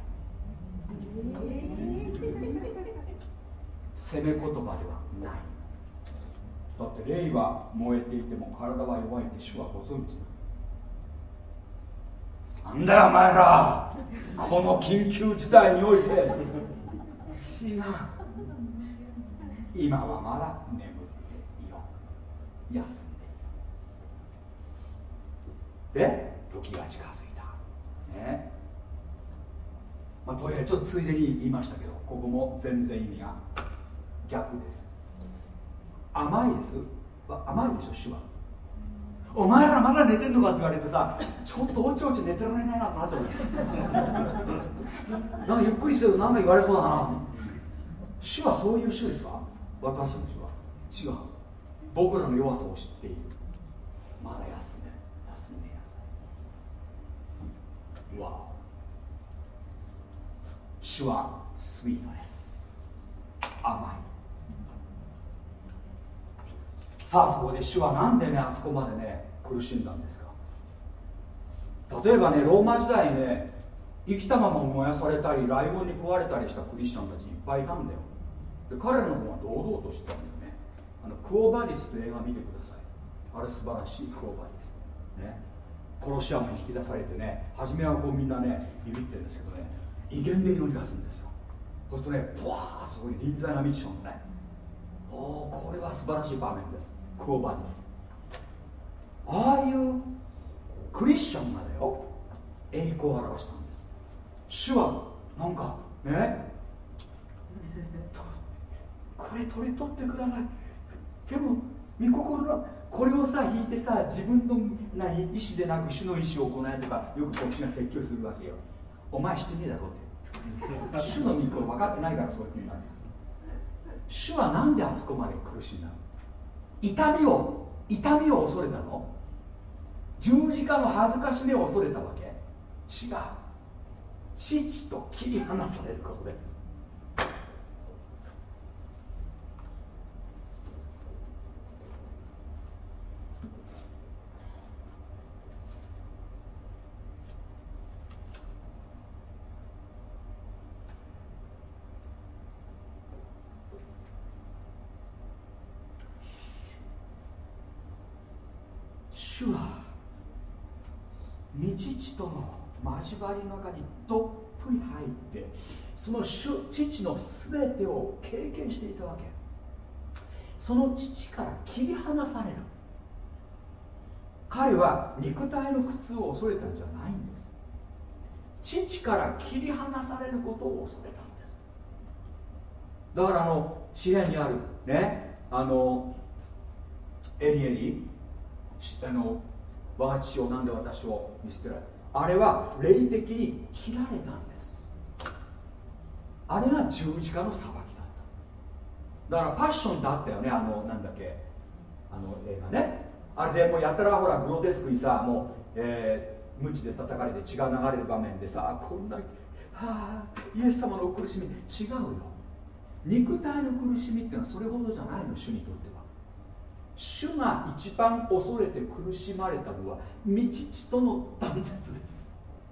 責め言葉ではない。だって霊は燃えていても体は弱いって主はご存知だ。なんだよお前ら、この緊急事態において。違う、今はまだ眠っていよう。休んでいよう。で時が近づいたね。とりあえずちょっとついでに言いましたけど、ここも全然意味が逆です。甘いです。甘いでしょ主は。お前らまだ寝てんのかって言われてさ、ちょっとおちおち寝てられないなってなっちゃう。なんかゆっくりしてるとなんか言われそうだな。主はそういう主ですか？私の主は違う。僕らの弱さを知っている。まだ休んでなさい。わお、主はスイートです。甘い。さあそこで主はなんでね、あそこまでね苦しんだんですか。例えばね、ローマ時代ね、生きたまま燃やされたりライオンに食われたりしたクリスチャンたちいっぱいいたんだよ。で彼らの方が堂々としてたんだよね。クオバディスという映画見てください。あれ素晴らしい。クオバディス、ね、コロシアムに引き出されてね、初めはこうみんなねビビってるんですけどね、威厳で祈り出すんですよ。そうするとね、ブワーッそこに臨在が満ちちゃうのね。これは素晴らしい場面です。クオバディス。ああいうクリスチャンがだよ、栄光を表したんです。主はなんかね、これ取ってください。でも御心のこれをさ引いてさ、自分の意思でなく主の意思を行えとか、よく牧師が説教するわけよ。お前してねえだろって主の御心分かってないからそういうふうになる。主はなんであそこまで苦しんだの？痛みを恐れたの？十字架の恥ずかしめを恐れたわけ？違う。父と切り離されることです。主は御父との交わりの中にどっぷり入って、その父の全てを経験していたわけ。その父から切り離される。彼は肉体の苦痛を恐れたんじゃないんです。父から切り離されることを恐れたんです。だから詩篇にあるね、エリエリ、我が父をなんで私を見捨てられた。 あれは霊的に切られたんです。あれが十字架の裁きだった。だからパッションってあったよね、なんだっけ、映画ね。あれでもうやたらほらグロテスクにさ、もう、鞭で叩かれて血が流れる場面でさ、こんな、はあ、イエス様の苦しみ違うよ。肉体の苦しみっていうのはそれほどじゃないの、主にとっては。主が一番恐れて苦しまれたのは御父との断絶です。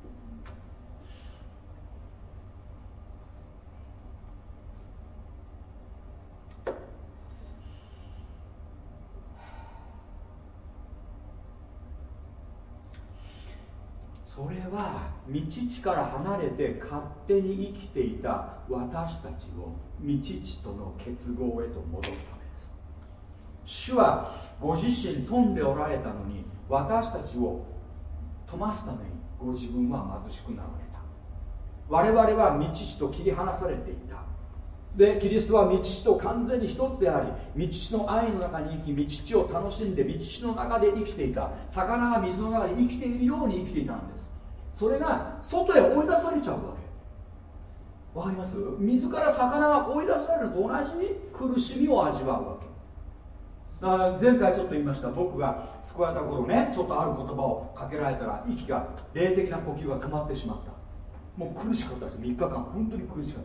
それは御父から離れて勝手に生きていた私たちを御父との結合へと戻すためです。主はご自身富んでおられたのに、私たちを富ますためにご自分は貧しくなられた。我々は御父と切り離されていた。でキリストは御父と完全に一つであり、御父の愛の中に生き、御父を楽しんで御父の中で生きていた。魚が水の中で生きているように生きていたんです。それが外へ追い出されちゃうわけ。わかります？水から魚が追い出されると同じ苦しみを味わうわけ。だから前回ちょっと言いました。僕が救われた頃ね、ちょっとある言葉をかけられたら息が、霊的な呼吸が止まってしまった。もう苦しかったです。3日間本当に苦しかった、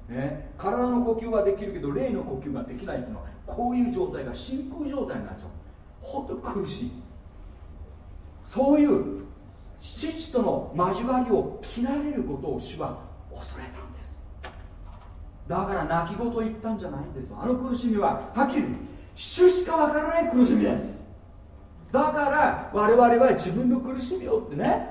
ね、体の呼吸はできるけど霊の呼吸ができないっていうのは、こういう状態が真空状態になっちゃう。本当に苦しい。そういう父との交わりを切られることを主は恐れたんです。だから泣き言を言ったんじゃないんですよ。あの苦しみははっきり主しかわからない苦しみです。だから我々は自分の苦しみをってね、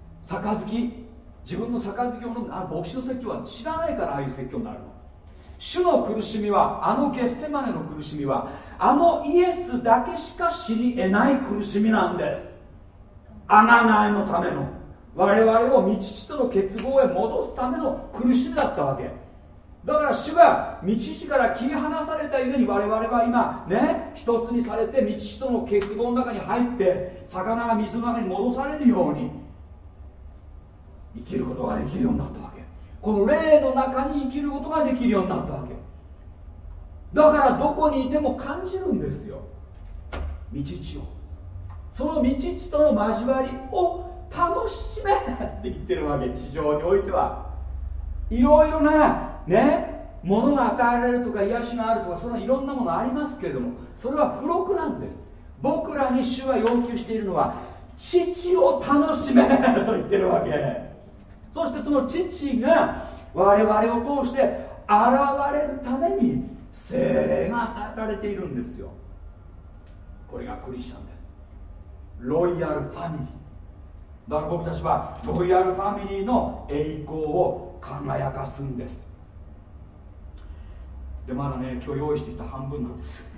自分の杯を飲む、牧師の説教は知らないからああいう説教になるの。主の苦しみは、あのゲッセマネの苦しみは、あのイエスだけしか知り得ない苦しみなんです。贖いのための、我々を御父との結合へ戻すための苦しみだったわけだから、主が御父から切り離されたゆえに我々は今ね、一つにされて御父との結合の中に入って、魚が水の中に戻されるように生きることができるようになったわけ。この霊の中に生きることができるようになったわけだから、どこにいても感じるんですよ、御父を。その御父との交わりを楽しめって言ってるわけ。地上においてはいろいろなね、ものが与えられるとか癒しがあるとか、そのいろんなものありますけれども、それは付録なんです。僕らに主は要求しているのは、父を楽しめと言ってるわけ。そしてその父が我々を通して現れるために聖霊が与えられているんですよ。これがクリスチャンです。ロイヤルファミリーだから、僕たちはロイヤルファミリーの栄光を輝かすんです。でまだね、今日用意していた半分なんです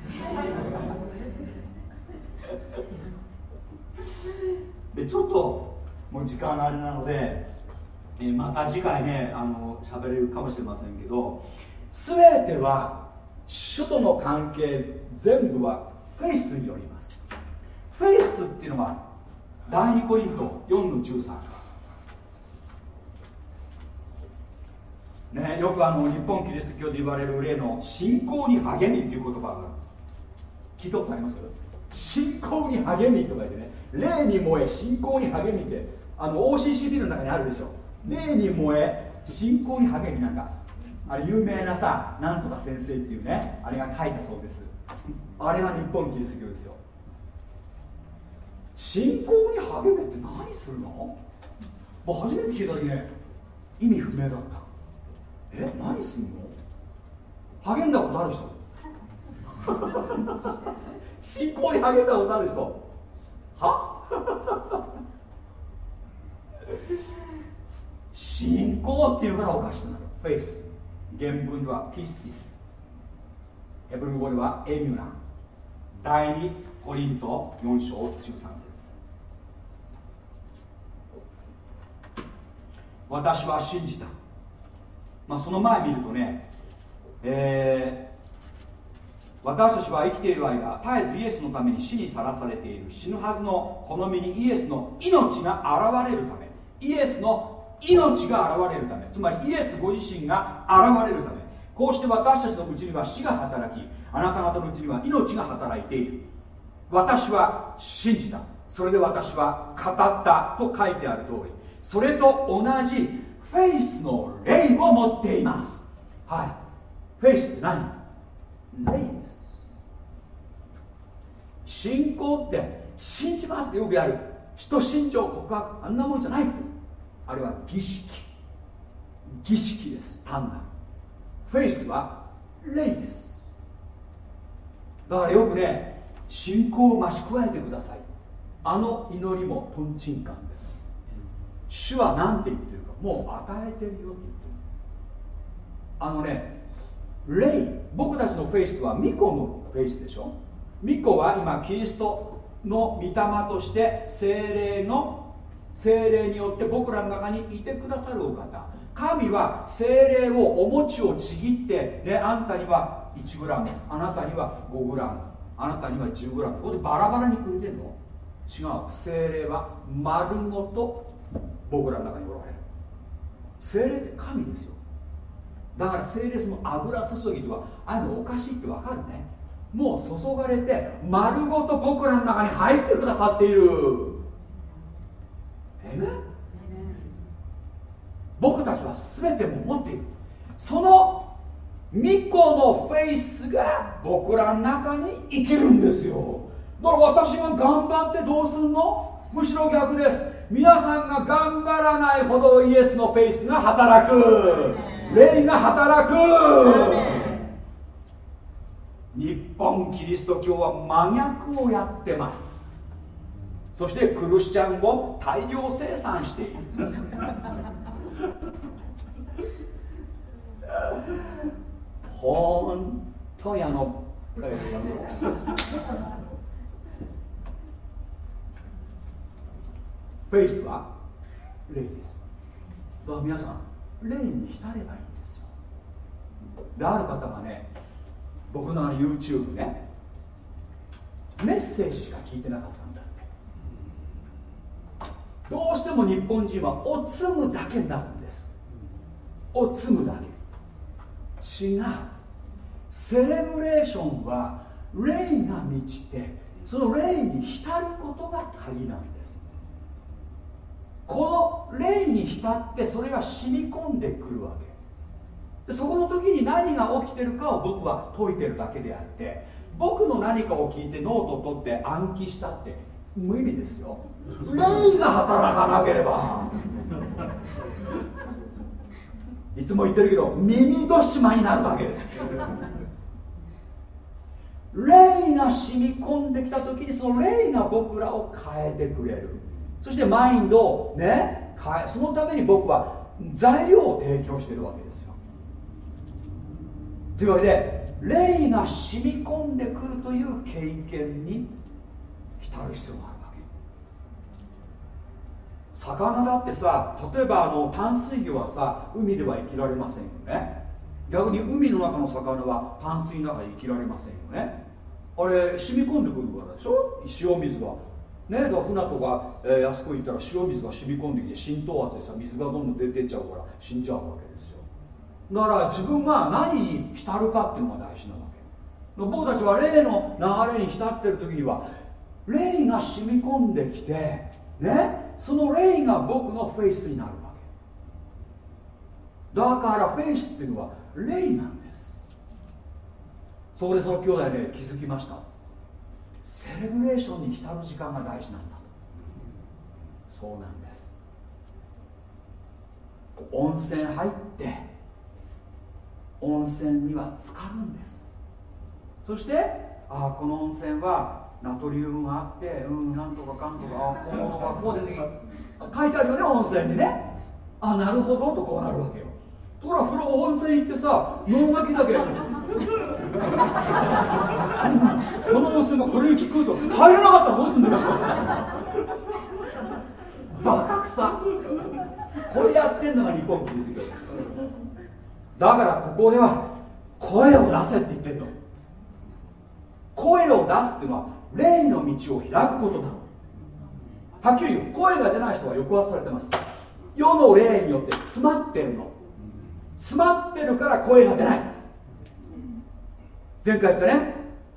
でちょっともう時間があれなので、また次回ね喋れるかもしれませんけど、全ては主との関係全部はフェイスによります。フェイスっていうのは第2コリント4の13、ね、よく日本キリスト教で言われる例の信仰に励みっていう言葉がある。聞いたことあります？信仰に励みとか言ってね、霊に燃え信仰に励みって、OCC ビルの中にあるでしょ。霊に燃え信仰に励み、なんかあれ有名なさ、なんとか先生っていうね、あれが書いたそうです。あれが日本キリスト教ですよ。信仰に励めって何するの？もう初めて聞いた時ね、意味不明だった。何するの？励んだことある人信仰に励んだことある人は信仰っていうからおかしくなる。フェイス、原文ではピスティス、ヘブル語ではエミュナン。第2コリント4章13節。私は信じた。その前見るとね、私たちは生きている間、絶えずイエスのために死にさらされている。死ぬはずのこの身にイエスの命が現れるため、 イエスの命が現れるため、つまりイエスご自身が現れるため、こうして私たちのうちには死が働き、あなた方のうちには命が働いている。私は信じた、それで私は語ったと書いてある通り、それと同じフェイスの霊を持っています。はい、フェイスって何？霊です。信仰って信じますってよくやる使徒信条告白、あんなもんじゃない。あれは儀式です。単なるフェイスは霊です。だからよくね、信仰を増し加えてください、あの祈りもトンチンカンです。主は何て言ってるか、もう与えてるよって言ってる。霊、僕たちのフェイスは巫女のフェイスでしょ。巫女は今キリストの御霊として聖霊によって僕らの中にいてくださるお方。神は聖霊をお餅をちぎって、ね、あんたには1グラム、あなたには5グラム、あなたには10グラム、ここでバラバラにくれてるの？違う。聖霊は丸ごと僕らの中におられる。聖霊って神ですよ。だから聖霊の油注ぎとはああいうのおかしいってわかるね。もう注がれて丸ごと僕らの中に入ってくださっている。僕たちは全ても持っている。その巫女のフェイスが僕らの中に生きるんですよ。だから私が頑張ってどうするの？むしろ逆です。皆さんが頑張らないほどイエスのフェイスが働く、霊が働く。日本キリスト教は真逆をやってます。そしてクリスチャンを大量生産しているほんとやのフェイスは霊です。だから皆さん霊に浸ればいいんですよ。で、ある方がね、僕のYouTube ね、メッセージしか聞いてなかったんだって。どうしても日本人はおつむだけになるんです。おつむだけ。違う。セレブレーションは霊が満ちて、その霊に浸ることが鍵なんです。この霊に浸ってそれが染み込んでくるわけで、そこの時に何が起きてるかを僕は解いてるだけであって、僕の何かを聞いてノートを取って暗記したって無意味ですよ。霊が働かなければいつも言ってるけど耳戸島になるわけです。霊が染み込んできた時にその霊が僕らを変えてくれる。そしてマインドをね、そのために僕は材料を提供しているわけですよ。というわけで霊が染み込んでくるという経験に浸る必要があるわけ。魚だってさ、例えば淡水魚はさ、海では生きられませんよね。逆に海の中の魚は淡水の中で生きられませんよね。あれ染み込んでくるからでしょ、塩水はね。だから船とか、安く行ったら塩水が染み込んできて浸透圧でさ、水がどんどん出ちゃうから死んじゃうわけですよ。だから自分が何に浸るかっていうのが大事なわけ。僕たちは霊の流れに浸ってる時には霊が染み込んできてね、その霊が僕のフェイスになるわけだからフェイスっていうのは霊なんです。そこでその兄弟ね、気づきました。セレブレーションに浸る時間が大事なんだと。そうなんです。温泉入って温泉には浸かるんです。そしてこの温泉はナトリウムがあって、なんとかかんとか、このがこうで書いてあるよね、温泉にね。なるほどとこうなるわけよ。ところが温泉行ってさ、能書きだけこの温泉がこれに聞くと入らなかったらどうすんだよバカくさ。これやってんのが日本キリスト教です。だからここでは声を出せって言ってんの。声を出すっていうのは霊の道を開くことなの。はっきり言う、声が出ない人は抑圧されてます。 世の霊によって詰まってるの。詰まってるから声が出ない。前回言ったね、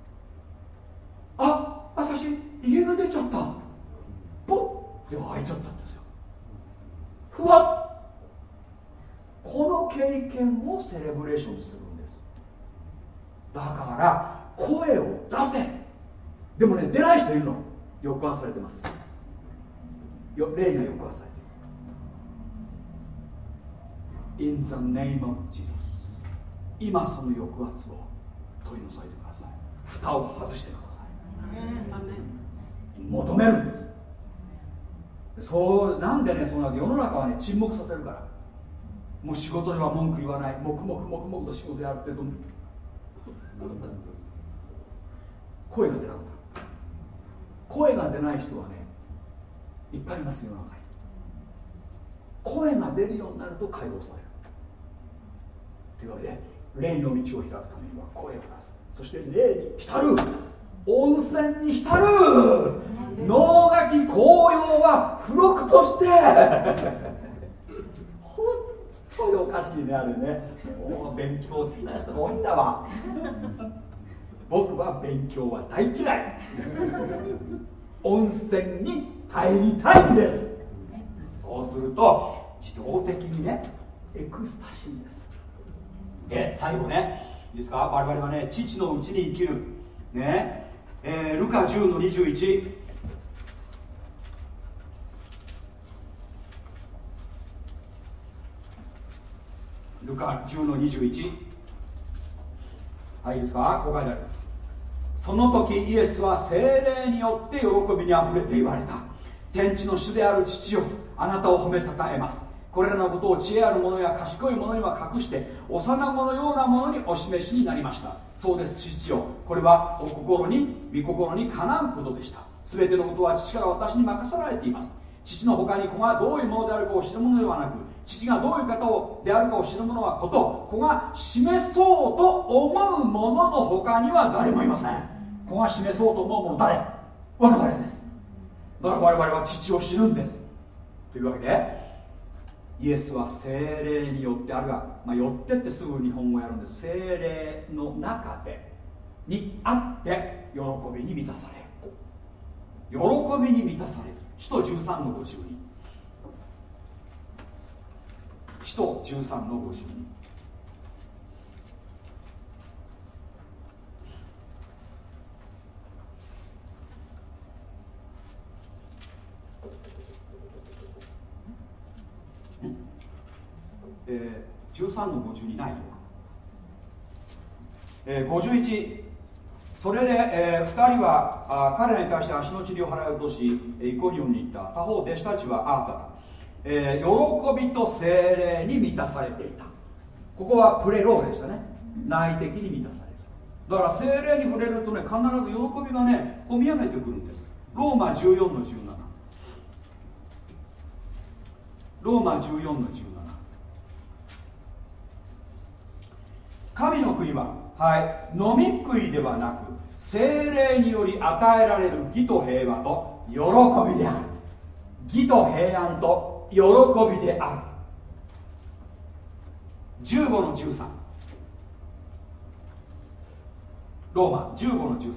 あ、私威厳が出ちゃった、ポッでは開いちゃったんですよ。ふわっ、この経験をセレブレーションするんです。だから声を出せ。でもね、出ない人いるの。抑圧されてます。霊が抑圧されている。 In the name of Jesus、 今その抑圧を取り除いてください。蓋を外してください。求めるんです。そうなんでね、その世の中はね、沈黙させるから。もう仕事では文句言わない、黙々と仕事やってると声が出なくなる。声が出ない人はね、いっぱいいますよ、世の中に。声が出るようになると解放されるというわけで、霊の道を開くためには声を出す。そして霊に浸る、温泉に浸る。能書き紅葉は付録として本当におかしいね、あれね。勉強好きな人が多いんだわ。僕は勉強は大嫌い。温泉に入りたいんです。そうすると自動的にね、エクスタシーです。で、最後ね、いいですか、我々はね、父のうちに生きるね、ルカ10の21、ルカ10の21、はい、いいですか、こう書いてある。その時イエスは聖霊によって喜びにあふれて言われた。天地の主である父よ、あなたを褒めたたえます。これらのことを知恵ある者や賢い者には隠して、幼子のようなものにお示しになりました。そうです、父よ、これは御心にかなうことでした。すべてのことは父から私に任せられています。父の他に子がどういうものであるかを知るものではなく、父がどういう方であるかを知るものは子が示そうと思うものの他には誰もいません。子が示そうと思うもの誰？我々です。だから我々は父を知るんです。というわけで、イエスは聖霊によって、あるいは、よってってすぐ日本語やるんです。聖霊の中でにあって喜びに満たされる。喜びに満たされる。使徒13の52、使徒13の52、13の52ないよ。51、それで、2人は彼らに対して足の塵を払い落とし、イコニオンに行った。他方弟子たちは喜びと聖霊に満たされていた。ここはプレローでしたね。内的に満たされる。だから聖霊に触れるとね、必ず喜びがね、込み上げてくるんです。ローマ14の17、ローマ14の17、神の国は、飲み食いではなく聖霊により与えられる義と平和と喜びである。義と平安と喜びである。15の13、ローマ15の13、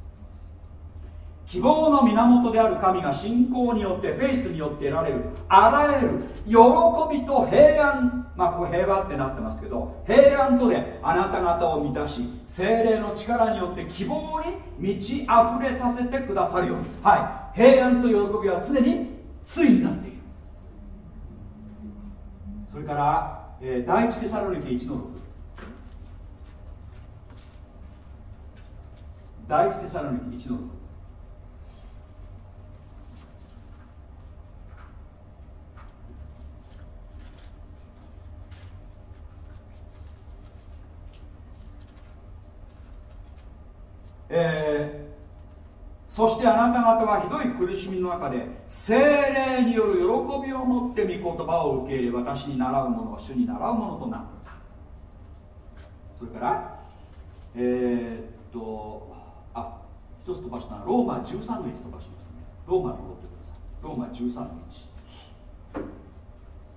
希望の源である神が信仰によってフェイスによって得られるあらゆる喜びと平安、ここ平和ってなってますけど、平安とであなた方を満たし、聖霊の力によって希望に満ち溢れさせてくださるように。平安と喜びは常に対になっている。それから第一テサロニケ1の6、第一テサロニケ1の6、そしてあなた方はひどい苦しみの中で聖霊による喜びを持って御言葉を受け入れ、私に習うものは主に習うものとなった。それから一つ飛ばしたのはローマ13の1飛ばしますね。ローマに戻ってください。ローマ13の1、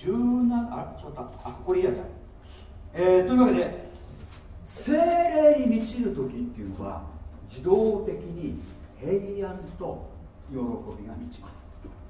ちょっとこれいいやじゃん、というわけで聖霊に満ちる時っていうのは自動的に平安と喜びが満ちます。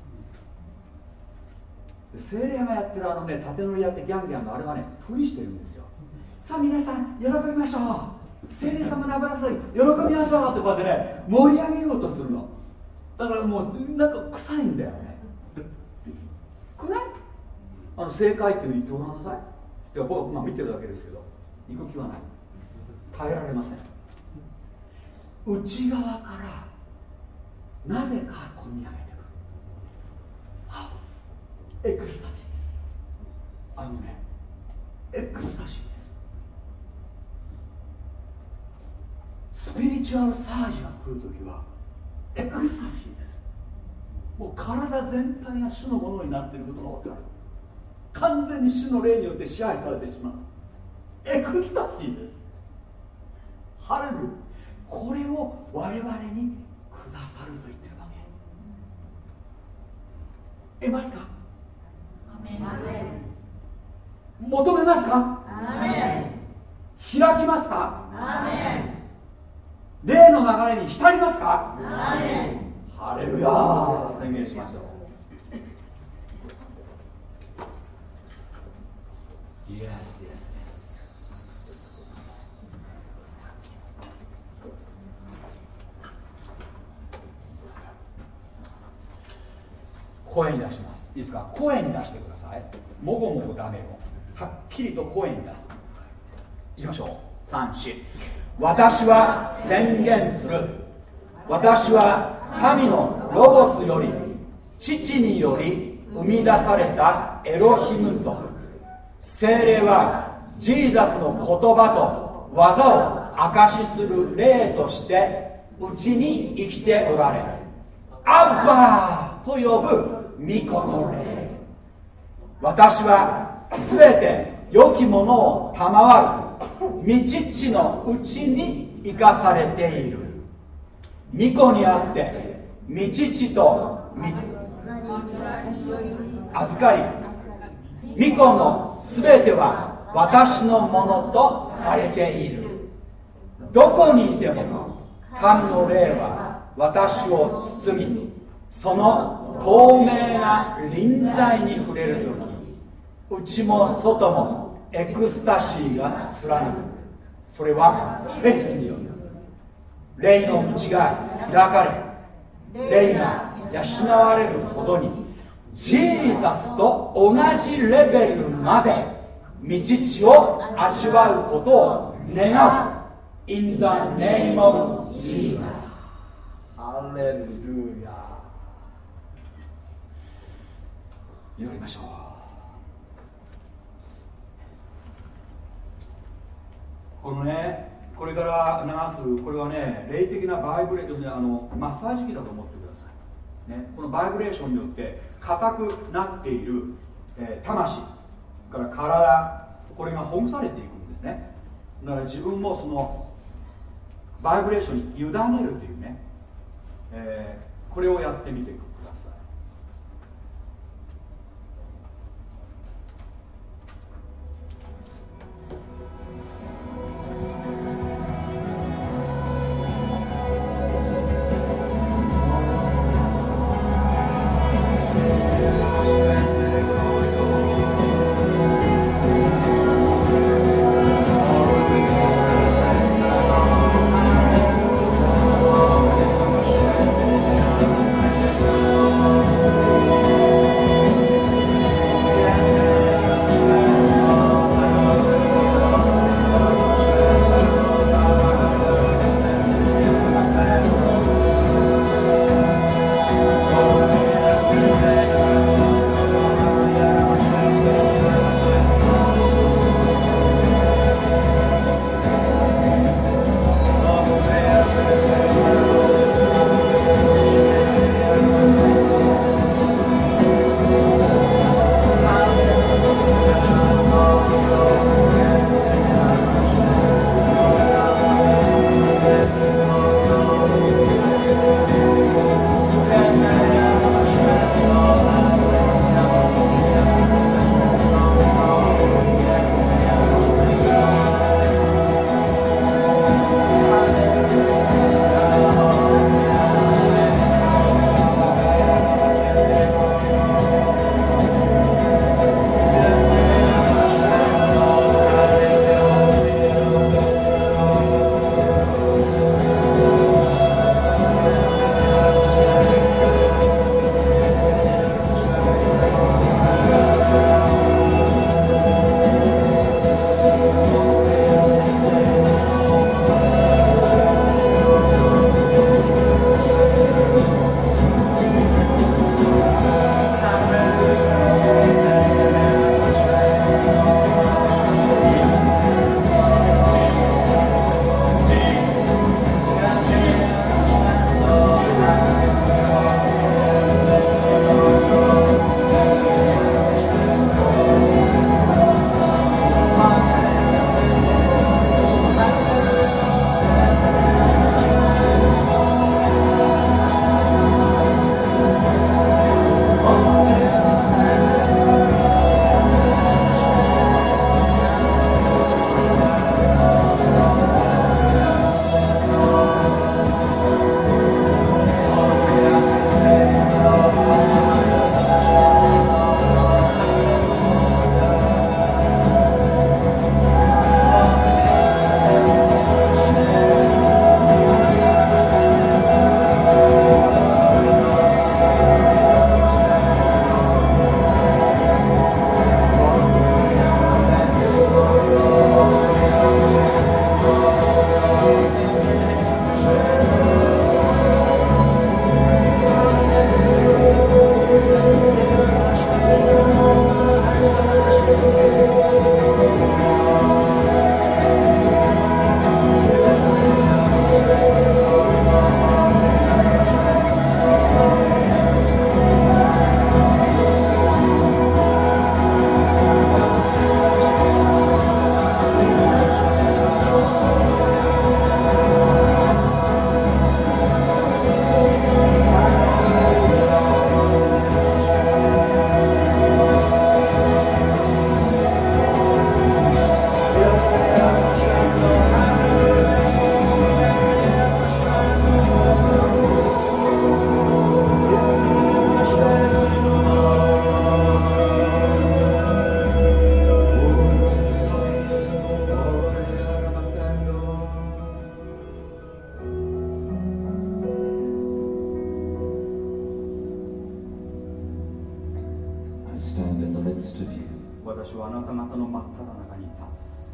聖霊がやってる縦乗りやってギャンギャンのあれはね、ふりしてるんですよ。さあ皆さん喜びましょう、聖霊様の油注ぎ喜びましょうってこうやってね盛り上げようとするの。だからもうなんか臭いんだよね。くない？正解っていうのに言ってごらんなさい。いや僕は見てるだけですけど行く気はない、耐えられません。内側からなぜか込み上げてくる。エクスタシーです。エクスタシーです。スピリチュアルサージが来るときはエクスタシーです。もう体全体が主のものになっていることが分かる。完全に主の霊によって支配されてしまう。エクスタシーです。ハレルヤ。これを我々にくださると言ってるわけ。得ますか？求めますか？開きますか？霊の流れに浸りますか？ハレルヤ。宣言しましょう。Yes, yes, yes. 声に出します。いいですか？声に出してください。もごもごダメよ。はっきりと声に出す。いきましょう。3、4。私は宣言する。私は神のロゴスより、父により生み出されたエロヒム族。聖霊はジーザスの言葉と技を証しする霊としてうちに生きておられる。アッバーと呼ぶ御子の霊。私はすべて良きものを賜る御父のうちに生かされている。御子にあって御父と預かり、御子のすべては私のものとされている。どこにいても神の霊は私を包み、その透明な臨在に触れるとき、内も外もエクスタシーが貫く。それはフェイスによる。霊の道が開かれ、霊が養われるほどにジーザスと同じレベルまで御父を味わうことを願う。In the name of Jesus。 ハレルヤ。祈りましょう。このね、これから流すこれはね、霊的なバイブレーション、マッサージ機だと思ってください、ね、このバイブレーションによって硬くなっている、魂から体、これがほぐされていくんですね。だから自分もそのバイブレーションに委ねるというね、これをやってみてください。 「 stand in the midst of you. 私はあなた方の真っ只中に立つ。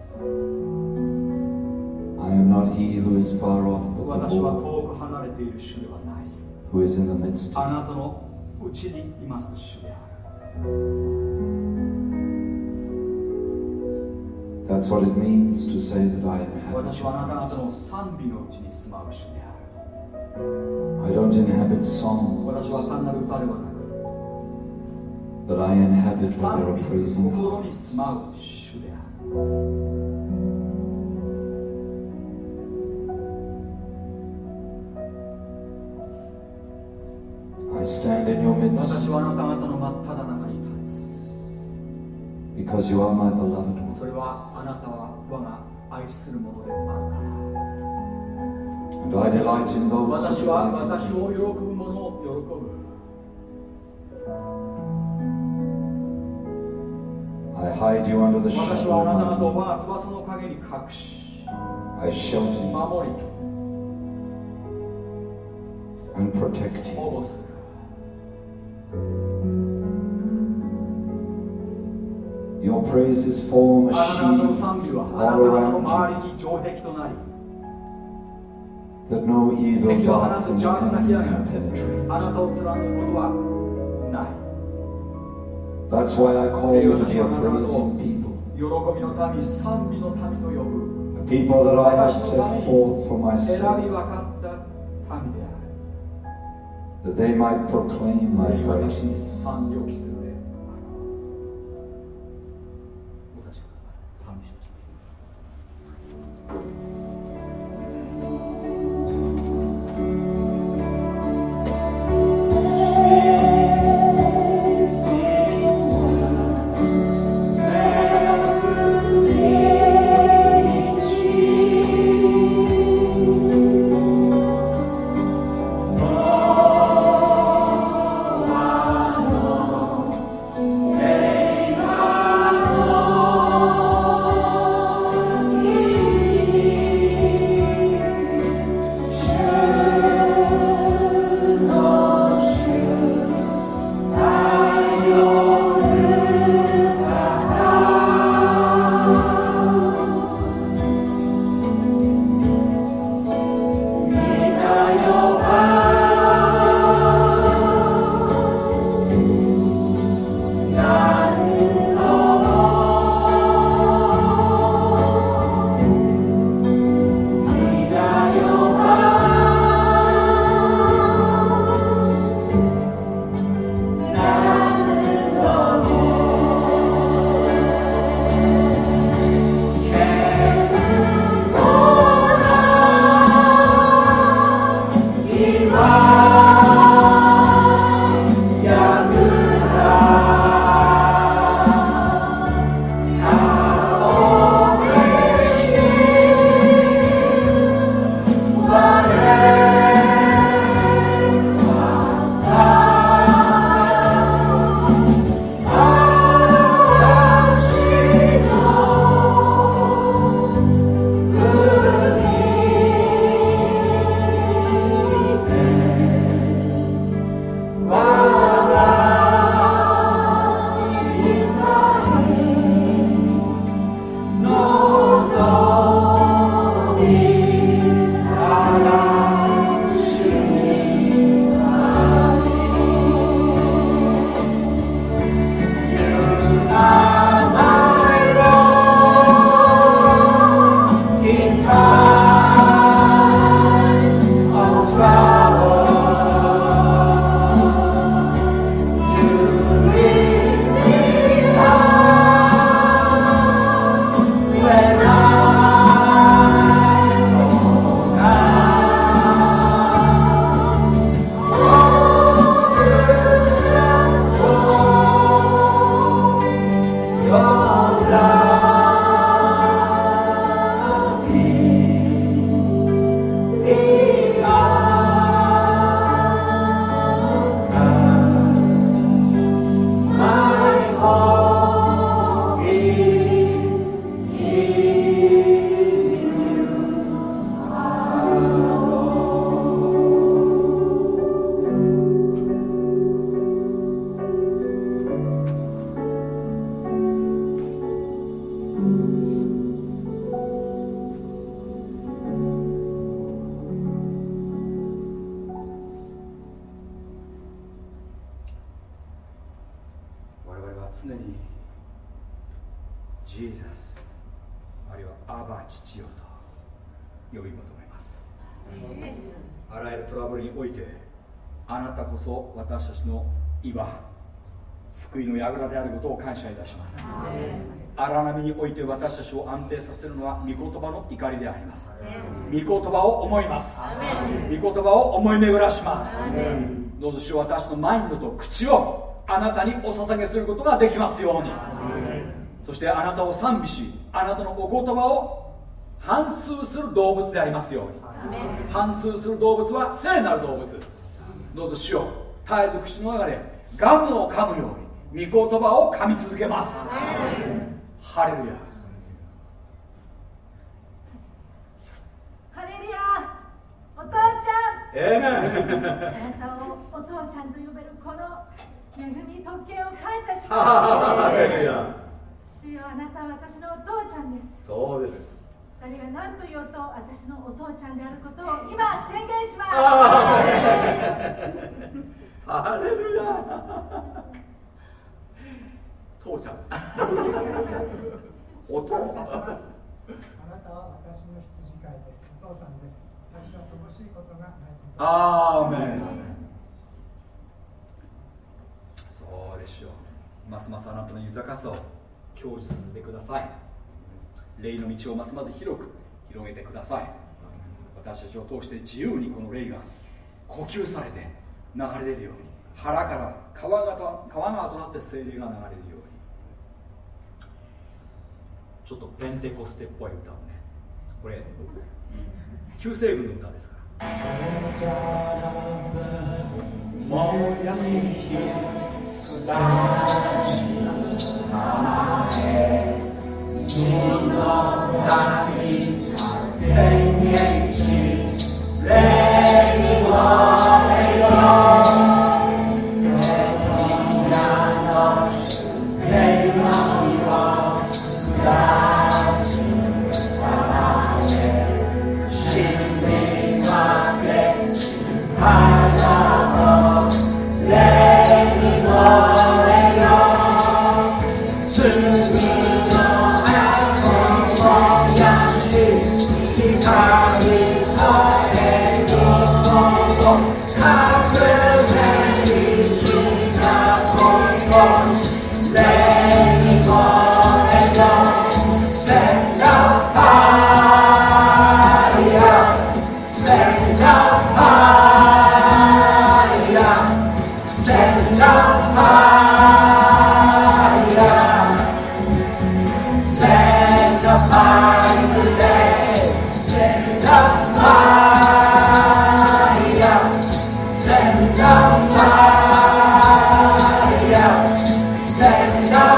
I am not he who is far off, but 私 the は Lord 遠く離れている主ではない。 who is in the midst あ of なたのうちにいます主である。 you. That's what it means to say that I inhabit 私はあなた your 方の presence. 賛美のうちに住まう主である。 I don't inhabit song, 私は単なる歌ではなく、 but I inhabit where there 賛 are 美する praising 心に hearts. 住まう主である。 I stand in your midst 私はあなた方の真っ只中に立つ。 because you are my beloved one. それはあなたは我が愛するものであるから。 And I delight in those 私 who は delight in 私 you. を喜ぶ者を喜ぶ。 I hide you under the 私 shadow はあ of なた my 方を wings. 我が翼の陰に隠し、 I shelter you 守り、 and protect 保 you. 護する。 Your praises form あ a なた方の shield 賛美はあな all た方の around 周りに城壁となり、 you, that no evil 敵は dart 放つ from the 邪悪な enemy 火矢 can が penetrate. あなたを貫くことはない。 That's why I call you to be a praising people, 喜びの民、賛美の民と呼ぶ。 a people that I have set forth for 選び myself, 分かった民である。 that they might proclaim そ my れに私に praise. 賛美を期するである。お立ちください。賛美しましょう。 々は常にジーザスあるいはアバ父よと呼び求めます。あらゆるトラブルにおいてあなたこそ私たちの岩救いの櫓であることを感謝いたします。荒波において私たちを安定させるのは御言葉の怒りであります。御言葉を思います。御言葉を思い巡らします。どうぞ主よ、私のマインドと口をあなたにお捧げすることができますように。そしてあなたを賛美し、あなたのお言葉を反芻する動物でありますように。反芻する動物は聖なる動物。どうぞ主よ、絶えず口の中でガムを噛むように御言葉を噛み続けます。ハレルヤ。 ハレルヤ。お父ちゃん、 エーメン。 あなたをお父ちゃんと呼べるこの恵み特権を感謝します。 ハレルヤ。 主よ、あなたは私のお父ちゃんです。 そうです。 誰が何と言おうと私のお父ちゃんであることを今宣言します。 ハレルヤ。父ちゃん。お父さん。 あなたは私の羊飼いです。お父さんです。私は乏しいことがないこと。 アーメン。そうでしょう。ますますあなたの豊かさを享受させてください。霊の道をますます広く広げてください。私たちを通して自由にこの霊が呼吸されて流れるように、腹から川川となって聖霊が流れるように。ちょっとペンテコステっぽい歌をね、これ救世軍の歌ですから。燃やし下し構え地の名に宣言し霊に燃えよ天の天の日を差し構え死に負けし肌を霊に燃えよ罪の悪を燃やし光と栄光を隠れに火がこそ霊に燃えよ Send the fire Send the fire Send the fire today, send the fire, send the fire, send the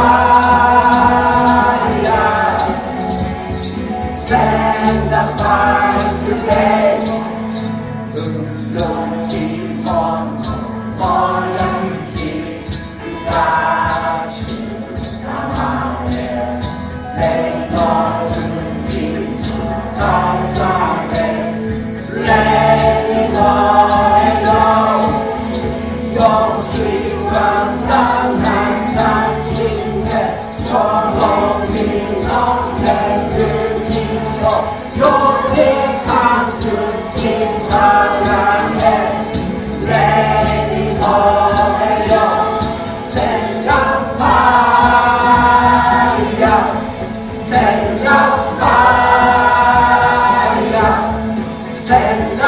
fire, send the fire today. Who's looking on for the key?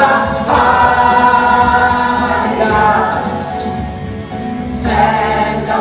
Send the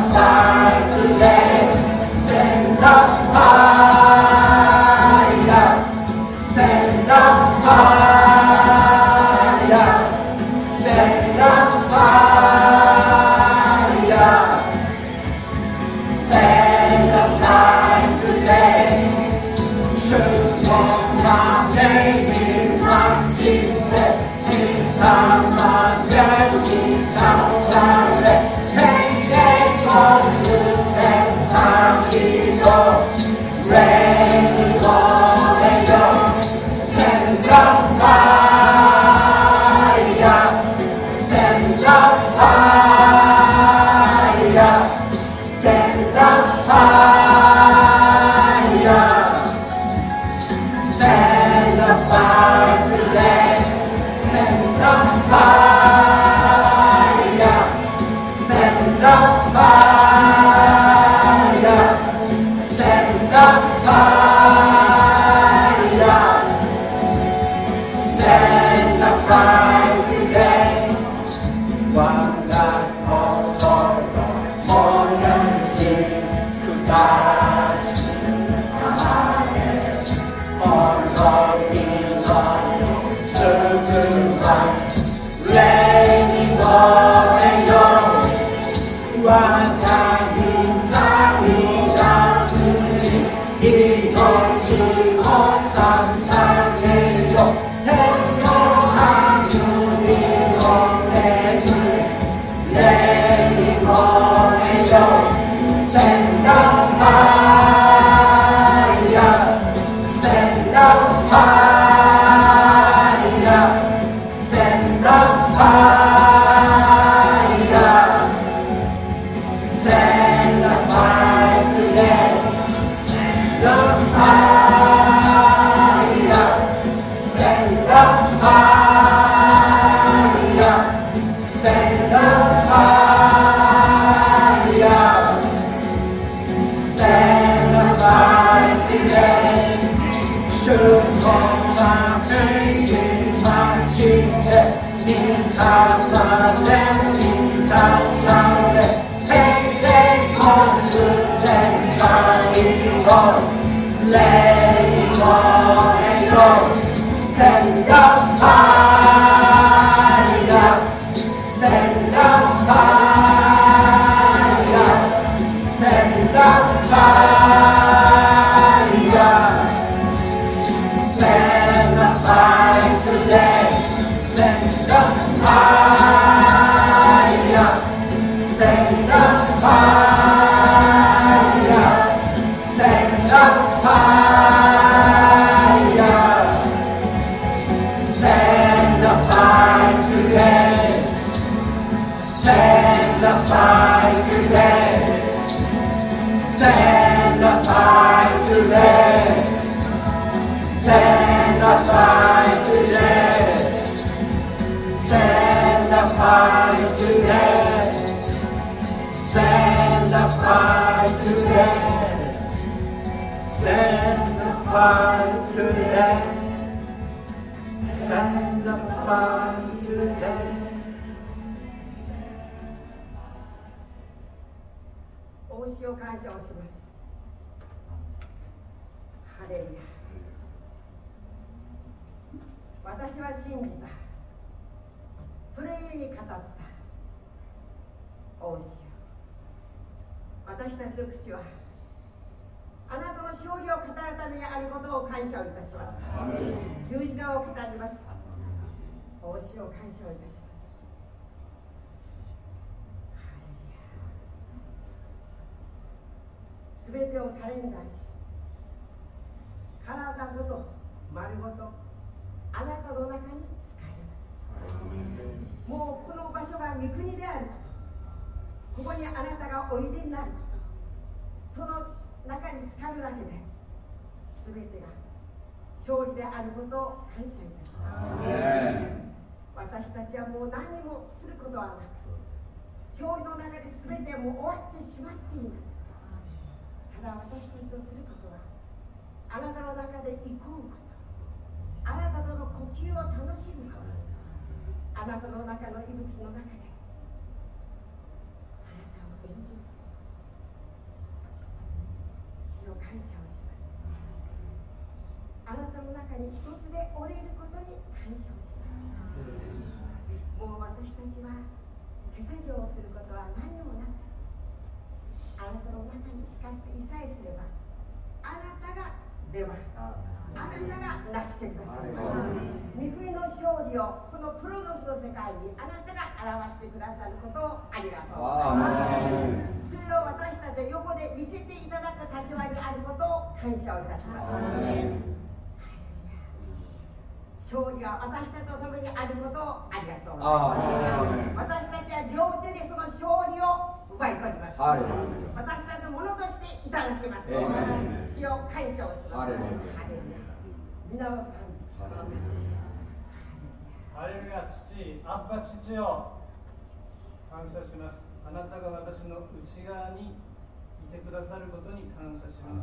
父よ、感謝します。あなたが私の内側にいてくださることに感謝します。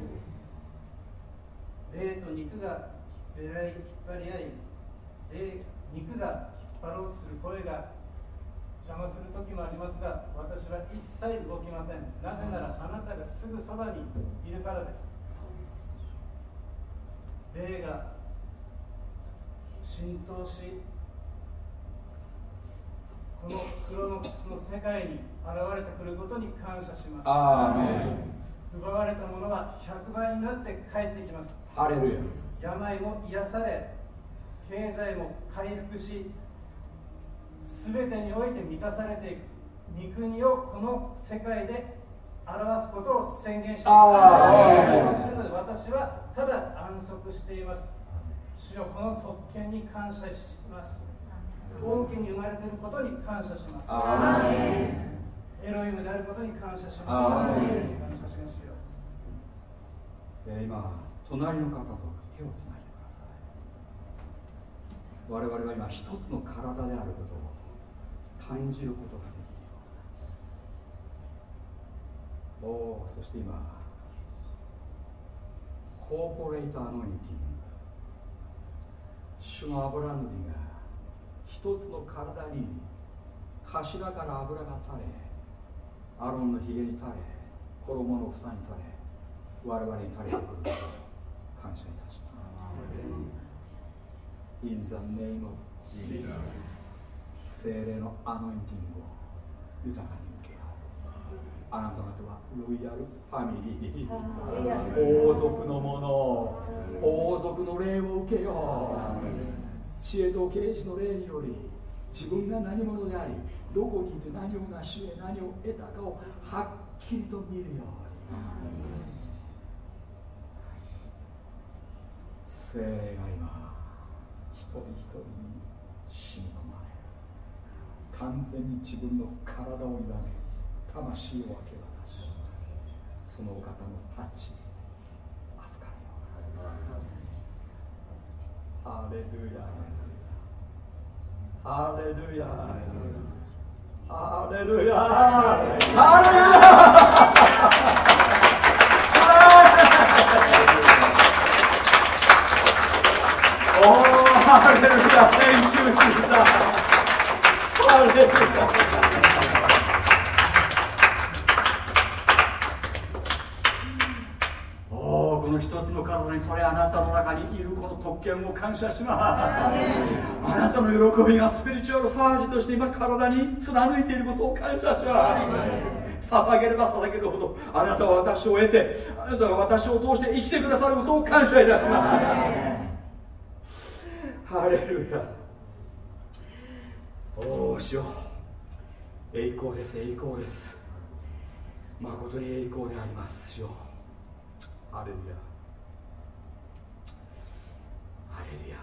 霊と肉が引っ張り合い、肉が引っ張ろうとする声が邪魔する時もありますが、私は一切動きません。なぜならあなたがすぐそばにいるからです。霊が浸透し、このクロノクスの世界に現れてくることに感謝します。 アーメン。 奪われたものは100倍になって帰ってきます。 ハレルヤ。 病も癒され、経済も回復し、すべてにおいて満たされていく御国をこの世界で表すことを宣言します。そうするので私はただ安息しています。主よ、この特権に感謝します。王家に生まれていることに感謝します。エロイムであることに感謝します。感謝しますよ。 今、隣の方と手をつないでください。我々は今一つの体であることを感じることができる。そして今コーポレートアノインティング、主の油塗りが一つの体に頭から油が垂れ、アロンのひげに垂れ、衣の房に垂れ、我々に垂れてくることを感謝いたします。In the name of Jesus、 聖霊のアノインティングを豊かに受けよう。あなた方はロイヤルファミリー、王族のもの、王族の霊を受けよう。知恵と啓示の霊により自分が何者であり、どこにいて何を成し得何を得たかをはっきりと見るように。聖霊が今一人一人に染み込まれる。完全に自分の体を委ね、魂を明け渡し、そのお方のタッチに預かるよう。ハレルヤ、ハレルヤ、ハレルヤ、ハレルヤ。Oh, hallelujah. Thank you, Jesus. Hallelujah. この一つの体にそれあなたの中にいるこの特権を感謝します。あなたの喜びがスピリチュアルサージとして今体に貫いていることを感謝します。捧げれば捧げるほどあなたは私を得て、あなたが私を通して生きてくださることを感謝いたします。ハレルヤ。おお、主よ、栄光です、栄光です。誠に栄光であります、主よ。ハレルヤ、ハレルヤ。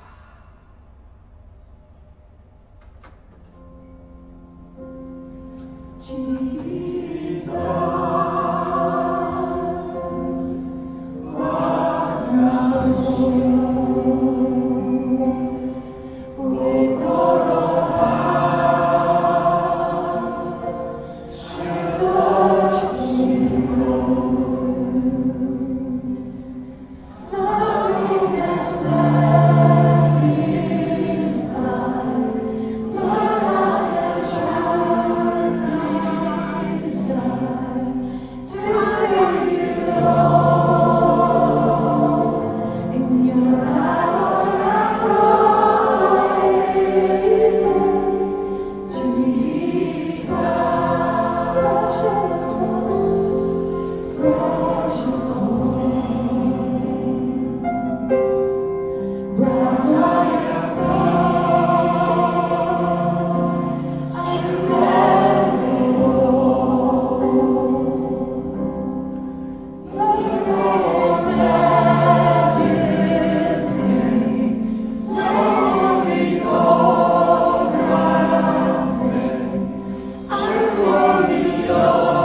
Oh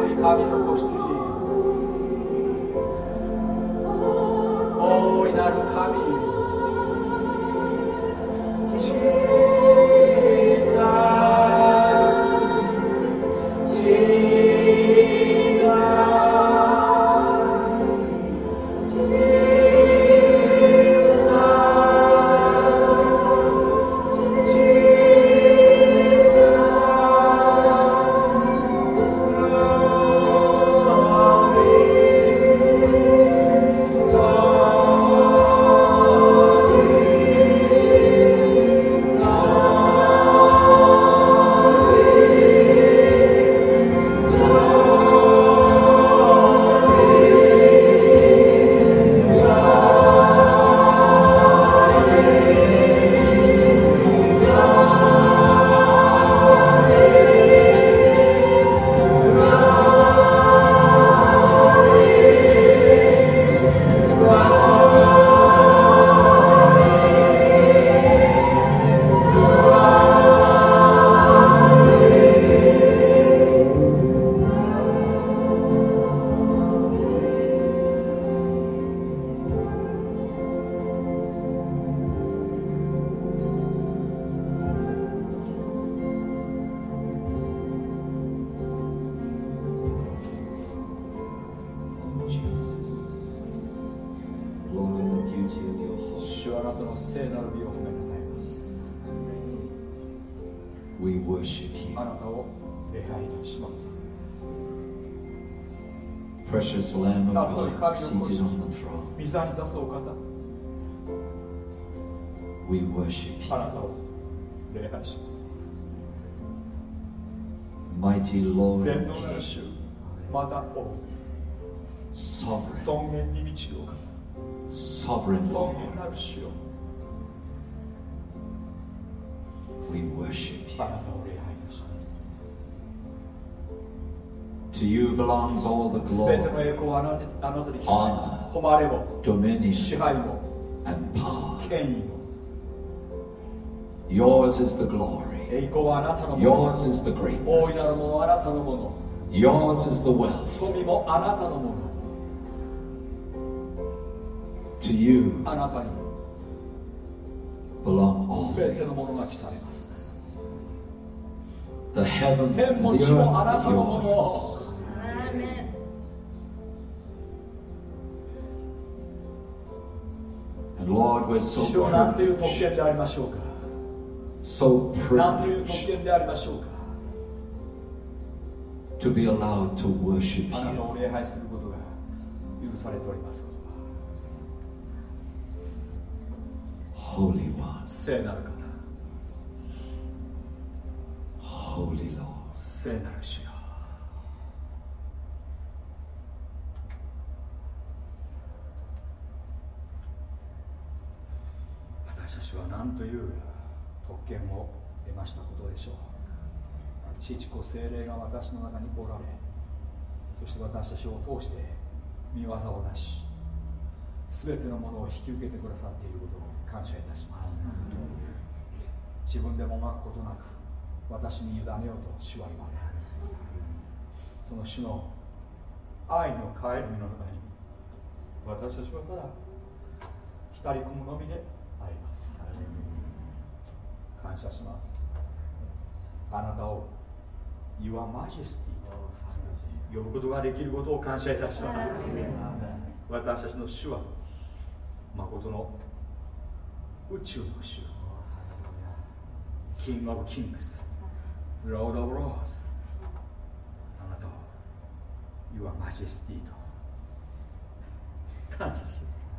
い神の子羊、大いなる神、 Precious Lamb of God seated on the throne. We worship you. Mighty Lord and King. Sovereign. Sovereign Lord. We worship you. To you belongs all the glory, honor, dominion, and power. Yours is the glory. Yours is the greatness. Yours is the wealth. To you belong all things. The heaven and the earth are yours. And Lord, we're so privileged, so privileged to be allowed to worship you. Holy One, Holy Lord. 聖なる主よ、私たちは何という特権を得ましたことでしょう。父子聖霊が私の中におられ、そして私たちを通して御業をなし、すべてのものを引き受けてくださっていることを感謝いたします。自分でもがくことなく私に委ねようと主は言われ、その主の愛の帰りの中に私たちはただ浸り込むのみであります。感謝します。あなたを Your Majesty と呼ぶことができることを感謝いたします。私たちの主は誠の宇宙の主、King of Kings、Lord of Lords、あなたを Your Majesty と感謝します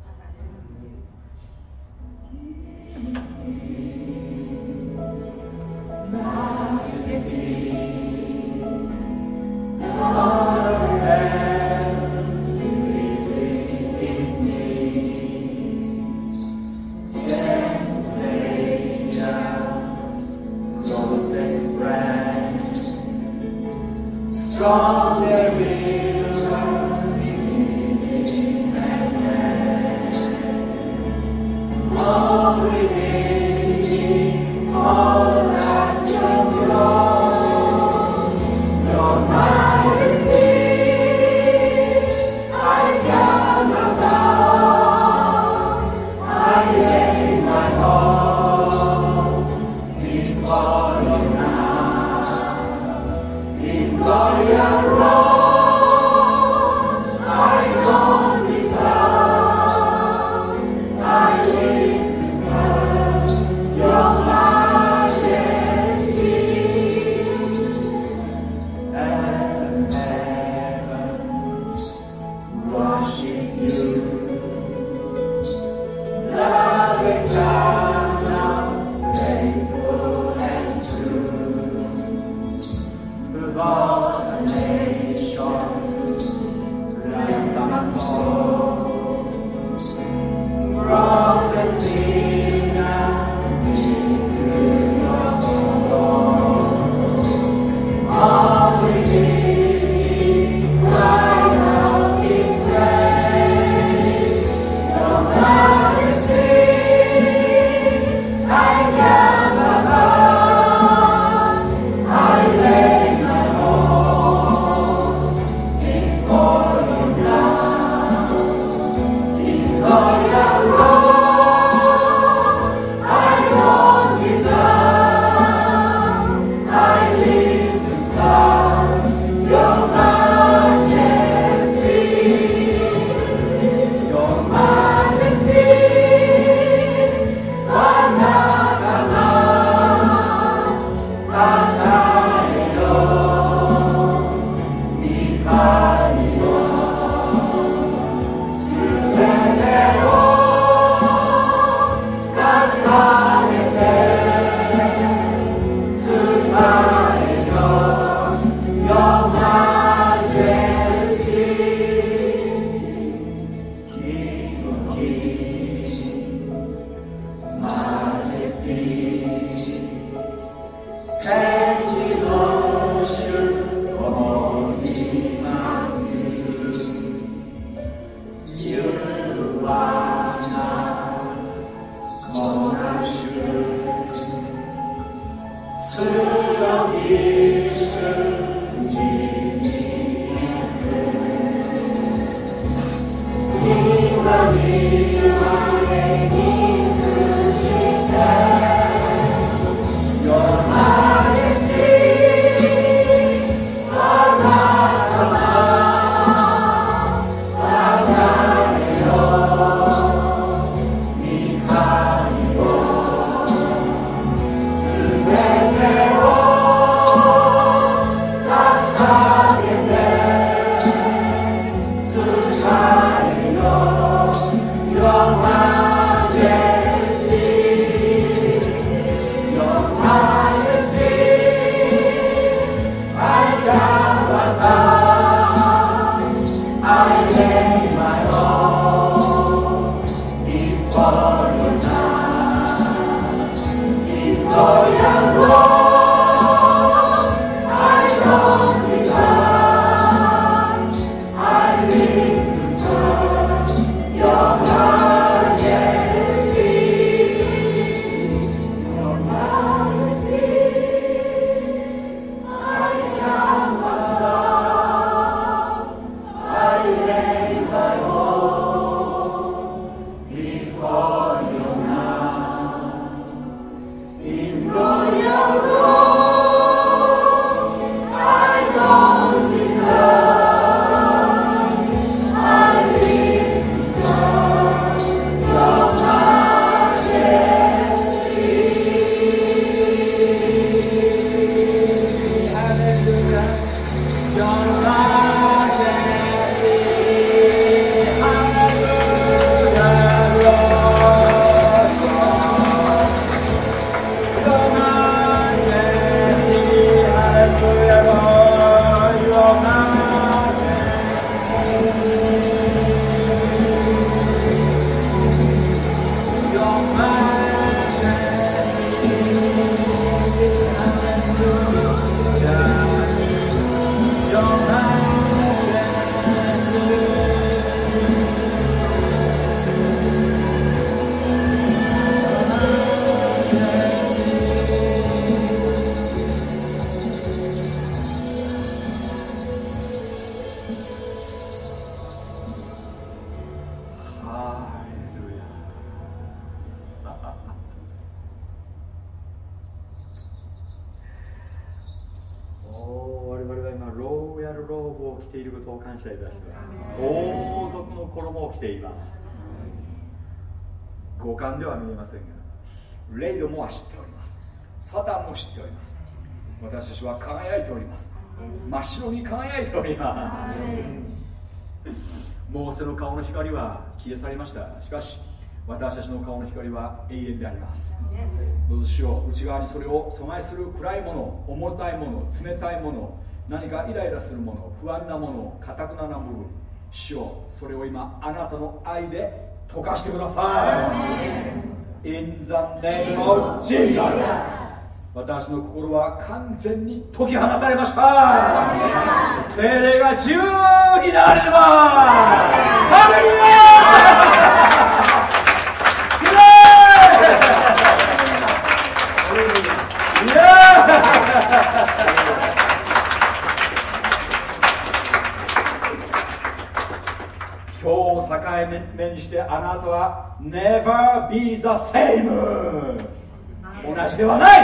。Strong there is a beginning and end. All within me falls at your throne. Your Majesty. 五感では見えませんが、霊どもは知っております。サタンも知っております。私たちは輝いております。真っ白に輝いております。モーセの顔の光は消え去りました。しかし私たちの顔の光は永遠であります。どうぞ主よ、内側にそれを阻害する暗いもの、重たいもの、冷たいもの、 何かイライラするもの、不安なもの、堅くなな部分、主よそれを今あなたの愛で溶かしてください。 In the name of Jesus。 私の心は完全に解き放たれました。聖霊が自由になれれば、ハレルヤ。今日を境目にしてあなたは Never be the same。 同じではない。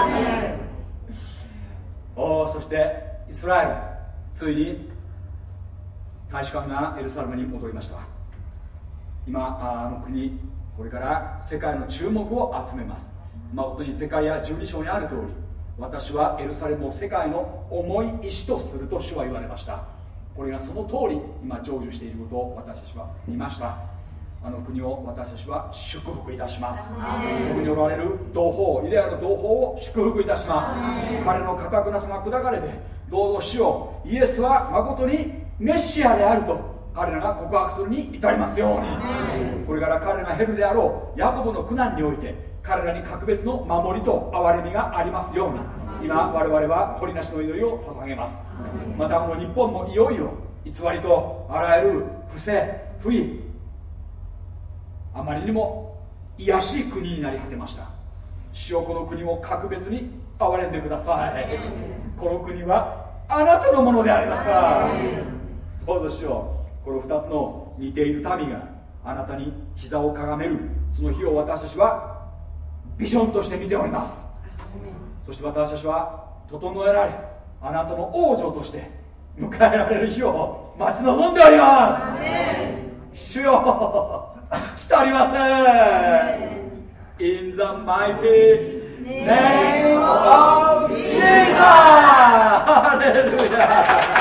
そしてイスラエル、ついに大使館がエルサレムに戻りました。今あの国、これから世界の注目を集めます。誠にゼカリヤ12章にある通り、私はエルサレムを世界の重い石とすると主は言われました。これがその通り今成就していることを私たちは見ました。あの国を私たちは祝福いたします。そこにおられる同胞、ユダヤの同胞を祝福いたします。彼の堅くなさが砕かれて、どうぞ主よ、イエスは誠にメシアであると彼らが告白するに至りますように。これから彼らがヘルであろうヤコブの苦難において彼らに格別の守りと憐れみがありますように、今我々は取りなしの祈りを捧げます。またこの日本もいよいよ偽りとあらゆる不正不義、あまりにも卑しい国になり果てました。主よ、この国を格別に憐れんでください。この国はあなたのものでありますから、どうぞ主よ、この2つの似ている民があなたに膝をかがめるその日を私たちはビジョンとして見ております。そして私たちは整えられ、あなたの王女として迎えられる日を待ち望んでおります。主よ、来たりません。 In the mighty name of Jesus。 ハレルヤ。